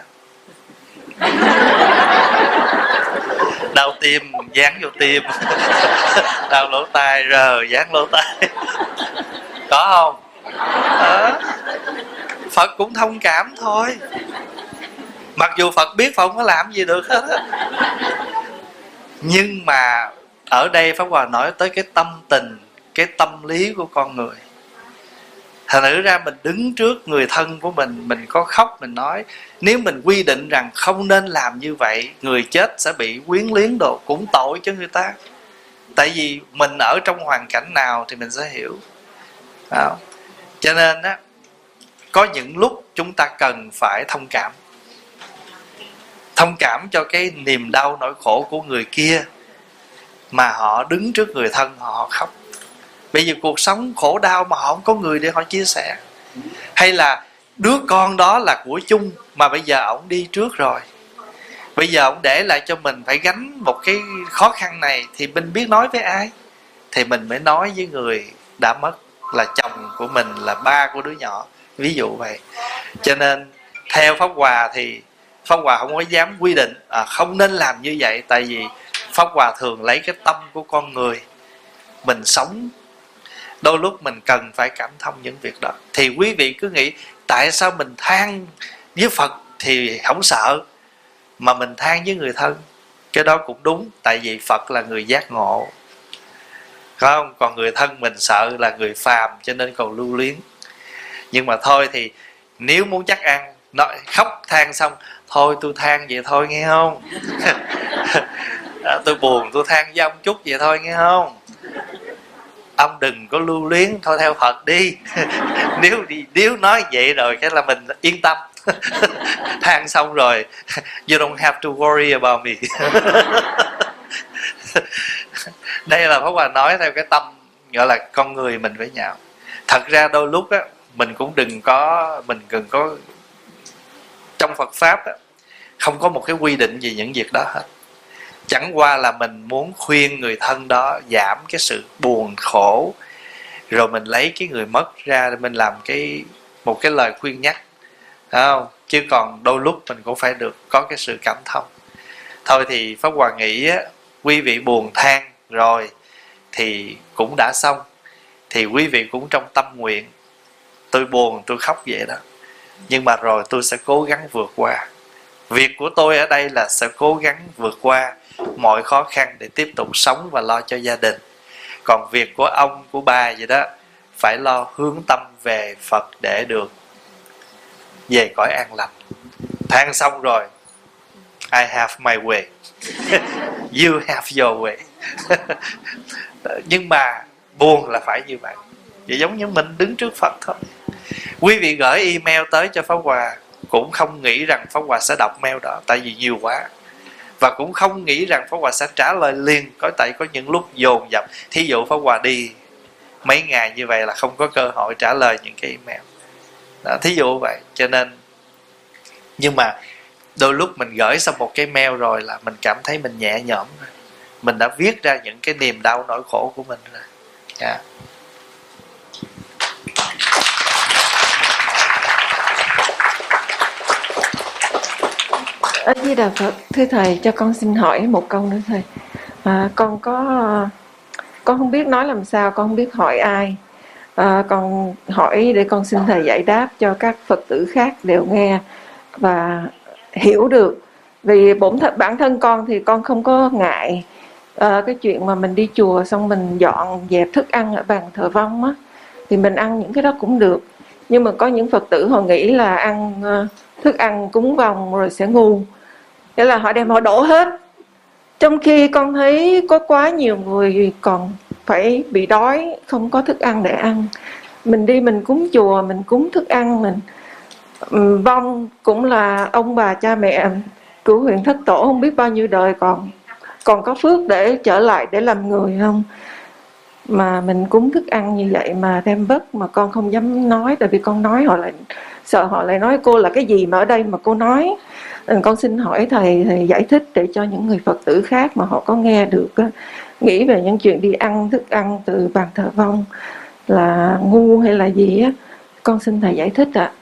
đau tim dán vô tim, đau lỗ tai rờ dán lỗ tai. Có không? Đó. Phật cũng thông cảm thôi. Mặc dù Phật biết Phật không có làm gì được hết á. Nhưng mà ở đây Pháp Hòa nói tới cái tâm tình, cái tâm lý của con người. Thành thử ra mình đứng trước người thân của mình, mình có khóc mình nói. Nếu mình quy định rằng không nên làm như vậy, người chết sẽ bị quyến luyến đồ, cũng tội cho người ta. Tại vì mình ở trong hoàn cảnh nào thì mình sẽ hiểu. Đó. Cho nên á, có những lúc chúng ta cần phải thông cảm. Thông cảm cho cái niềm đau nỗi khổ của người kia. mà họ đứng trước người thân họ, họ khóc. Bây giờ cuộc sống khổ đau mà họ không có người để họ chia sẻ. Hay là đứa con đó là của chung mà bây giờ ổng đi trước rồi, bây giờ ổng để lại cho mình phải gánh một cái khó khăn này, thì mình biết nói với ai? Thì mình mới nói với người đã mất, là chồng của mình, là ba của đứa nhỏ, ví dụ vậy. Cho nên theo Pháp Hòa thì Pháp Hòa không có dám quy định à, không nên làm như vậy. Tại vì Pháp Hòa thường lấy cái tâm của con người mình sống, đôi lúc mình cần phải cảm thông những việc đó. Thì quý vị cứ nghĩ tại sao mình than với Phật thì không sợ, mà mình than với người thân? Cái đó cũng đúng. Tại vì Phật là người giác ngộ, không? Còn người thân mình sợ là người phàm, cho nên còn lưu luyến. Nhưng mà thôi thì nếu muốn chắc ăn, nói khóc than xong, thôi tôi than vậy thôi nghe không? Tôi buồn tôi than với ông chút vậy thôi nghe không? Ông đừng có lưu luyến, thôi theo Phật đi. Nếu nếu nói vậy rồi cái là mình yên tâm. Than xong rồi, you don't have to worry about me. Đây là Pháp Hòa nói theo cái tâm gọi là con người mình với nhau. Thật ra đôi lúc á, mình cũng đừng có, mình đừng có, trong Phật Pháp á, không có một cái quy định gì những việc đó hết. Chẳng qua là mình muốn khuyên người thân đó giảm cái sự buồn khổ, rồi mình lấy cái người mất ra để mình làm cái một cái lời khuyên nhắc, phải không? Chứ còn đôi lúc mình cũng phải được có cái sự cảm thông. Thôi thì Pháp Hòa nghĩ á, quý vị buồn than rồi thì cũng đã xong. Thì quý vị cũng trong tâm nguyện, tôi buồn tôi khóc vậy đó, nhưng mà rồi tôi sẽ cố gắng vượt qua. Việc của tôi ở đây là sẽ cố gắng vượt qua mọi khó khăn để tiếp tục sống và lo cho gia đình. Còn việc của ông, của bà vậy đó, phải lo hướng tâm về Phật để được về cõi an lành. Than xong rồi, I have my way. You have your way. Nhưng mà buồn là phải như vậy. Vậy giống như mình đứng trước Phật thôi. Quý vị gửi email tới cho Pháp Hòa cũng không nghĩ rằng Pháp Hòa sẽ đọc mail đó, tại vì nhiều quá. Và cũng không nghĩ rằng Pháp Hòa sẽ trả lời liền, có tại có những lúc dồn dập. Thí dụ Pháp Hòa đi mấy ngày như vậy là không có cơ hội trả lời những cái email đó, thí dụ vậy. Cho nên, nhưng mà đôi lúc mình gửi xong một cái mail rồi là mình cảm thấy mình nhẹ nhõm rồi. Mình đã viết ra những cái niềm đau nỗi khổ của mình rồi. Yeah. A Di Đà Phật. Thưa thầy, cho con xin hỏi một câu nữa thầy. À, con có con không biết nói làm sao, con không biết hỏi ai. À, con hỏi để con xin thầy giải đáp cho các Phật tử khác đều nghe và hiểu được. Vì bổn thật bản thân con thì con không có ngại à, cái chuyện mà mình đi chùa xong mình dọn dẹp thức ăn ở bàn thờ vong á, thì mình ăn những cái đó cũng được. Nhưng mà có những Phật tử họ nghĩ là ăn uh, thức ăn cúng vong rồi sẽ ngu, nghĩa là họ đem họ đổ hết. Trong khi con thấy có quá nhiều người còn phải bị đói, không có thức ăn để ăn. Mình đi mình cúng chùa, mình cúng thức ăn, mình vong cũng là ông bà cha mẹ cửu huyền thất tổ không biết bao nhiêu đời còn còn có phước để trở lại để làm người không. Mà mình cúng thức ăn như vậy mà đem vất mà con không dám nói, tại vì con nói họ lại sợ, họ lại nói cô là cái gì mà ở đây mà cô nói. Con xin hỏi thầy, thầy giải thích để cho những người Phật tử khác mà họ có nghe được nghĩ về những chuyện đi ăn thức ăn từ bàn thờ vong là ngu hay là gì á. Con xin thầy giải thích ạ. À.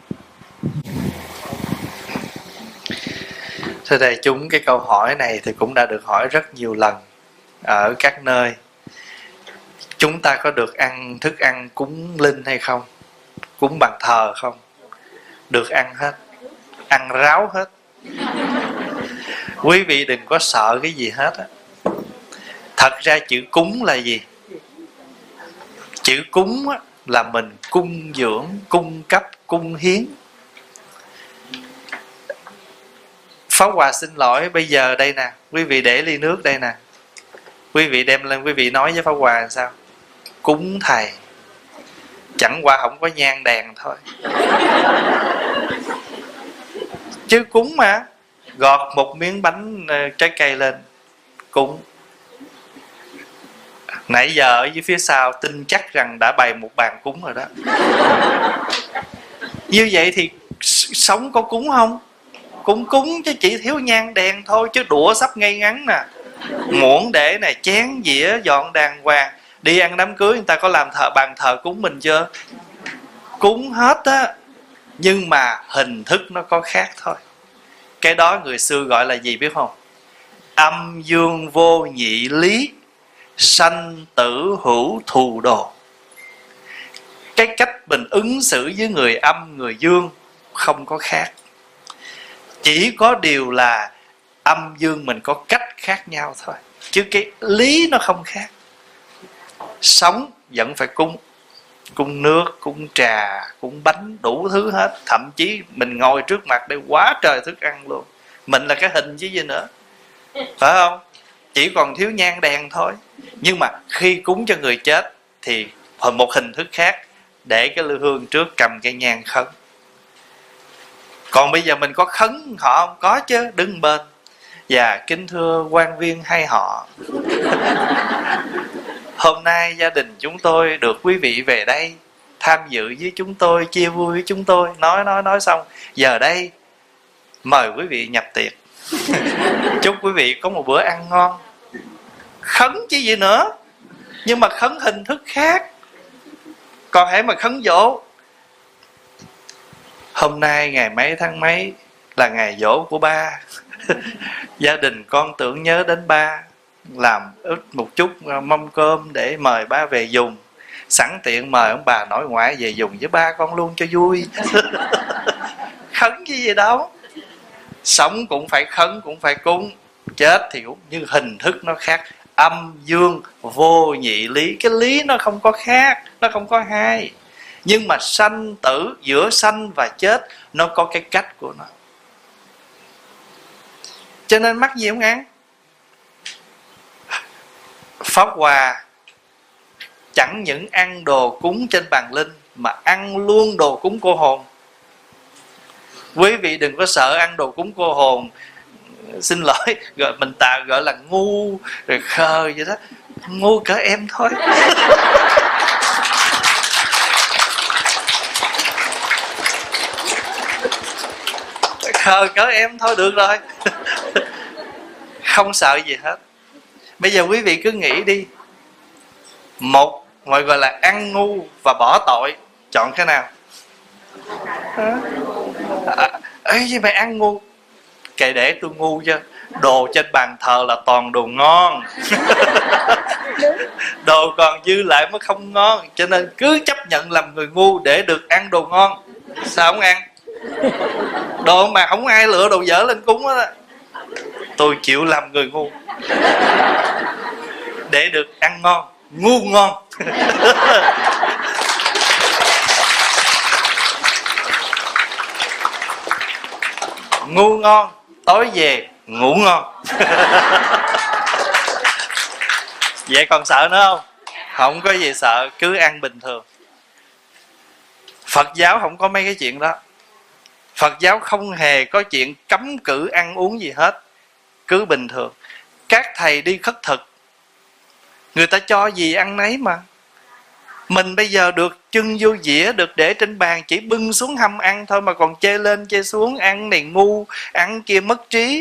Thưa thầy, chúng cái câu hỏi này thì cũng đã được hỏi rất nhiều lần ở các nơi. Chúng ta có được ăn thức ăn cúng linh hay không? Cúng bàn thờ không? Được ăn hết. Ăn ráo hết. Quý vị đừng có sợ cái gì hết á. Thật ra chữ cúng là gì? Chữ cúng á, là mình cung dưỡng, cung cấp, cung hiến. Pháp Hòa xin lỗi, bây giờ đây nè, quý vị để ly nước đây nè, quý vị đem lên, quý vị nói với Pháp Hòa làm sao? Cúng thầy. Chẳng qua không có nhang đèn thôi. Chứ cúng mà. Gọt một miếng bánh trái cây lên, cúng. Nãy giờ ở dưới phía sau tin chắc rằng đã bày một bàn cúng rồi đó. Như vậy thì sống có cúng không? Cũng cúng chứ chỉ thiếu nhang đèn thôi, chứ đũa sắp ngay ngắn nè, muỗng để nè, chén dĩa dọn đàng hoàng. Đi ăn đám cưới người ta có làm thờ bàn thờ cúng mình chưa? Cúng hết á, nhưng mà hình thức nó có khác thôi. Cái đó người xưa gọi là gì biết không? Âm dương vô nhị lý, sanh tử hữu thù đồ. Cái cách mình ứng xử với người âm người dương không có khác, chỉ có điều là âm dương mình có cách khác nhau thôi, chứ cái lý nó không khác. Sống vẫn phải cúng, cúng nước, cúng trà, cúng bánh, đủ thứ hết. Thậm chí mình ngồi trước mặt đây quá trời thức ăn luôn. Mình là cái hình chứ gì nữa, phải không? Chỉ còn thiếu nhang đèn thôi. Nhưng mà khi cúng cho người chết thì một hình thức khác, để cái lư hương trước, cầm cây nhang khấn. Còn bây giờ mình có khấn họ không? Có chứ, đứng bên. Và kính thưa quan viên hay họ, hôm nay gia đình chúng tôi được quý vị về đây tham dự với chúng tôi, chia vui với chúng tôi. Nói nói nói xong, giờ đây mời quý vị nhập tiệc. Chúc quý vị có một bữa ăn ngon. Khấn chứ gì nữa, nhưng mà khấn hình thức khác. Còn hãy mà khấn dỗ, hôm nay ngày mấy tháng mấy là ngày dỗ của ba, gia đình con tưởng nhớ đến ba, làm ít một chút mâm cơm để mời ba về dùng. Sẵn tiện mời ông bà nội ngoại về dùng với ba con luôn cho vui. Khấn cái gì đâu. Sống cũng phải khấn, cũng phải cúng. Chết thì cũng như hình thức nó khác. Âm dương vô nhị lý, cái lý nó không có khác, nó không có hai. Nhưng mà sanh tử, giữa sanh và chết nó có cái cách của nó. Cho nên mắc gì không ăn. Pháp Hòa chẳng những ăn đồ cúng trên bàn linh, mà ăn luôn đồ cúng cô hồn. Quý vị đừng có sợ ăn đồ cúng cô hồn, xin lỗi, gọi mình ta gọi là ngu rồi khờ vậy đó. Ngu cỡ em thôi. Khờ cỡ em thôi được rồi. Không sợ gì hết. Bây giờ quý vị cứ nghĩ đi, một gọi gọi là ăn ngu và bỏ tội, chọn cái nào? À, ê mày ăn ngu, kệ để tôi ngu chứ. Đồ trên bàn thờ là toàn đồ ngon. Đồ còn dư lại mới không ngon. Cho nên cứ chấp nhận làm người ngu để được ăn đồ ngon. Sao không ăn? Đồ mà không ai lựa đồ dở lên cúng á, tôi chịu làm người ngu để được ăn ngon, ngu ngon. Ngu ngon, tối về ngủ ngon. Vậy còn sợ nữa không? Không có gì sợ, cứ ăn bình thường. Phật giáo không có mấy cái chuyện đó. Phật giáo không hề có chuyện cấm cử ăn uống gì hết, cứ bình thường. Các thầy đi khất thực, người ta cho gì ăn nấy mà. Mình bây giờ được trưng vô dĩa, được để trên bàn, chỉ bưng xuống hâm ăn thôi mà còn chê lên chê xuống. Ăn này ngu, ăn kia mất trí.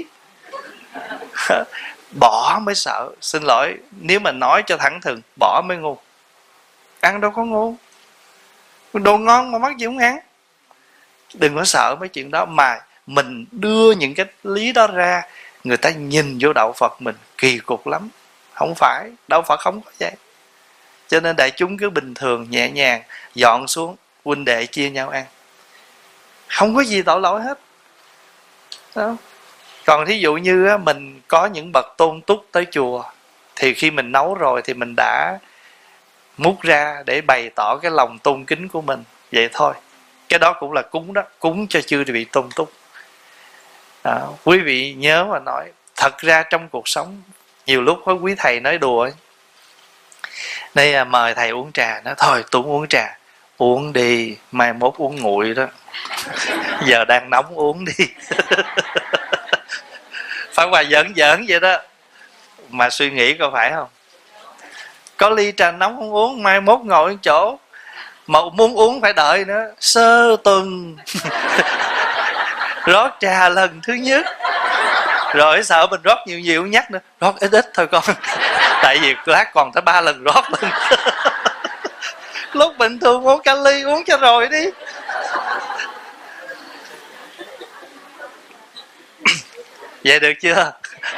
Bỏ mới sợ. Xin lỗi, nếu mà nói cho thẳng thừng, bỏ mới ngu. Ăn đâu có ngu. Đồ ngon mà mắc gì không ăn. Đừng có sợ mấy chuyện đó. Mà mình đưa những cái lý đó ra, người ta nhìn vô đạo Phật mình kỳ cục lắm. Không phải, đạo Phật không có vậy. Cho nên đại chúng cứ bình thường, nhẹ nhàng, dọn xuống, huynh đệ chia nhau ăn. Không có gì tội lỗi hết. Đó. Còn thí dụ như mình có những bậc tôn túc tới chùa, thì khi mình nấu rồi thì mình đã múc ra để bày tỏ cái lòng tôn kính của mình. Vậy thôi. Cái đó cũng là cúng đó. Cúng cho chư vị tôn túc. À, quý vị nhớ mà nói, thật ra trong cuộc sống nhiều lúc có quý thầy nói đùa ấy. Đây à, mời thầy uống trà. Nói thôi tôi uống trà. Uống đi, mai mốt uống nguội đó. Giờ đang nóng uống đi. Phải Hòa giỡn giỡn vậy đó. Mà suy nghĩ có phải không? có ly trà nóng không uống, mai mốt ngồi ở chỗ mà muốn uống phải đợi nữa, sơ tuần rót trà lần thứ nhất, rồi sợ mình rót nhiều nhiều nhắc nữa, rót ít ít thôi con tại vì lát còn tới ba lần rót lần lúc bình thường uống cả ly uống cho rồi đi. Vậy được chưa?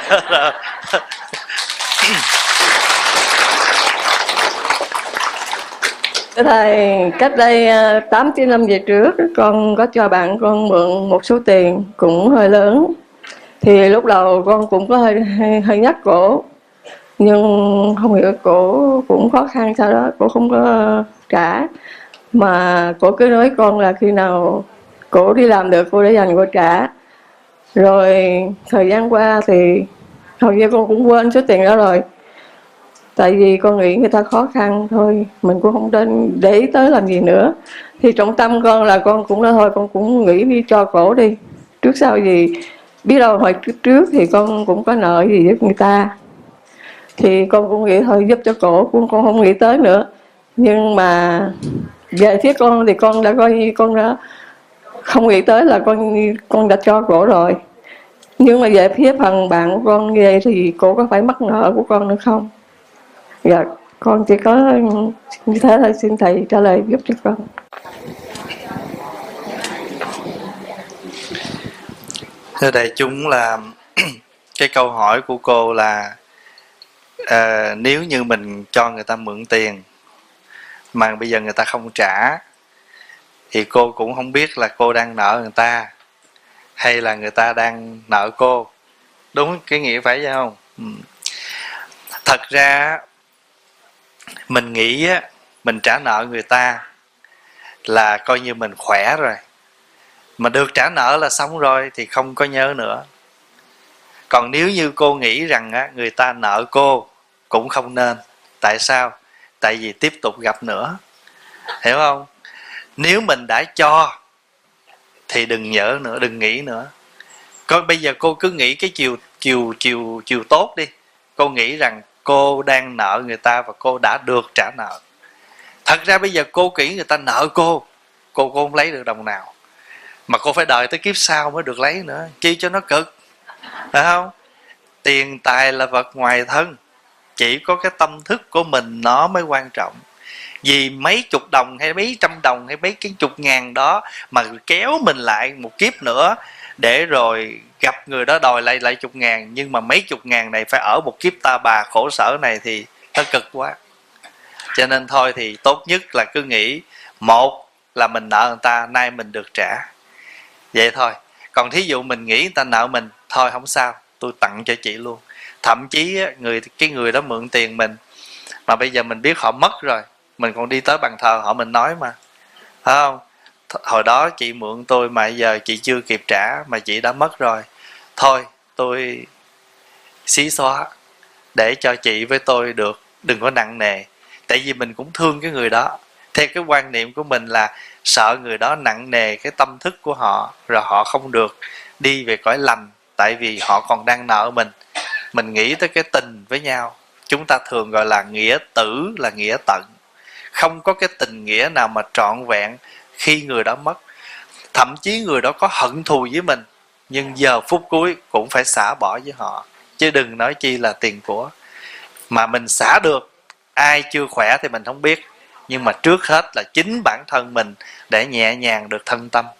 Thầy, cách đây tám chín năm về trước, con có cho bạn con mượn một số tiền cũng hơi lớn. Thì lúc đầu con cũng có hơi hơi, hơi nhắc cổ, nhưng không hiểu cổ cũng khó khăn, sau đó cổ không có trả. Mà cổ cứ nói con là khi nào cổ đi làm được cô để dành cô trả. Rồi thời gian qua thì hầu như con cũng quên số tiền đó rồi. Tại vì con nghĩ người ta khó khăn thôi, mình cũng không nên để ý tới làm gì nữa. Thì trong tâm con là con cũng nói thôi, con cũng nghĩ đi cho cổ đi. Trước sau gì, biết đâu hồi trước, trước thì con cũng có nợ gì giúp người ta. Thì con cũng nghĩ thôi giúp cho cổ, cũng con không nghĩ tới nữa. Nhưng mà về phía con thì con đã coi như con đã không nghĩ tới là con con đã cho cổ rồi. Nhưng mà về phía phần bạn của con như vậy thì cổ có phải mắc nợ của con nữa không? Dạ, con chỉ có như thế thôi, xin thầy trả lời giúp cho con. Thưa đại chúng, là cái câu hỏi của cô là à, nếu như mình cho người ta mượn tiền mà bây giờ người ta không trả thì cô cũng không biết là cô đang nợ người ta hay là người ta đang nợ cô. Đúng cái nghĩa phải vậy không? Ừ. Thật ra mình nghĩ á, mình trả nợ người ta là coi như mình khỏe rồi, mà được trả nợ là xong rồi thì không có nhớ nữa. Còn nếu như cô nghĩ rằng á, người ta nợ cô cũng không nên. Tại sao? Tại vì tiếp tục gặp nữa, hiểu không? Nếu mình đã cho thì đừng nhớ nữa, đừng nghĩ nữa. Coi bây giờ cô cứ nghĩ cái chiều chiều chiều chiều tốt đi. Cô nghĩ rằng cô đang nợ người ta và cô đã được trả nợ. Thật ra bây giờ cô kỹ người ta nợ cô, cô cô không lấy được đồng nào, mà cô phải đợi tới kiếp sau mới được lấy nữa, chi cho nó cực, phải không? Tiền tài là vật ngoài thân, chỉ có cái tâm thức của mình nó mới quan trọng. Vì mấy chục đồng hay mấy trăm đồng hay mấy cái chục ngàn đó mà kéo mình lại một kiếp nữa để rồi gặp người đó đòi lại lại chục ngàn, nhưng mà mấy chục ngàn này phải ở một kiếp ta bà khổ sở này thì nó cực quá. Cho nên thôi thì tốt nhất là cứ nghĩ, một là mình nợ người ta, nay mình được trả, vậy thôi. Còn thí dụ mình nghĩ người ta nợ mình, thôi không sao, tôi tặng cho chị luôn. Thậm chí người cái người đó mượn tiền mình mà bây giờ mình biết họ mất rồi, mình còn đi tới bàn thờ họ mình nói mà, phải không? Hồi đó chị mượn tôi mà giờ chị chưa kịp trả mà chị đã mất rồi, thôi tôi xí xóa để cho chị với tôi được đừng có nặng nề. Tại vì mình cũng thương cái người đó. Theo cái quan niệm của mình là sợ người đó nặng nề cái tâm thức của họ, rồi họ không được đi về cõi lành, tại vì họ còn đang nợ mình. Mình nghĩ tới cái tình với nhau, chúng ta thường gọi là nghĩa tử là nghĩa tận. Không có cái tình nghĩa nào mà trọn vẹn khi người đó mất. Thậm chí người đó có hận thù với mình, nhưng giờ phút cuối cũng phải xả bỏ với họ, chứ đừng nói chi là tiền của. Mà mình xả được, ai chưa khỏe thì mình không biết, nhưng mà trước hết là chính bản thân mình để nhẹ nhàng được thân tâm.